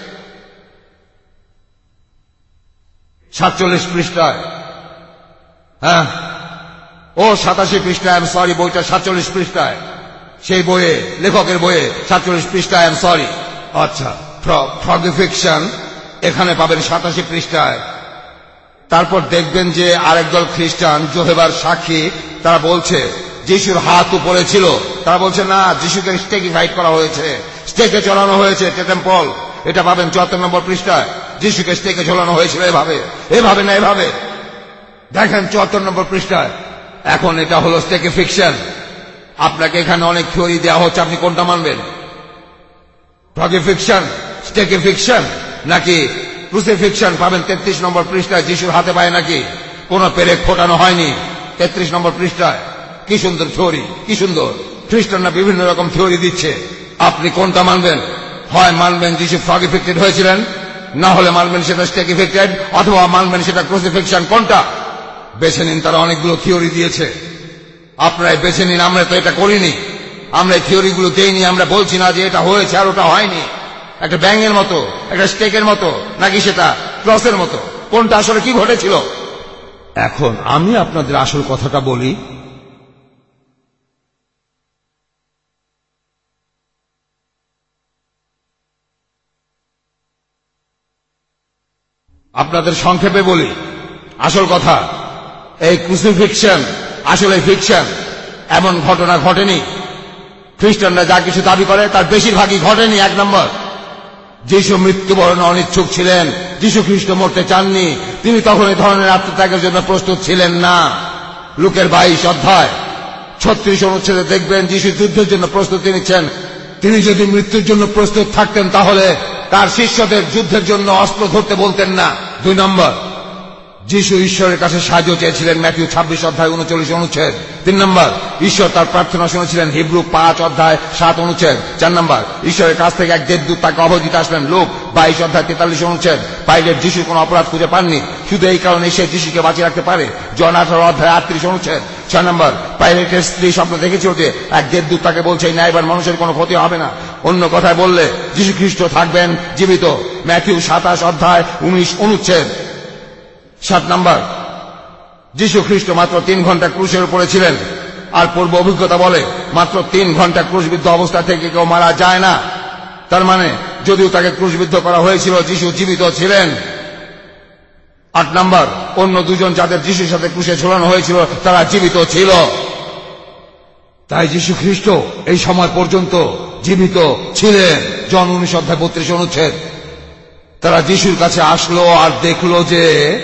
সাতচল্লিশ পৃষ্ঠায়, হ্যাঁ ও সাতাশি পৃষ্ঠায়, আই এম সরি, বইটা সাতচল্লিশ পৃষ্ঠায়, সেই বইয়ে লেখকের বইয়ে সাতচল্লিশ পৃষ্ঠায়, আই এম সরি। আচ্ছা, ফ্রগিফিকশন এখানে পাবেন সাতাশি পৃষ্ঠায়। তারপর দেখবেন যে আরেক দল খ্রিস্টান, জোহেবার সাক্ষী, তারা বলছে যিশুর হাত উপরে ছিল। তারা বলছে না, যিশুকে স্টেকিফাইড করা হয়েছে, স্টেকে চলানো হয়েছে, টেম্পল। এটা পাবেন চুয়াত্তর নম্বর পৃষ্ঠায়। যিশুকে স্টেকে ঝোলানো হয়েছিল এভাবে, এভাবে না এভাবে, দেখেন চুয়াত্তর নম্বর পৃষ্ঠায়। এখন এটা হলো স্টেকিফিকশন। আপনাকে এখানে অনেক থিওরি দেওয়া হচ্ছে, আপনি কোনটা মানবেন? ফ্রগিফিকশন, স্টেকিফিকশন নাকি ক্রুসিফিকশন? পাবেন তেত্রিশ নম্বর পৃষ্ঠায়। যিশুর হাতে পায় নাকি কোন পেরেক ফোটানো হয়নি, তেত্রিশ নম্বর পৃষ্ঠায়। কি সুন্দর থিওরি, কি সুন্দর। খ্রিস্টানরা বিভিন্ন রকম থিওরি দিচ্ছে, আপনি কোনটা মানবেন? হয় মানবেন যিশু ফ্রগিফিক্টেড হয়েছিলেন, না হলে মানবেন সেটা স্টেকিফিক্টেড, অথবা মানবেন সেটা ক্রুসিফিকশন। কোনটা বেছে নিন। তারা অনেকগুলো থিওরি দিয়েছে, আপনারাই বেছে নিন। আমরা তো এটা করিনি, আমরা এই থিওরিগুলো দেইনি। আমরা বলছি না যে এটা হয়েছে আর ওটা হয়নি, একটা ব্যাঙের মতো, একটা স্টেকের মতো, নাকি সেটা ক্রসের মতো। কোনটা আসলে কি ঘটেছিল? এখন আমি আপনাদের আসল কথাটা বলি। আপনাদের সংক্ষেপে বলি আসল কথা। এই ক্রুসিফিকশন আসলে ফিকশন, এমন ঘটনা ঘটেনি। খ্রিস্টানরা যা কিছু দাবি করে তার বেশিরভাগই ঘটেনি। এক নম্বর, যিশু মৃত্যুবরণে অনিচ্ছুক ছিলেন, যিশু খ্রিস্ট মরতে চাননি, তিনি তখন এই ধরনের আত্মত্যাগের জন্য প্রস্তুত ছিলেন না। লুকের বাইশ অধ্যায় ছত্রিশ অনুচ্ছেদে দেখবেন যিশু যুদ্ধের জন্য প্রস্তুতি নিচ্ছেন। তিনি যদি মৃত্যুর জন্য প্রস্তুত থাকতেন তাহলে তার শিষ্যদের যুদ্ধের জন্য অস্ত্র ধরতে বলতেন না। দুই নম্বর, যিশু ঈশ্বরের কাছে সাহায্য চেয়েছিলেন, ম্যাথিউ ছাব্বিশ অধ্যায় উনচল্লিশ অনুচ্ছেদ। তিন নম্বর, ঈশ্বর তার প্রার্থনা শুনেছিলেন, হিব্রু পাঁচ অধ্যায় সাত অনুচ্ছেদ। চার নম্বর, ঈশ্বরের কাছ থেকে এক দেবদূত তাকে অভয় দিতে আসলেন, লোক বাইশ অধ্যায় তেতাল্লিশ অনুচ্ছেদ। পাইলেট যিশুর কোন অপরাধ খুঁজে পাননি, শুধু এই কারণে সে যিশুকে বাঁচিয়ে রাখতে পারে, জন আঠারো অধ্যায় আটত্রিশ অনুচ্ছেদ। ছয় নম্বর, পাইলেটের স্ত্রী স্বপ্ন দেখেছিল যে এক দেবদূত তাকে বলছে ন্যায়বার মানুষের কোনো ক্ষতি হবে না। অন্য কথায় বললে যিশু খ্রিস্ট থাকবেন জীবিত, ম্যাথিউ সাতাশ অধ্যায় উনিশ অনুচ্ছেদ। সাত নম্বর, যিশু খ্রিস্ট মাত্র তিন ঘন্টা ক্রুশের উপরে ছিলেন, আর পূর্ব অভিজ্ঞতা বলে মাত্র তিন ঘন্টা ক্রুশবিদ্ধ অবস্থা থেকে কেউ মারা যায় না। তার মানে যদিও তাকে ক্রুশবিদ্ধ করা হয়েছিল, যিশু জীবিত ছিলেন। আট নম্বর, অন্য দুজন যাদের যিশুর সাথে ক্রুশে ঝোলানো হয়েছিল তারা জীবিত ছিল। তাই যিশু খ্রিস্ট এই সময় পর্যন্ত জীবিত ছিলেন। জন উনিশ অধ্যায় বত্রিশ অনুচ্ছেদ। তারা যিশুর কাছে আসলো আর দেখলো যে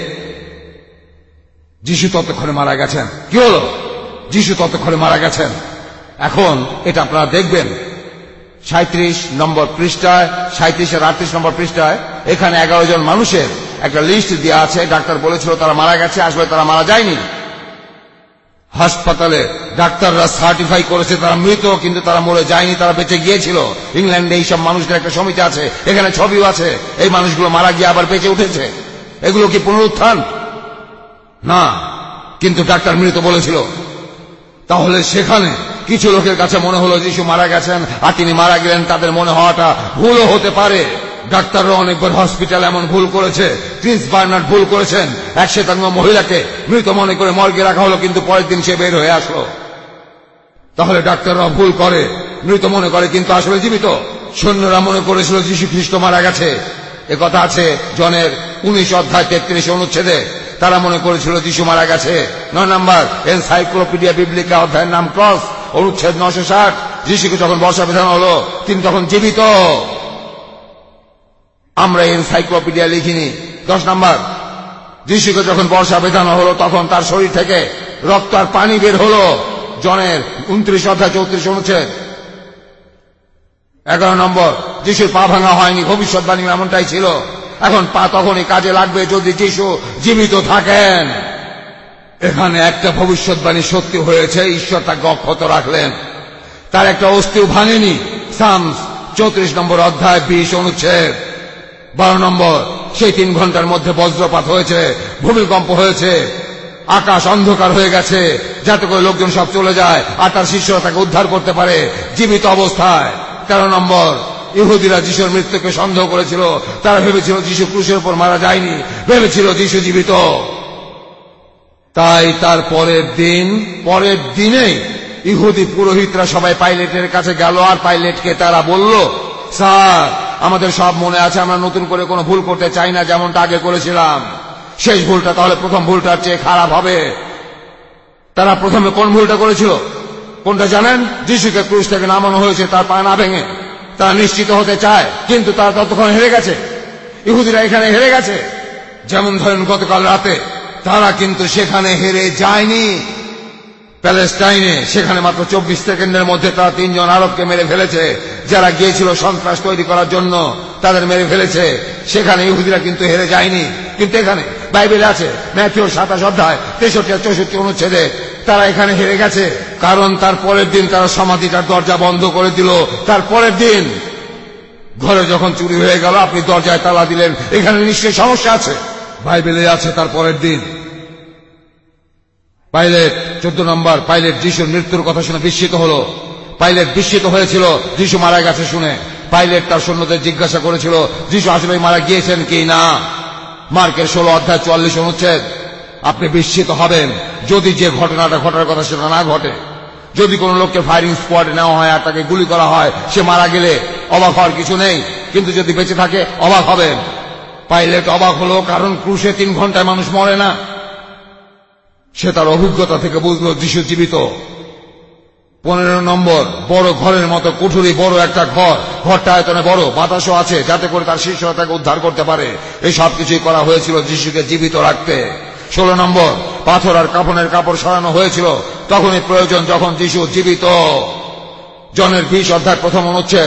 যিশু ততক্ষণে মারা গেছেন। কি হলো? যিশু ততক্ষণে মারা গেছেন। এখন এটা আপনারা দেখবেন সাঁত্রিশ নম্বর পৃষ্ঠায়, সাঁত্রিশ আর আটত্রিশ নম্বর পৃষ্ঠায়। এখানে এগারো জন মানুষের একটা লিস্ট দেওয়া আছে। ডাক্তার বলেছিল তারা মারা গেছে, আসলে তারা মারা যায়নি। হাসপাতালে ডাক্তাররা সার্টিফাই করেছে তারা মৃত, কিন্তু তারা মরে যায়নি, তারা বেঁচে গিয়েছিল। ইংল্যান্ডে এইসব মানুষদের একটা সমিতি আছে, এখানে ছবিও আছে। এই মানুষগুলো মারা গিয়ে আবার বেঁচে উঠেছে। এগুলো কি পুনরুত্থান? না, কিন্তু ডাক্তার মৃত বলেছিল। তাহলে সেখানে কিছু লোকের কাছে মনে হলো যিশু মারা গেছেন, আর তিনি মারা গেলেন। তাদের মনে হওয়াটা ভুলও হতে পারে। ডাক্তাররা অনেকবার হসপিটাল এমন ভুল করেছে। ক্রিস বার্নার্ড ভুল করেছেন, এক শ্বেতাঙ্গ মহিলাকে মৃত মনে করে মর্গে রাখা হলো, কিন্তু পরের দিন সে বের হয়ে আসলো। তাহলে ডাক্তাররা ভুল করে, মৃত মনে করে, কিন্তু আসলে জীবিত। সৈন্যরা মনে করেছিল যিশু খ্রিস্ট মারা গেছে। এ কথা আছে জনের উনিশ অধ্যায় তেত্রিশ অনুচ্ছেদে। তারা মনে করেছিল যিশু মারা গেছে। নয় নম্বর, এনসাইক্লোপিডিয়া বিবলিকা অধ্যায়ের নাম ক্রস, অনুচ্ছেদ নশো ষাট। যিশুকে যখন বর্ষা বিধান হলো তিনি তখন জীবিত। আমরা এনসাইক্লোপিডিয়া লিখিনি। দশ নম্বর, যিশুকে যখন বর্ষা বেঁধানো হলো তখন তার শরীর থেকে রক্ত আর পানি বের হলো। জনের উনত্রিশ অধ্যায় চৌত্রিশ অনুচ্ছেদ। এগারো নম্বর, যিশুর পা ভাঙা হয়নি, ভবিষ্যৎবাণী এমনটাই ছিল। এখন পা তখনই কাজে লাগবে যদি যিশু জীবিত থাকেন। এখানে একটা ভবিষ্যৎবাণী সত্যি হয়েছে, ঈশ্বর তাকে অক্ষত রাখলেন, তার একটা অস্থিও ভাঙেনি। সামস চৌত্রিশ নম্বর অধ্যায় বিশ অনুচ্ছেদ। বারো নম্বর, সেই তিন ঘন্টার মধ্যে বজ্রপাত হয়েছে, ভূমিকম্প হয়েছে, আকাশ অন্ধকার হয়ে গেছে, যাতে করে লোকজন সব চলে যায় আর তার শিষ্যরা তাকে উদ্ধার করতে পারে জীবিত অবস্থায়। তেরো নম্বর, ইহুদিরা যিশুর মৃত্যুকে সন্দেহ করেছিল। তারা ভেবেছিল যিশু ক্রুশের উপর মারা যায়নি, ভেবেছিল যিশু জীবিত। তাই তার পরের দিন পরের দিনেই ইহুদি পুরোহিতরা সবাই পাইলেটের কাছে গেল, আর পাইলেটকে তারা বলল, স্যার, আমাদের সব মনে আছে, আমরা নতুন করে কোনো ভুল করতে চাই না যেমনটা আগে করেছিলাম। শেষ ভুলটা তাহলে প্রথম ভুলটার চেয়ে খারাপ হবে। তারা প্রথমে কোন ভুলটা করেছিল? কোনটা জানেন? যিশুকে ক্রুশ থেকে নামানো হয়েছে তার পা না ভেঙে। তারা নিশ্চিত হতে চায়, কিন্তু তারা ততক্ষণ হেরে গেছে। ইহুদিরা এখানে হেরে গেছে। যেমন ধরেন গতকাল রাতে তারা কিন্তু সেখানে হেরে যায়নি। প্যালেস্টাইনে সেখানে মাত্র চব্বিশ সেকেন্ডের মধ্যে তারা তিনজন আরবকে মেরে ফেলেছে, যারা গিয়েছিল সন্ত্রাস তৈরি করার জন্য, তাদের মেরে ফেলেছে। সেখানে ইহুদিরা কিন্তু হেরে যায়নি। কিন্তু এখানে বাইবেলে আছে, ম্যাথিউ সাতাশ অধ্যায় তেষট্টি আর চৌষট্টি অনুচ্ছেদে, তারা এখানে হেরে গেছে। কারণ তার পরের দিন তারা সমাধিটার দরজা বন্ধ করে দিল। তার পরের দিন ঘরে যখন চুরি হয়ে গেল, আপনি দরজায় তালা দিলেন, এখানে নিশ্চয়ই সমস্যা আছে। বাইবেলে আছে তার পরের দিন। পাইলেট চোদ্দ নম্বর, পাইলেট যিশুর মৃত্যুর কথা শুনে বিস্মিত হলো। পাইলেট বিস্মিত হয়েছিল যিশু মারা গেছে শুনে। পাইলেট তার সৈন্যদের জিজ্ঞাসা করেছিল যিশু আসলে মারা গিয়েছেন কি না। মার্কের ষোলো অধ্যায় চুয়াল্লিশ অনুচ্ছেদ। আপনি বিস্মিত হবেন যদি যে ঘটনাটা ঘটার কথা সেটা না ঘটে। যদি কোনো লোককে ফায়ারিং স্কোয়াডে নেওয়া হয় আর তাকে গুলি করা হয়, সে মারা গেলে অবাক হওয়ার কিছু নেই, কিন্তু যদি বেঁচে থাকে অবাক হবেন। পাইলেট অবাক হলো, কারণ ক্রুশে তিন ঘন্টায় মানুষ মরে না। সে তার অভিজ্ঞতা থেকে বুঝল যিশু জীবিত। পনেরো নম্বর, বড় ঘরের মতো কুঠুরি, বড় একটা ঘর, ঘরটা আয়তনে বড়, বাতাসও আছে যাতে করে তার শিষ্যরা তাকে উদ্ধার করতে পারে। এই সব কিছুই করা হয়েছিল যিশুকে জীবিত রাখতে। ষোলো নম্বর, পাথর আর কাফনের কাপড় সরানো হয়েছিল তখনই প্রয়োজন যখন যিশু জীবিত। জনের বিশ অধ্যায় প্রথম অনুচ্ছেদ।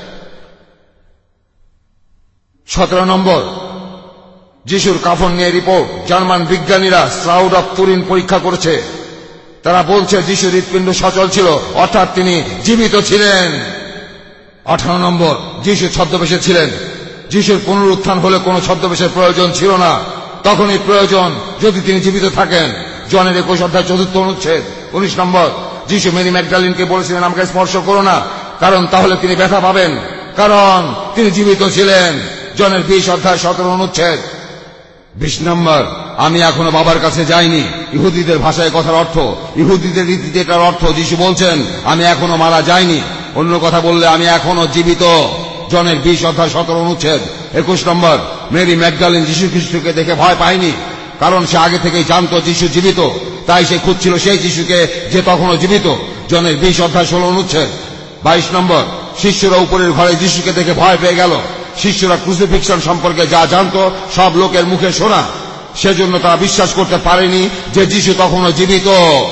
সতেরো নম্বর, যিশুর কাফন নিয়ে রিপোর্ট। জার্মান বিজ্ঞানীরা স্লাউড অফ তুরিন পরীক্ষা করেছে। তারা বলছে যিশুর হৃৎপিণ্ড সচল ছিল, অর্থাৎ তিনি জীবিত ছিলেন। আঠারো নম্বর, যিশু ছদ্মবেশে ছিলেন। যিশুর পুনরুত্থান হলে কোনো ছদ্মবেশের প্রয়োজন ছিল না, তখনই প্রয়োজন যদি তিনি জীবিত থাকেন। জনের একুশ অধ্যায় চতুর্থ অনুচ্ছেদ। উনিশ নম্বর, যিশু মেরি ম্যাগডালিনকে বলেছিলেন আমাকে স্পর্শ করো না, কারণ তাহলে তিনি ব্যথা পাবেন, কারণ তিনি জীবিত ছিলেন। জনের বিশ অধ্যায় সতেরো অনুচ্ছেদ। বিশ নম্বর, আমি এখনো বাবার কাছে যাইনি। ইহুদিদের ভাষায় কথার অর্থ, ইহুদিদের রীতিতে এটার অর্থ যিশু বলছেন আমি এখনো মারা যাইনি। অন্য কথা বললে আমি এখনো জীবিত। জনের বিশ অধ্যায় সতেরো অনুচ্ছেদ। একুশ নম্বর, মেরি ম্যাগডালিন যিশু খ্রিস্টকে দেখে ভয় পায়নি, কারণ সে আগে থেকেই জানতো যিশু জীবিত। তাই সে খুঁজছিল সেই যিশুকে যে তখনও জীবিত। জনের বিশ অধ্যায় ষোলো অনুচ্ছেদ। বাইশ নম্বর, শিষ্যরা উপরের ঘরে যিশুকে দেখে ভয় পেয়ে গেল। শিষ্যরা ক্রুসিফিকশন সম্পর্কে যা জানতো সব লোকের মুখে শোনা, সেজন্য তারা বিশ্বাস করতে পারেনি যে যিশু তখনও জীবিত।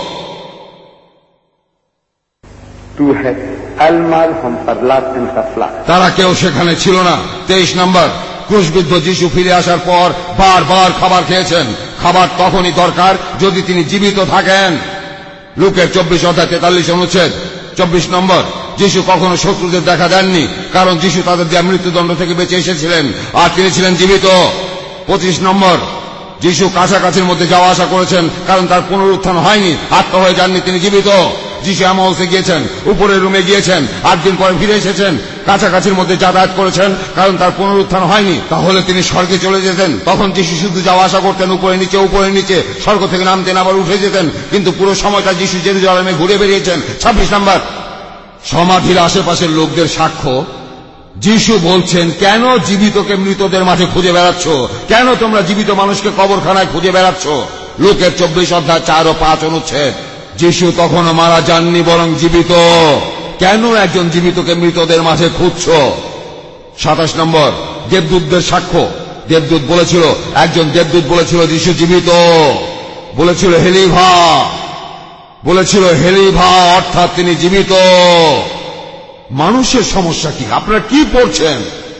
তারা কেউ সেখানে ছিল না। তেইশ নম্বর, ক্রুশবিদ্ধ যিশু ফিরে আসার পর বারবার খাবার খেয়েছেন। খাবার তখনই দরকার যদি তিনি জীবিত থাকেন। লুকের চব্বিশ অধ্যায় তেতাল্লিশ অনুচ্ছেদ। চব্বিশ নম্বর, যিশু কখনো শত্রুদের দেখা দেননি, কারণ যিশু তাদের দেয়া মৃত্যুদণ্ড থেকে বেঁচে এসেছিলেন আর তিনি ছিলেন জীবিত। পঁচিশ নম্বর, যিশু কাছাকাছির মধ্যে যাওয়া আসা করেছেন, কারণ তার পুনরুত্থান হয়নি, আত্মা হয়ে যাননি, তিনি জীবিত। যিশু এমাউসে গিয়েছেন, উপরের রুমে গিয়েছেন, আট দিন পরে ফিরে এসেছেন, কাছাকাছির মধ্যে যাতায়াত করেছেন, কারণ তার পুনরুত্থান হয়নি। তাহলে তিনি স্বর্গে চলে যেতেন, তখন যিশু শুধু যাওয়া আসা করতেন, উপরে নিচে উপরে নিচে, স্বর্গ থেকে নামতেন আবার উঠে যেতেন, কিন্তু পুরো সময়টা যিশু জেরুজালেমে ঘুরে বেরিয়েছেন। ছাব্বিশ নম্বর, সমাধির আশেপাশের লোকদের সাক্ষ্য। যিশু বলছেন কেন জীবিতকে মৃতদের মাঝে খুঁজে বেড়াচ্ছ, কেন তোমরা জীবিত মানুষকে কবরখানায় খুঁজে বেড়াচ্ছ। লোকের চব্বিশ অধ্যায় চার ও পাঁচ অনুচ্ছেদ। যিশু তখনও মারা যাননি, বরং জীবিত। কেন একজন জীবিতকে মৃতদের মাঝে খুঁজছ। সাতাশ নম্বর, দেবদূতদের সাক্ষ্য। দেবদূত বলেছিল, একজন দেবদূত বলেছিল যিশু জীবিত। বলেছিল হেলিভা, বলেছিল হেলিভা, অর্থাৎ তিনি জীবিত। মানুষের সমস্যা কি? আপনারা কি পড়ছেন?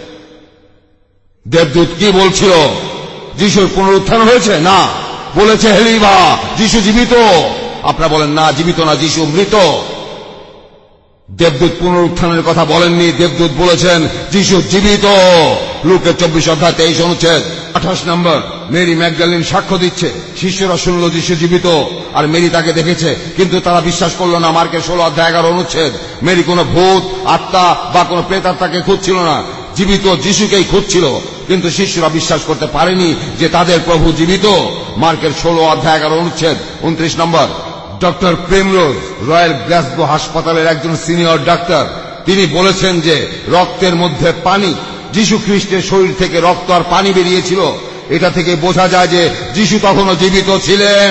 দেবদূত কি বলছিল? যিশুর পুনরুত্থান হয়েছে? না, বলেছে হেলিভা, যিশু জীবিত। আপনারা বলেন না, জীবিত না, যিশু মৃত। দেবদূত পুনরুত্থানের কথা বলেননি, দেবদূত বলেছেন যিশু জীবিত। লুকের চব্বিশ অধ্যায় তেইশ অনুচ্ছেদ। আঠাশ নম্বর, মেরি ম্যাগডালিন সাক্ষ্য দিচ্ছে, শিষ্যরা শুনল যিশু জীবিত আর মেরি তাকে দেখেছে, কিন্তু তারা বিশ্বাস করল না। মার্কের ষোলো অধ্যায় এগারো অনুচ্ছেদ। মেরি কোনো ভূত, আত্মা বা কোনো প্রেতাত্মাকে খুঁজছিল না, জীবিত যিশুকেই খুঁজছিল। কিন্তু শিষ্যরা বিশ্বাস করতে পারেনি যে তাদের প্রভু জীবিত। মার্কের ষোলো অধ্যায় এগারো অনুচ্ছেদ। উনত্রিশ নম্বর, ডক্টর প্রেমরোজ রয়্যাল গ্লাসগো হাসপাতালের একজন সিনিয়র ডাক্তার, তিনি বলেছেন যে রক্তের মধ্যে পানি, যিশু খ্রিস্টের শরীর থেকে রক্ত আর পানি বেরিয়েছিল। এটা থেকে বোঝা যায় যে যিশু তখনও জীবিত ছিলেন।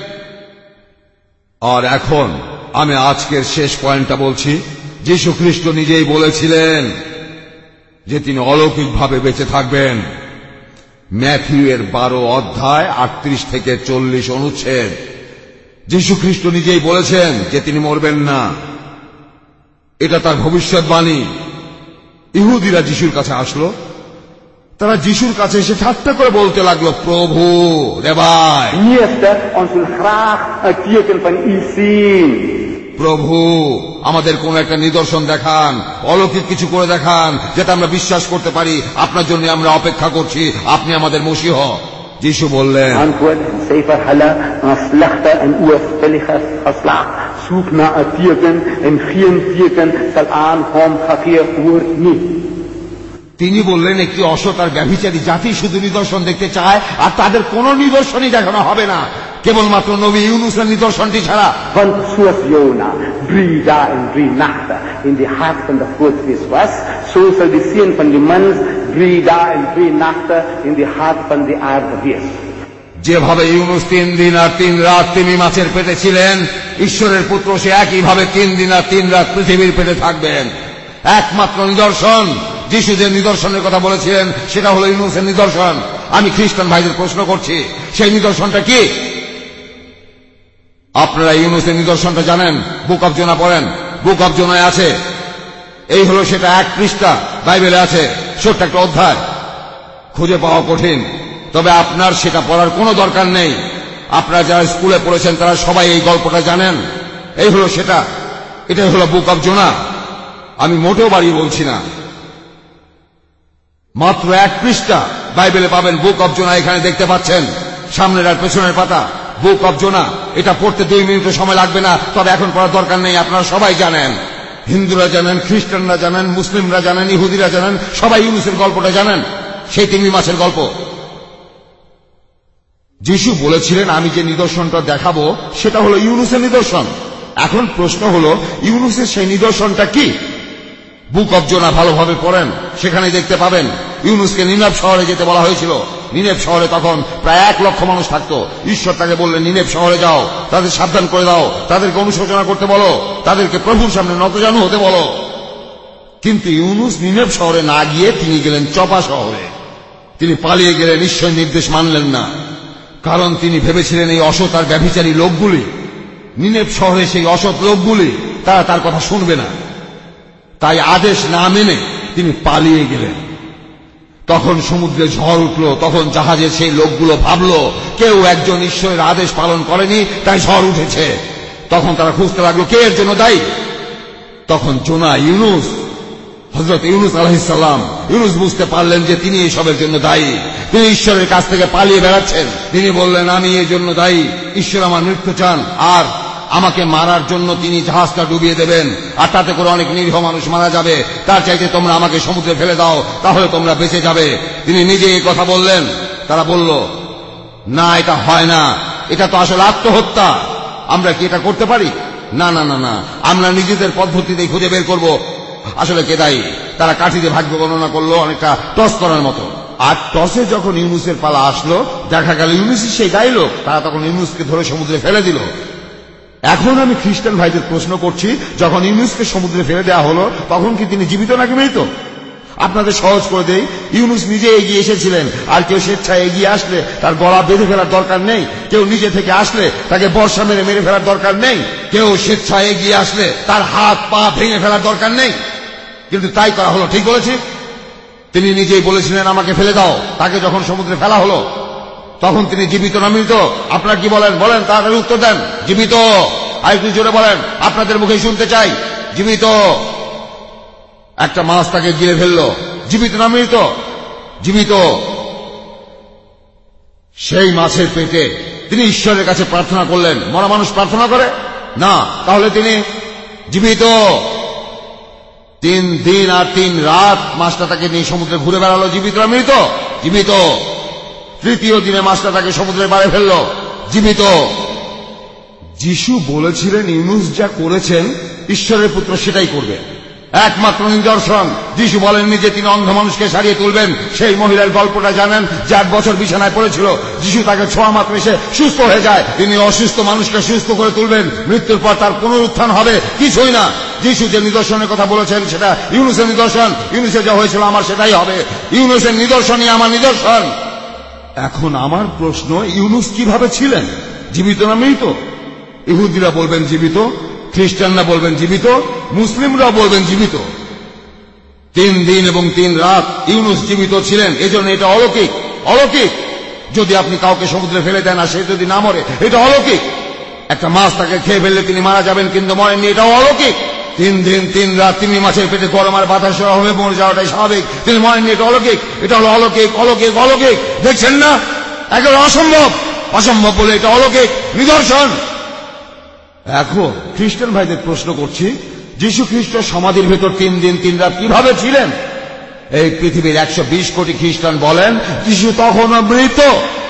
আর এখন আমি আজকের শেষ পয়েন্টটা বলছি। যিশু খ্রিস্ট নিজেই বলেছিলেন যে তিনি অলৌকিকভাবে বেঁচে থাকবেন। ম্যাথিউ এর বারো অধ্যায় আটত্রিশ থেকে চল্লিশ অনুচ্ছেদ। যিশু খ্রিস্ট নিজেই বলেছেন যে তিনি মরবেন না। এটা তার ভবিষ্যৎবাণী। ইহুদিরা যিশুর কাছে আসলো, তারা যিশুর কাছে এসে ঠাট্টা করে বলতে লাগলো, প্রভু রেবাই, Meester, ons wil graag een teken van u zien. প্রভু আমাদের কোন একটা নিদর্শন দেখান, অলৌকিক কিছু করে দেখান, যাতে আমরা বিশ্বাস করতে পারি আপনার জন্য আমরা অপেক্ষা করছি, আপনি আমাদের মসীহ। যিশু বললেন, Antwoord, sê vir hulle, 'n slegte en oorspellige geslag soek na 'n teken en geen teken sal aan hom gegee word nie. তিনি বললেন, একটি অসৎ আর ব্যভিচারী জাতি শুধু নিদর্শন দেখতে চায়, আর তাদের কোন নিদর্শনই দেখানো হবে না, কেবলমাত্র নবী ইউনুসের নিদর্শনটি ছাড়া। Want soos Jona drie dae en drie nagte in die hart van die grootvis was, so sal die seun van die mens drie dae en drie nagte in die hart van die aarde wees. যেভাবে ইউনুস তিন দিন আর তিন রাত তিনি মাছের পেটে ছিলেন, ঈশ্বরের পুত্র সে একইভাবে তিন দিন আর তিন রাত পৃথিবীর পেটে থাকবেন। একমাত্র নিদর্শন, যিশু যে নিদর্শনের কথা বলেছিলেন সেটা হলো ইউনুসের নিদর্শন। আমি খ্রিস্টান ভাইদের প্রশ্ন করছি, সেই নিদর্শনটা কি? আপনারা ইউনুসের নিদর্শনটা জানেন? বুক অফ জোনা পড়েন, বুক অফ জোনায় আছে। এই হলো সেটা, এক পৃষ্ঠা বাইবেলে আছে, ছোট্ট একটা অধ্যায়, খুঁজে পাওয়া কঠিন, তবে আপনার সেটা পড়ার কোনো দরকার নেই। আপনারা যারা স্কুলে পড়েছেন তারা সবাই এই গল্পটা জানেন। এই হলো সেটা, এটাই হলো বুক অফ জোনা। আমি মোটেও বাড়িয়ে বলছি না, মাত্র এক পৃষ্ঠা বাইবেলে পাবেন বুক অফ জোনা। এখানে দেখতে পাচ্ছেন সামনের আর পেছনের পাতা, বুক অফ জোনা। এটা পড়তে দুই মিনিটও সময় লাগবে না, তবে এখন পড়ার দরকার নেই। আপনারা সবাই জানেন, হিন্দুরা জানেন, খ্রিস্টানরা জানেন, মুসলিমরা জানেন, ইহুদিরা জানেন, সবাই ইউনুসের গল্পটা জানেন, সেই তিনটি মাছের গল্প। যিশু বলেছিলেন, আমি যে নিদর্শনটা দেখাবো সেটা হলো ইউনুসের নিদর্শন। এখন প্রশ্ন হলো, ইউনুসের সেই নিদর্শনটা কি? বুক অফ জোনা ভালোভাবে পড়েন, সেখানে দেখতে পাবেন ইউনুসকে নিনেভ শহরে যেতে বলা হয়েছিল। নিনেভ শহরে তখন প্রায় এক লক্ষ মানুষ থাকতো। ঈশ্বর তাকে বললেন, নিনেভ শহরে যাও, তাদের সাবধান করে দাও, তাদেরকে অনুশোচনা করতে বলো, তাদেরকে প্রভুর সামনে নতজানু হতে বলো। কিন্তু ইউনুস নিনেভ শহরে না গিয়ে তিনি গেলেন চপা শহরে। তিনি পালিয়ে গেলেন, ঈশ্বর নির্দেশ মানলেন না, কারণ তিনি ভেবেছিলেন এই অসৎ আর ব্যভিচারী লোকগুলি, নিনেভ শহরে সেই অসৎ লোকগুলি, তারা তার কথা শুনবে না। তাই আদেশ না মেনে তিনি পালিয়ে গেলেন। তখন সমুদ্রে ঝড় উঠল, তখন জাহাজের সেই লোকগুলো ভাবলো কেউ একজন ঈশ্বরের আদেশ পালন করেনি, তাই ঝড় উঠেছে। তখন তারা খুঁজতে লাগলো কে এর জন্য দায়ী। তখন জোনা, ইউনুস, হযরত ইউনুস আলাইহিস সালাম, ইউনুস বুঝতে পারলেন যে তিনি এসবের জন্য দায়ী। তিনি ঈশ্বরের কাছ থেকে পালিয়ে বেড়াচ্ছেন। তিনি বললেন, আমি এই জন্য দায়ী, ঈশ্বর আমার মৃত্যু চান, আর আমাকে মারার জন্য তিনি জাহাজটা ডুবিয়ে দেবেন, আর তাতে করে অনেক নিরীহ মানুষ মারা যাবে। তার চাইতে তোমরা আমাকে সমুদ্রে ফেলে দাও, তাহলে তোমরা বেঁচে যাবে। তিনি নিজে এই কথা বললেন। তারা বলল, না এটা হয় না, এটা তো আসলে আত্মহত্যা, আমরা কি এটা করতে পারি? না না না না, আমরা নিজেদের পদ্ধতিতে খুঁজে বের করব আসলে কে দায়ী। তারা কাঠিতে ভাগ্য গণনা করলো, অনেকটা টস করার মতো। আর টসে যখন ইউনুসের পালা আসলো, দেখা গেল ইউনুসই সেই দায়ী লোক। তারা তখন ইউনুসকে ধরে সমুদ্রে ফেলে দিল। এখন আমি খ্রিস্টান ভাইদের প্রশ্ন করছি, যখন ইউনুসকে সমুদ্রে ফেলে দেওয়া হলো তখন কি তিনি জীবিত নাকি মৃত? আপনাদের সহজ করে দেই, ইউনুস নিজে এগিয়ে এসেছিলেন, আর কেউ স্বেচ্ছায় এগিয়ে আসলে তার গলা বেঁধে ফেলার দরকার নেই। কেউ নিজে থেকে আসলে তাকে বর্ষা মেরে মেরে ফেলার দরকার নেই। কেউ স্বেচ্ছায় এগিয়ে আসলে তার হাত পা ভেঙে ফেলার দরকার নেই। কিন্তু তাই করা হলো। ঠিক বলেছি? তিনি নিজেই বলেছিলেন, আমাকে ফেলে দাও। তাকে যখন সমুদ্রে ফেলা হলো তখন তিনি জীবিত না মৃত? আপনারা কি বলেন? বলেন, তাড়াতাড়ি উত্তর দেন। জীবিত। আর একটু জোরে বলেন, আপনাদের মুখে শুনতে চাই। জীবিত। একটা মাছ তাকে গিলে ফেললো, জীবিত না মৃত? জীবিত। সেই মাছের পেটে তিনি ঈশ্বরের কাছে প্রার্থনা করলেন। মরা মানুষ প্রার্থনা করে না, তাহলে তিনি জীবিত। তিন দিন আর তিন রাত মাছটা তাকে নিয়ে সমুদ্রে ঘুরে বেড়ালো, জীবিত না মৃত? জীবিত। তৃতীয় দিনে মাছটা তাকে সমুদ্রের পাড়ে ফেললো, জীবিত। যিশু বলেছিলেন ইউনুস যা করেছেন ঈশ্বরের পুত্র সেটাই করবে, একমাত্র নিদর্শন। যিশু বলেননি যে তিনি অন্ধ মানুষকে সারিয়ে তুলবেন। সেই মহিলার গল্পটা জানেন, যে আট বছর বিছানায় পড়েছিল, যিশু তাকে ছোঁয়া মাত্র এসে সুস্থ হয়ে যায়। তিনি অসুস্থ মানুষকে সুস্থ করে তুলবেন, মৃত্যুর পর তার পুনরুত্থান হবে, কিছুই না। যিশু যে নিদর্শনের কথা বলেছেন সেটা ইউনুসের নিদর্শন। ইউনুসের যা হয়েছিল আমার সেটাই হবে, ইউনুসের নিদর্শনই আমার নিদর্শন। এখন আমার প্রশ্ন, ইউনুস কিভাবে ছিলেন? জীবিত না মৃত? ইহুদিরা বলবেন জীবিত, খ্রিস্টানরা বলবেন জীবিত, মুসলিমরা বলবেন জীবিত। তিন দিন এবং তিন রাত ইউনুস জীবিত ছিলেন, এজন্য এটা অলৌকিক। অলৌকিক। যদি আপনি কাউকে সমুদ্রে ফেলে দেন আর সে যদি না মরে, এটা অলৌকিক। একটা মাছ তাকে খেয়ে ফেললে তিনি মারা যাবেন কিন্তু মরেননি, এটাও অলৌকিক। তিন দিন তিন রাত তিনি মাছের পেটে গরম আর বাতাস হবে, মরে যাওয়াটাই স্বাভাবিক, তিনি মরেননি, এটা অলৌকিক। এটা হলো অলৌকিক, অলৌকিক, অলৌকিক। দেখছেন না, একেবারে অসম্ভব। অসম্ভব বলে এটা অলৌকিক নিদর্শন। এখন খ্রিস্টান ভাইদের প্রশ্ন করছি, যীশু খ্রিস্ট সমাধির ভেতর তিন দিন তিন রাত কিভাবে ছিলেন? এই পৃথিবীর একশো বিশ কোটি খ্রিস্টান বলেন যীশু তখনও মৃত।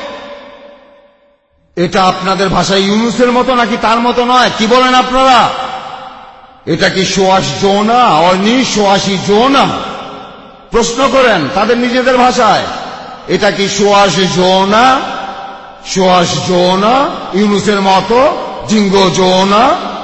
এটা আপনাদের ভাষায় ইউনুসের মতো নাকি তার মতো নয়? কি বলেন আপনারা? এটা কি সোয়াশ জোনা অর্নি সোয়াশি জোনা? প্রশ্ন করেন তাদের নিজেদের ভাষায়। এটা কি সোয়াশ জোনা, সোয়াশ জোনা ইউনুসের মতো, জিঙ্গো জোনা?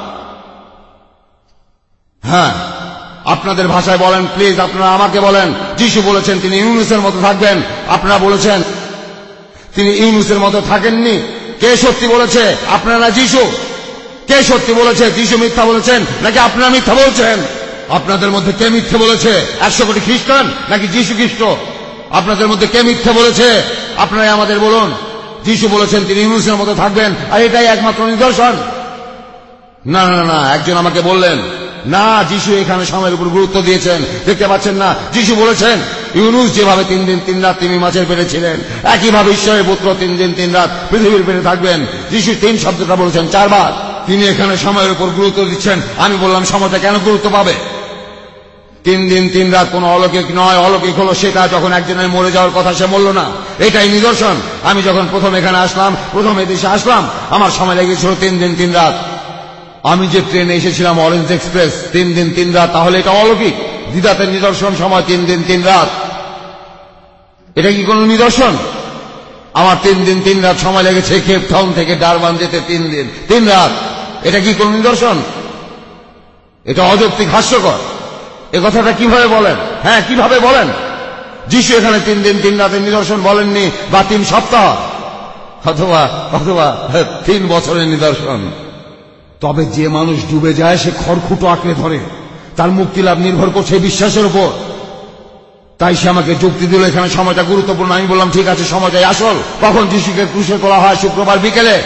হ্যাঁ, আপনাদের ভাষায় বলেন প্লিজ। আপনারা আমাকে বলেন, যিশু বলেছেন তিনি ইউনুসের মতো থাকবেন, আপনারা বলেছেন তিনি ইউনুসের মতো থাকেননি। কে সত্যি বলেছে, আপনারা না যিশু? কে সত্যি বলেছে, যিশু মিথ্যা বলেছেন নাকি আপনারা মিথ্যা বলছেন? আপনাদের মধ্যে কে মিথ্যে বলেছে, একশো কোটি খ্রিস্টান নাকি যিশু খ্রিস্ট? আপনাদের মধ্যে কে মিথ্যে বলেছে, আপনারাই আমাদের বলুন। যিশু বলেছেন তিনি ইউনুসের মতো থাকবেন, আর এটাই একমাত্র নিদর্শন। না না না, একজন আমাকে বললেন না, যিশু এখানে সময়ের উপর গুরুত্ব দিয়েছেন। দেখতে পাচ্ছেন না, যিশু বলেছেন ইউনুস যেভাবে তিন দিন তিন রাত তিনি মাছের পেটে ছিলেন, একইভাবে ঈশ্বরের পুত্র তিন দিন তিন রাত পৃথিবীর পেটে থাকবেন। যিশু তিন শব্দটা বলেছেন চারবার। তিনি এখানে সময়ের উপর গুরুত্ব দিচ্ছেন। আমি বললাম সময়টা কেন গুরুত্ব পাবে? তিন দিন তিন রাত কোন অলৌকিক নয়। অলৌকিক হলো সেটা যখন একজনের মরে যাওয়ার কথা সে মরল না, এটাই নিদর্শন। আমি যখন প্রথম এখানে আসলাম, প্রথম এদেশে আসলাম, আমার সময় লেগেছিল তিন দিন তিন রাত। আমি যে ট্রেনে এসেছিলাম অরেঞ্জ এক্সপ্রেস, তিন দিন তিন রাত, তাহলে এটা অলৌকিক। দিদাতের নিদর্শন সময় তিন দিন তিন রাত, এটা কি কোন নিদর্শন? আমার তিন দিন তিন রাত সময় লেগেছে কেপ টাউন থেকে ডারবান যেতে, তিন দিন তিন রাত, এটা কি কোন নিদর্শন? এটা অযৌক্তিক, হাস্যকর। এ কথাটা কিভাবে বলেন? হ্যাঁ, কিভাবে বলেন? যিশু এখানে তিন দিন তিন রাতের নিদর্শন বলেননি, বা তিন সপ্তাহ অথবা অথবা তিন বছরের নিদর্শন। তবে যে মানুষ ডুবে যায় সে খড়কুটো আঁকড়ে ধরে, তার মুক্তি লাভ নির্ভর করছে বিশ্বাসের উপর। তাই সে আমাকে যুক্তি দিল এখানে সময়টা গুরুত্বপূর্ণ। আমি বললাম ঠিক আছে, সময়টাই আসল। কখন যিশুকে ক্রুশে তোলা হয়? শুক্রবার বিকেলে।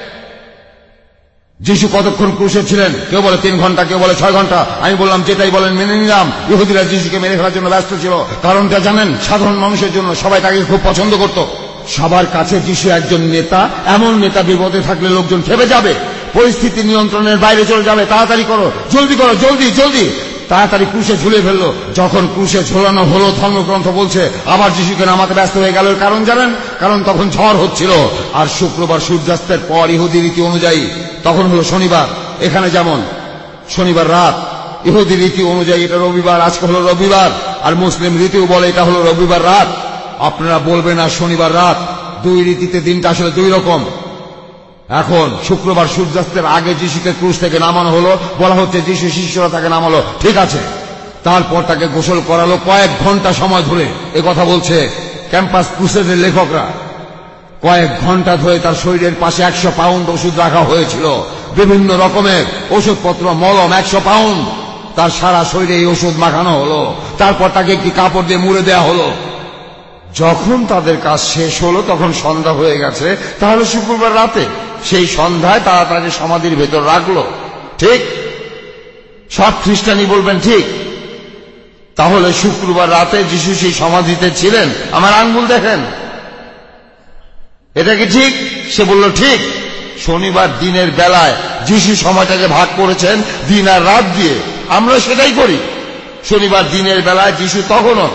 যিশু কতক্ষণ ক্রুশে ছিলেন? কেউ বলে তিন ঘন্টা, কেউ বলে ছয় ঘন্টা। আমি বললাম যেটাই বলেন মেনে নিলাম। ইহুদিরা যিশুকে মেরে ফেলার জন্য ব্যস্ত ছিল। কারণটা জানেন? সাধারণ মানুষের জন্য। সবাই তাকে খুব পছন্দ করত। সবার কাছে যিশু একজন নেতা। এমন নেতা বিপদে থাকলে লোকজন খেপে যাবে, পরিস্থিতি নিয়ন্ত্রণের বাইরে চলে যাবে। তাড়াতাড়ি করো, জলদি করো, জলদি জলদি, তাড়াতাড়ি ক্রুশে ঝুলে ফেললো। যখন ক্রুশে ঝোলানো হলো, ধর্মগ্রন্থ বলছে আবার যিশুকে নামাতে ব্যস্ত হয়ে গেল। কারণ জানেন? কারণ তখন ঝড় হচ্ছিল। আর শুক্রবার সূর্যাস্তের পর ইহুদি রীতি অনুযায়ী তখন হলো শনিবার। এখানে যেমন শনিবার রাত, ইহুদি রীতি অনুযায়ী এটা রবিবার। আজকে হলো রবিবার, আর মুসলিম রীতিও বলে এটা হলো রবিবার রাত। আপনারা বলবেন আর শনিবার রাত। দুই রীতিতে দিনটা আসলে দুই রকম। এখন শুক্রবার সূর্যাস্তের আগে যিশুকে ক্রুশ থেকে নামানো হলো। বলা হচ্ছে যিশু শিষ্যরা তাকে নামালো, ঠিক আছে। তারপর তাকে গোসল করালো কয়েক ঘন্টা সময় ধরে। এ কথা বলছে ক্যাম্পাস ক্রুসেডের লেখকরা। কয়েক ঘন্টা ধরে তার শরীরের পাশে একশো পাউন্ড ওষুধ রাখা হয়েছিল, বিভিন্ন রকমের ওষুধপত্র, মলম, একশো পাউন্ড। তার সারা শরীরে এই ওষুধ মাখানো হলো। তারপর তাকে একটি কাপড় দিয়ে মুড়ে দেওয়া হলো। যখন তাদের কাজ শেষ হলো তখন সন্ধ্যা হয়ে গেছে। তাহলে শুক্রবার রাতে, সেই সন্ধ্যায় তারা তাকে সমাধির ভেতর রাখলো। ঠিক? সব খ্রিস্টানই বলবেন ঠিক। তাহলে শুক্রবার রাতে যিশু সেই সমাধিতে ছিলেন। আমার আঙ্গুল দেখেন, এটা কি ঠিক? সে বলল ঠিক। শনিবার দিনের বেলায় যিশু সময়টাকে ভাগ করেছেন দিন আর রাত দিয়ে, আমরা সেটাই করি। শনিবার দিনের বেলায় যিশু তখনও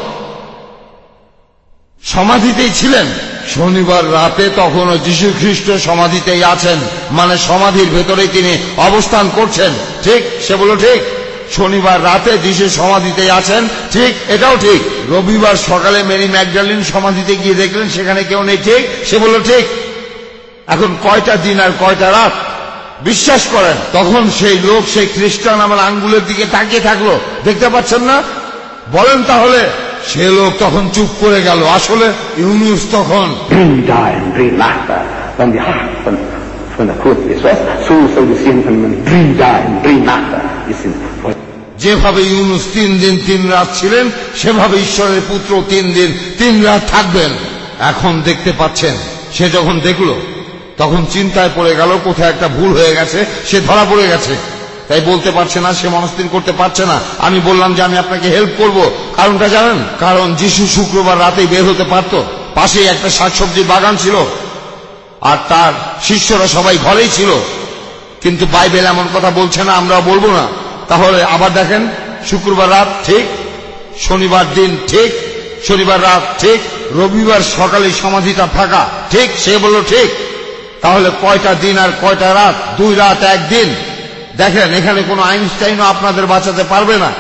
সমাধিতেই ছিলেন, শনিবার রাতে তখনও যিশু খ্রিস্ট সমাধিতেই আছেন, মানে সমাধির ভেতরেই তিনি অবস্থান করছেন। ঠিক? সে বলল ঠিক। শনিবার রাতে যিশু সমাধিতেই আছেন, ঠিক, এটাও ঠিক। রবিবার সকালে মেরি ম্যাগডালিন সমাধিতে গিয়ে দেখলেন সেখানে কেউ নেই, ঠিক, সে বলল ঠিক। এখন কয়টা দিন আর কয়টা রাত? বিশ্বাস করেন তখন সেই লোক, সেই খ্রিস্টান আমার আঙ্গুলের দিকে তাকিয়ে থাকলো, দেখতে পাচ্ছেন না? বলেন তাহলে। সে লোক তখন চুপ করে গেল। আসলে ইউনুস তখন Breathe die and breathe laughter from the heart, from, from the truth is west. So shall we see him from the breathe die and breathe laughter is in the যেভাবে ইউনুস তিন দিন তিন রাত ছিলেন, সেভাবে ঈশ্বরের পুত্র তিন দিন তিন রাত থাকবেন। এখন দেখতে পাচ্ছেন, সে যখন দেখল তখন চিন্তায় পড়ে গেল কোথায় একটা ভুল হয়ে গেছে, সে ধরা পড়ে গেছে, তাই বলতে পারছে না, সে মনস্থির করতে পারছে না। আমি বললাম যে আমি আপনাকে হেল্প করব। কারণটা জানেন? কারণ যিশু শুক্রবার রাতেই বের হতে পারত, পাশেই একটা শাকসবজির বাগান ছিল, আর তার শিষ্যরা সবাই ঘরেই ছিল। কিন্তু বাইবেল এমন কথা বলছে না, আমরা বলবো না। তাহলে আবার দেখেন, শুক্রবার রাত ঠিক, শনিবার দিন ঠিক, শনিবার রাত ঠিক, রবিবার সকালে সমাধিটা ফাঁকা, ঠিক, সে বলল ঠিক। তাহলে কয়টা দিন আর কয়টা রাত? দুই রাত একদিন। দেখেন, এখানে কোনো আইনস্টাইনও আপনাদের বাঁচাতে পারবে না।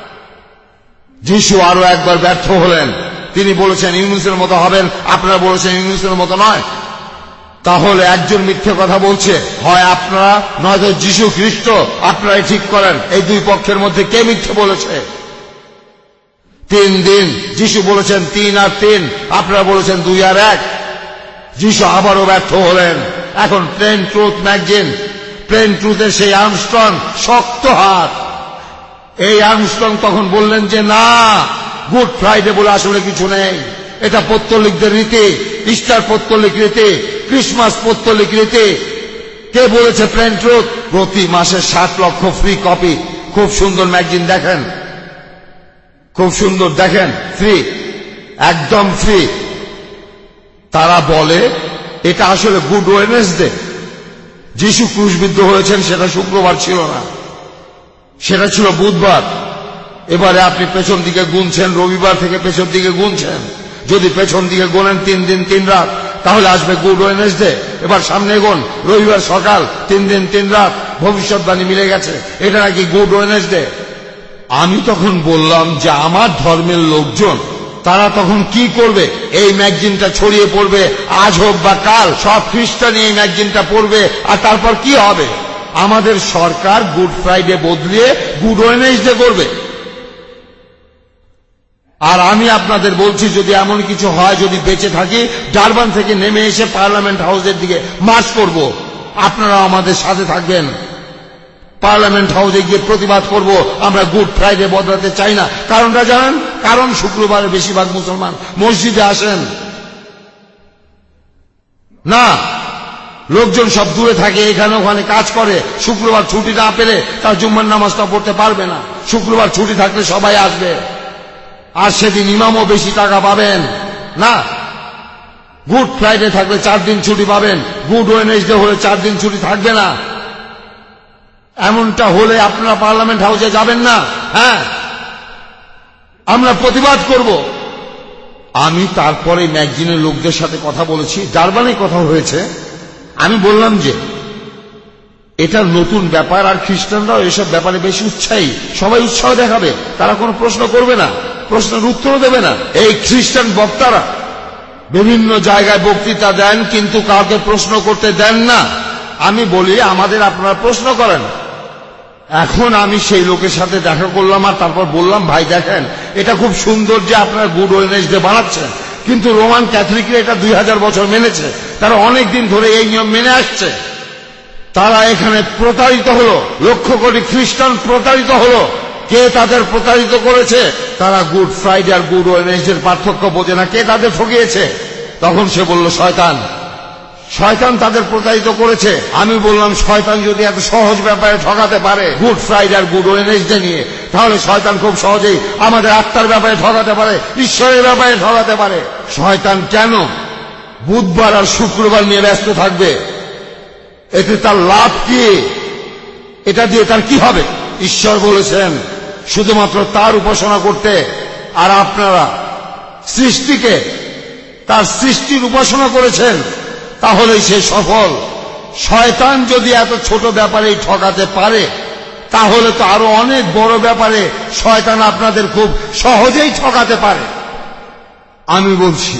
যিশু আরো একবার ব্যর্থ হলেন। তিনি বলেছেন ইউনুসের মতো হবেন, আপনারা বলেছেন ইউনুসের মতো নয়। তাহলে একজন মিথ্যে কথা বলছে, হয় আপনারা নয়তো যিশু খ্রিস্ট। আপনারাই ঠিক করেন এই দুই পক্ষের মধ্যে কে মিথ্যে বলেছে। তিন দিন যিশু বলেছেন তিন আর তিন, আপনারা বলেছেন দুই আর এক। যিশু আবারও ব্যর্থ হলেন। এখন প্লেন ট্রুথ ম্যাগাজিন, প্লেন ট্রুথের সেই আর্মস্ট্রং, শক্ত হাত, এই আর্মস্ট্রং তখন বললেন যে না, গুড ফ্রাইডে বলে আসলে কিছু নেই, এটা পৌত্তলিকদের রীতি, ইস্টার পৌত্তলিক রীতি, ক্রিসমাস পৌত্তলিক রীতি। কে বলেছে? Plain Truth. প্রতি মাসে ষাট লক্ষ ফ্রি কপি, খুব সুন্দর ম্যাগাজিন, দেখেন, খুব সুন্দর, দেখেন, ফ্রি, একদম ফ্রি। তারা বলে এটা আসলে গুড ওয়েডনেসডে। যিশু ক্রুশবিদ্ধ হয়েছেন সেটা শুক্রবার ছিল না, সেটা ছিল বুধবার। এবারে আপনি পেছন দিকে গুনছেন, রবিবার থেকে পেছন দিকে গুনছেন। যদি পেছন দিকে গোনেন তিন দিন তিন রাত, তাহলে আসবে গুড ওয়েডনেসডে। এবার সামনে গোন, রবিবার সকাল, তিন দিন তিন রাত, ভবিষ্যৎবাণী মিলে গেছে, এটা নাকি গুড ওয়েডনেসডে। আমি তখন বললাম যে আমার ধর্মের লোকজন তারা তখন কি করবে? এই ম্যাগাজিনটা ছড়িয়ে পড়বে, আজ হোক বা কাল সব খ্রিস্টানই এই ম্যাগাজিনটা পড়বে, আর তারপর কি হবে? আমাদের সরকার গুড ফ্রাইডে বদলিয়ে গুড ওয়েডনেসডে করবে। আর আমি আপনাদের বলছি, যদি এমন কিছু হয়, যদি বেঁচে থাকি, ডারবান থেকে নেমে এসে পার্লামেন্ট হাউসের দিকে মার্চ করব, আপনারা আমাদের সাথে থাকবেন। পার্লামেন্ট হাউসে গিয়ে প্রতিবাদ করব, আমরা গুড ফ্রাইডে বদলাতে চাই না। কারণটা জানেন? কারণ শুক্রবারে বেশিরভাগ মুসলমান মসজিদে আসেন না, লোকজন সব দূরে থাকে, এখানে ওখানে কাজ করে। শুক্রবার ছুটি না পেলে তার জুম্মার নামাজটা পড়তে পারবে না। শুক্রবার ছুটি থাকলে সবাই আসবে, আর সেদিন ইমামও বেশি টাকা পাবেন না। গুড ফ্রাইডে থাকলে চার দিন ছুটি পাবেন, গুড ওয়েডনেসডে হলে চার দিন ছুটি থাকবে না। এমনটা হলে আপনারা পার্লামেন্ট হাউসে যাবেন না। হ্যাঁ, আমরা প্রতিবাদ করব। আমি তারপরে ম্যাগাজিনের লোকদের সাথে কথা বলেছি, ডারবানে কথা হয়েছে। আমি বললাম যে এটা নতুন ব্যাপার, আর খ্রিস্টানরাও এসব ব্যাপারে বেশি উৎসাহী, সবাই উৎসাহ দেখাবে, তারা কোনো প্রশ্ন করবে না, প্রশ্নের উত্তরও দেবে না। এই খ্রিস্টান বক্তারা বিভিন্ন জায়গায় বক্তৃতা দেন, কিন্তু কাউকে প্রশ্ন করতে দেন না। আমি বলি আমাদের আপনারা প্রশ্ন করেন। এখন আমি সেই লোকের সাথে দেখা করলাম, আর তারপর বললাম, ভাই দেখেন, এটা খুব সুন্দর যে আপনারা গুড ওয়েডনেসডে বানাচ্ছেন, কিন্তু রোমান ক্যাথলিকরা এটা দুই হাজার বছর মেনেছে, তারা অনেক দিন ধরে এই নিয়ম মেনে আসছে। তারা এখানে প্রতারিত হলো, লক্ষ কোটি খ্রিস্টান প্রতারিত হলো। কে তাদের প্রতারিত করেছে? তারা গুড ফ্রাইডে আর গুড ওয়েডনেসডের পার্থক্য বোঝে না। কে তাদের ঠকিয়েছে? তখন সে বলল শয়তান। শয়তান তাদের প্রতারিত করেছে। আমি বললাম, শয়তান যদি এত সহজ ব্যাপারে ঠকাতে পারে গুড ফ্রাইডে আর গুড ওয়েডনেসডে নিয়ে, তাহলে শয়তান খুব সহজেই আমাদের আত্মার ব্যাপারে ঠকাতে পারে, ঈশ্বরের ব্যাপারে ঠকাতে পারে। শয়তান কেন বুধবার আর শুক্রবার নিয়ে ব্যস্ত থাকবে, এতে তার লাভ কি? এটা দিয়ে তার কি হবে? ঈশ্বর বলেছেন শুধুমাত্র তার উপাসনা করতে, আর আপনারা সৃষ্টিকে, তার সৃষ্টির উপাসনা করেছেন, তাহলেই সে সফল। শয়তান যদি এত ছোট ব্যাপারেই ঠকাতে পারে, তাহলে তো আরো অনেক বড় ব্যাপারে শয়তান আপনাদের খুব সহজেই ঠকাতে পারে। আমি বলছি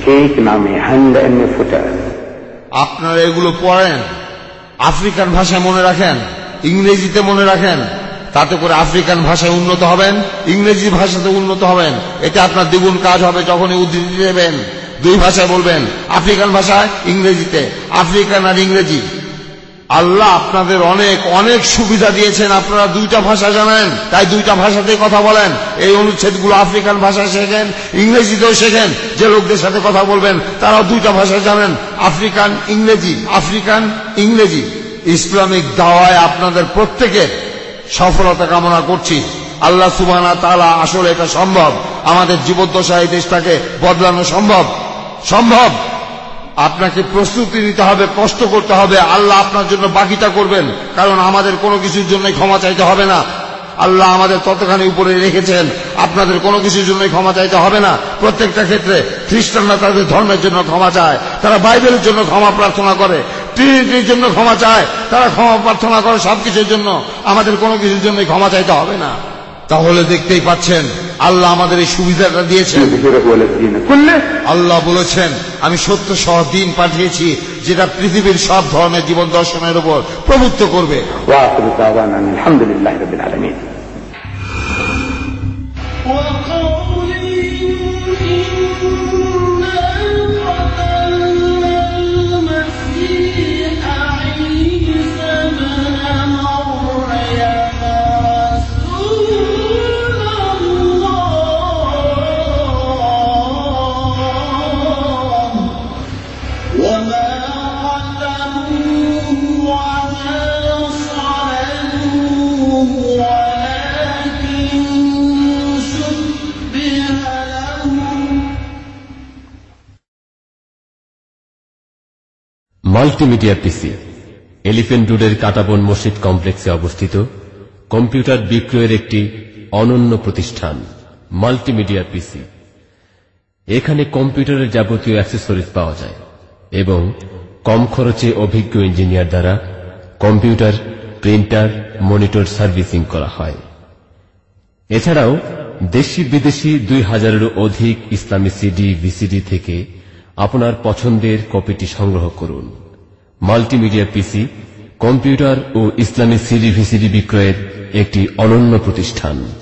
আপনারা এগুলো পড়েন, আফ্রিকান ভাষায় মনে রাখেন, ইংরেজিতে মনে রাখেন, তাতে করে আফ্রিকান ভাষায় উন্নত হবেন, ইংরেজি ভাষাতে উন্নত হবেন। এটা আপনার দ্বিগুণ কাজ হবে। যখনই উদ্ধৃতি দেবেন দুই ভাষায় বলবেন, আফ্রিকান ভাষায়, ইংরেজিতে। আফ্রিকান আর ইংরেজি। আল্লাহ আপনাদের অনেক অনেক সুবিধা দিয়েছেন, আপনারা দুইটা ভাষা জানেন, তাই দুইটা ভাষাতেই কথা বলেন। এই অনুচ্ছেদগুলো আফ্রিকান ভাষায় শেখেন, ইংরেজিতেও শেখেন। যে লোকদের সাথে কথা বলবেন তারাও দুইটা ভাষা জানেন, আফ্রিকান ইংরেজি, আফ্রিকান ইংরেজি। ইসলামিক দাওয়ায় আপনাদের প্রত্যেকের সফলতা কামনা করছি। আল্লাহ সুবহানাহু ওয়া তাআলা, আসলে এটা সম্ভব। আমাদের জীবদ্দশায় দেশটাকে বদলানো সম্ভব সম্ভব আপনাকে প্রস্তুতি নিতে হবে, কষ্ট করতে হবে। আল্লাহ আপনার জন্য বাকিটা করবেন, কারণ আমাদের কোনো কিছুর জন্যই ক্ষমা চাইতে হবে না। আল্লাহ আমাদের ততখানি উপরে রেখেছেন, আপনাদের কোনো কিছুর জন্যই ক্ষমা চাইতে হবে না। প্রত্যেকটা ক্ষেত্রে খ্রিস্টানরা তাদের ধর্মের জন্য ক্ষমা চায়, তারা বাইবেলের জন্য ক্ষমা প্রার্থনা করে, ট্রিনিটির জন্য ক্ষমা চায়, তারা ক্ষমা প্রার্থনা করে। সবকিছুর জন্য আমাদের কোনো কিছুর জন্যই ক্ষমা চাইতে হবে না। তাহলে দেখতেই পাচ্ছেন আল্লাহ আমাদের এই সুবিধাটা দিয়েছেন। আল্লাহ বলেছেন, আমি সত্য সহ দিন পাঠিয়েছি যেটা পৃথিবীর সব ধর্মের জীবন দর্শনের উপর প্রভুত্ব করবে। আলহামদুলিল্লাহ রাব্বিল আলামিন। মাল্টিমিডিয়া পিসি এলিফ্যান্ট রোডের কাটাবন মসজিদ কমপ্লেক্সে অবস্থিত কম্পিউটার বিক্রয়ের একটি অনন্য প্রতিষ্ঠান মাল্টিমিডিয়া পিসি। এখানে কম্পিউটারের যাবতীয় অ্যাক্সেসরিজ পাওয়া যায় এবং কম খরচে অভিজ্ঞ ইঞ্জিনিয়ার দ্বারা কম্পিউটার, প্রিন্টার, মনিটর সার্ভিসিং করা হয়। এছাড়াও দেশি বিদেশি দুই হাজারেরও অধিক ইসলামী সিডি, ভিসিডি থেকে আপনার পছন্দের কপিটি সংগ্রহ করুন। মাল্টিমিডিয়া পিসি কম্পিউটার ও ইসলামী সিডি, ভিসিডি বিক্রয়ের একটি অনন্য প্রতিষ্ঠান।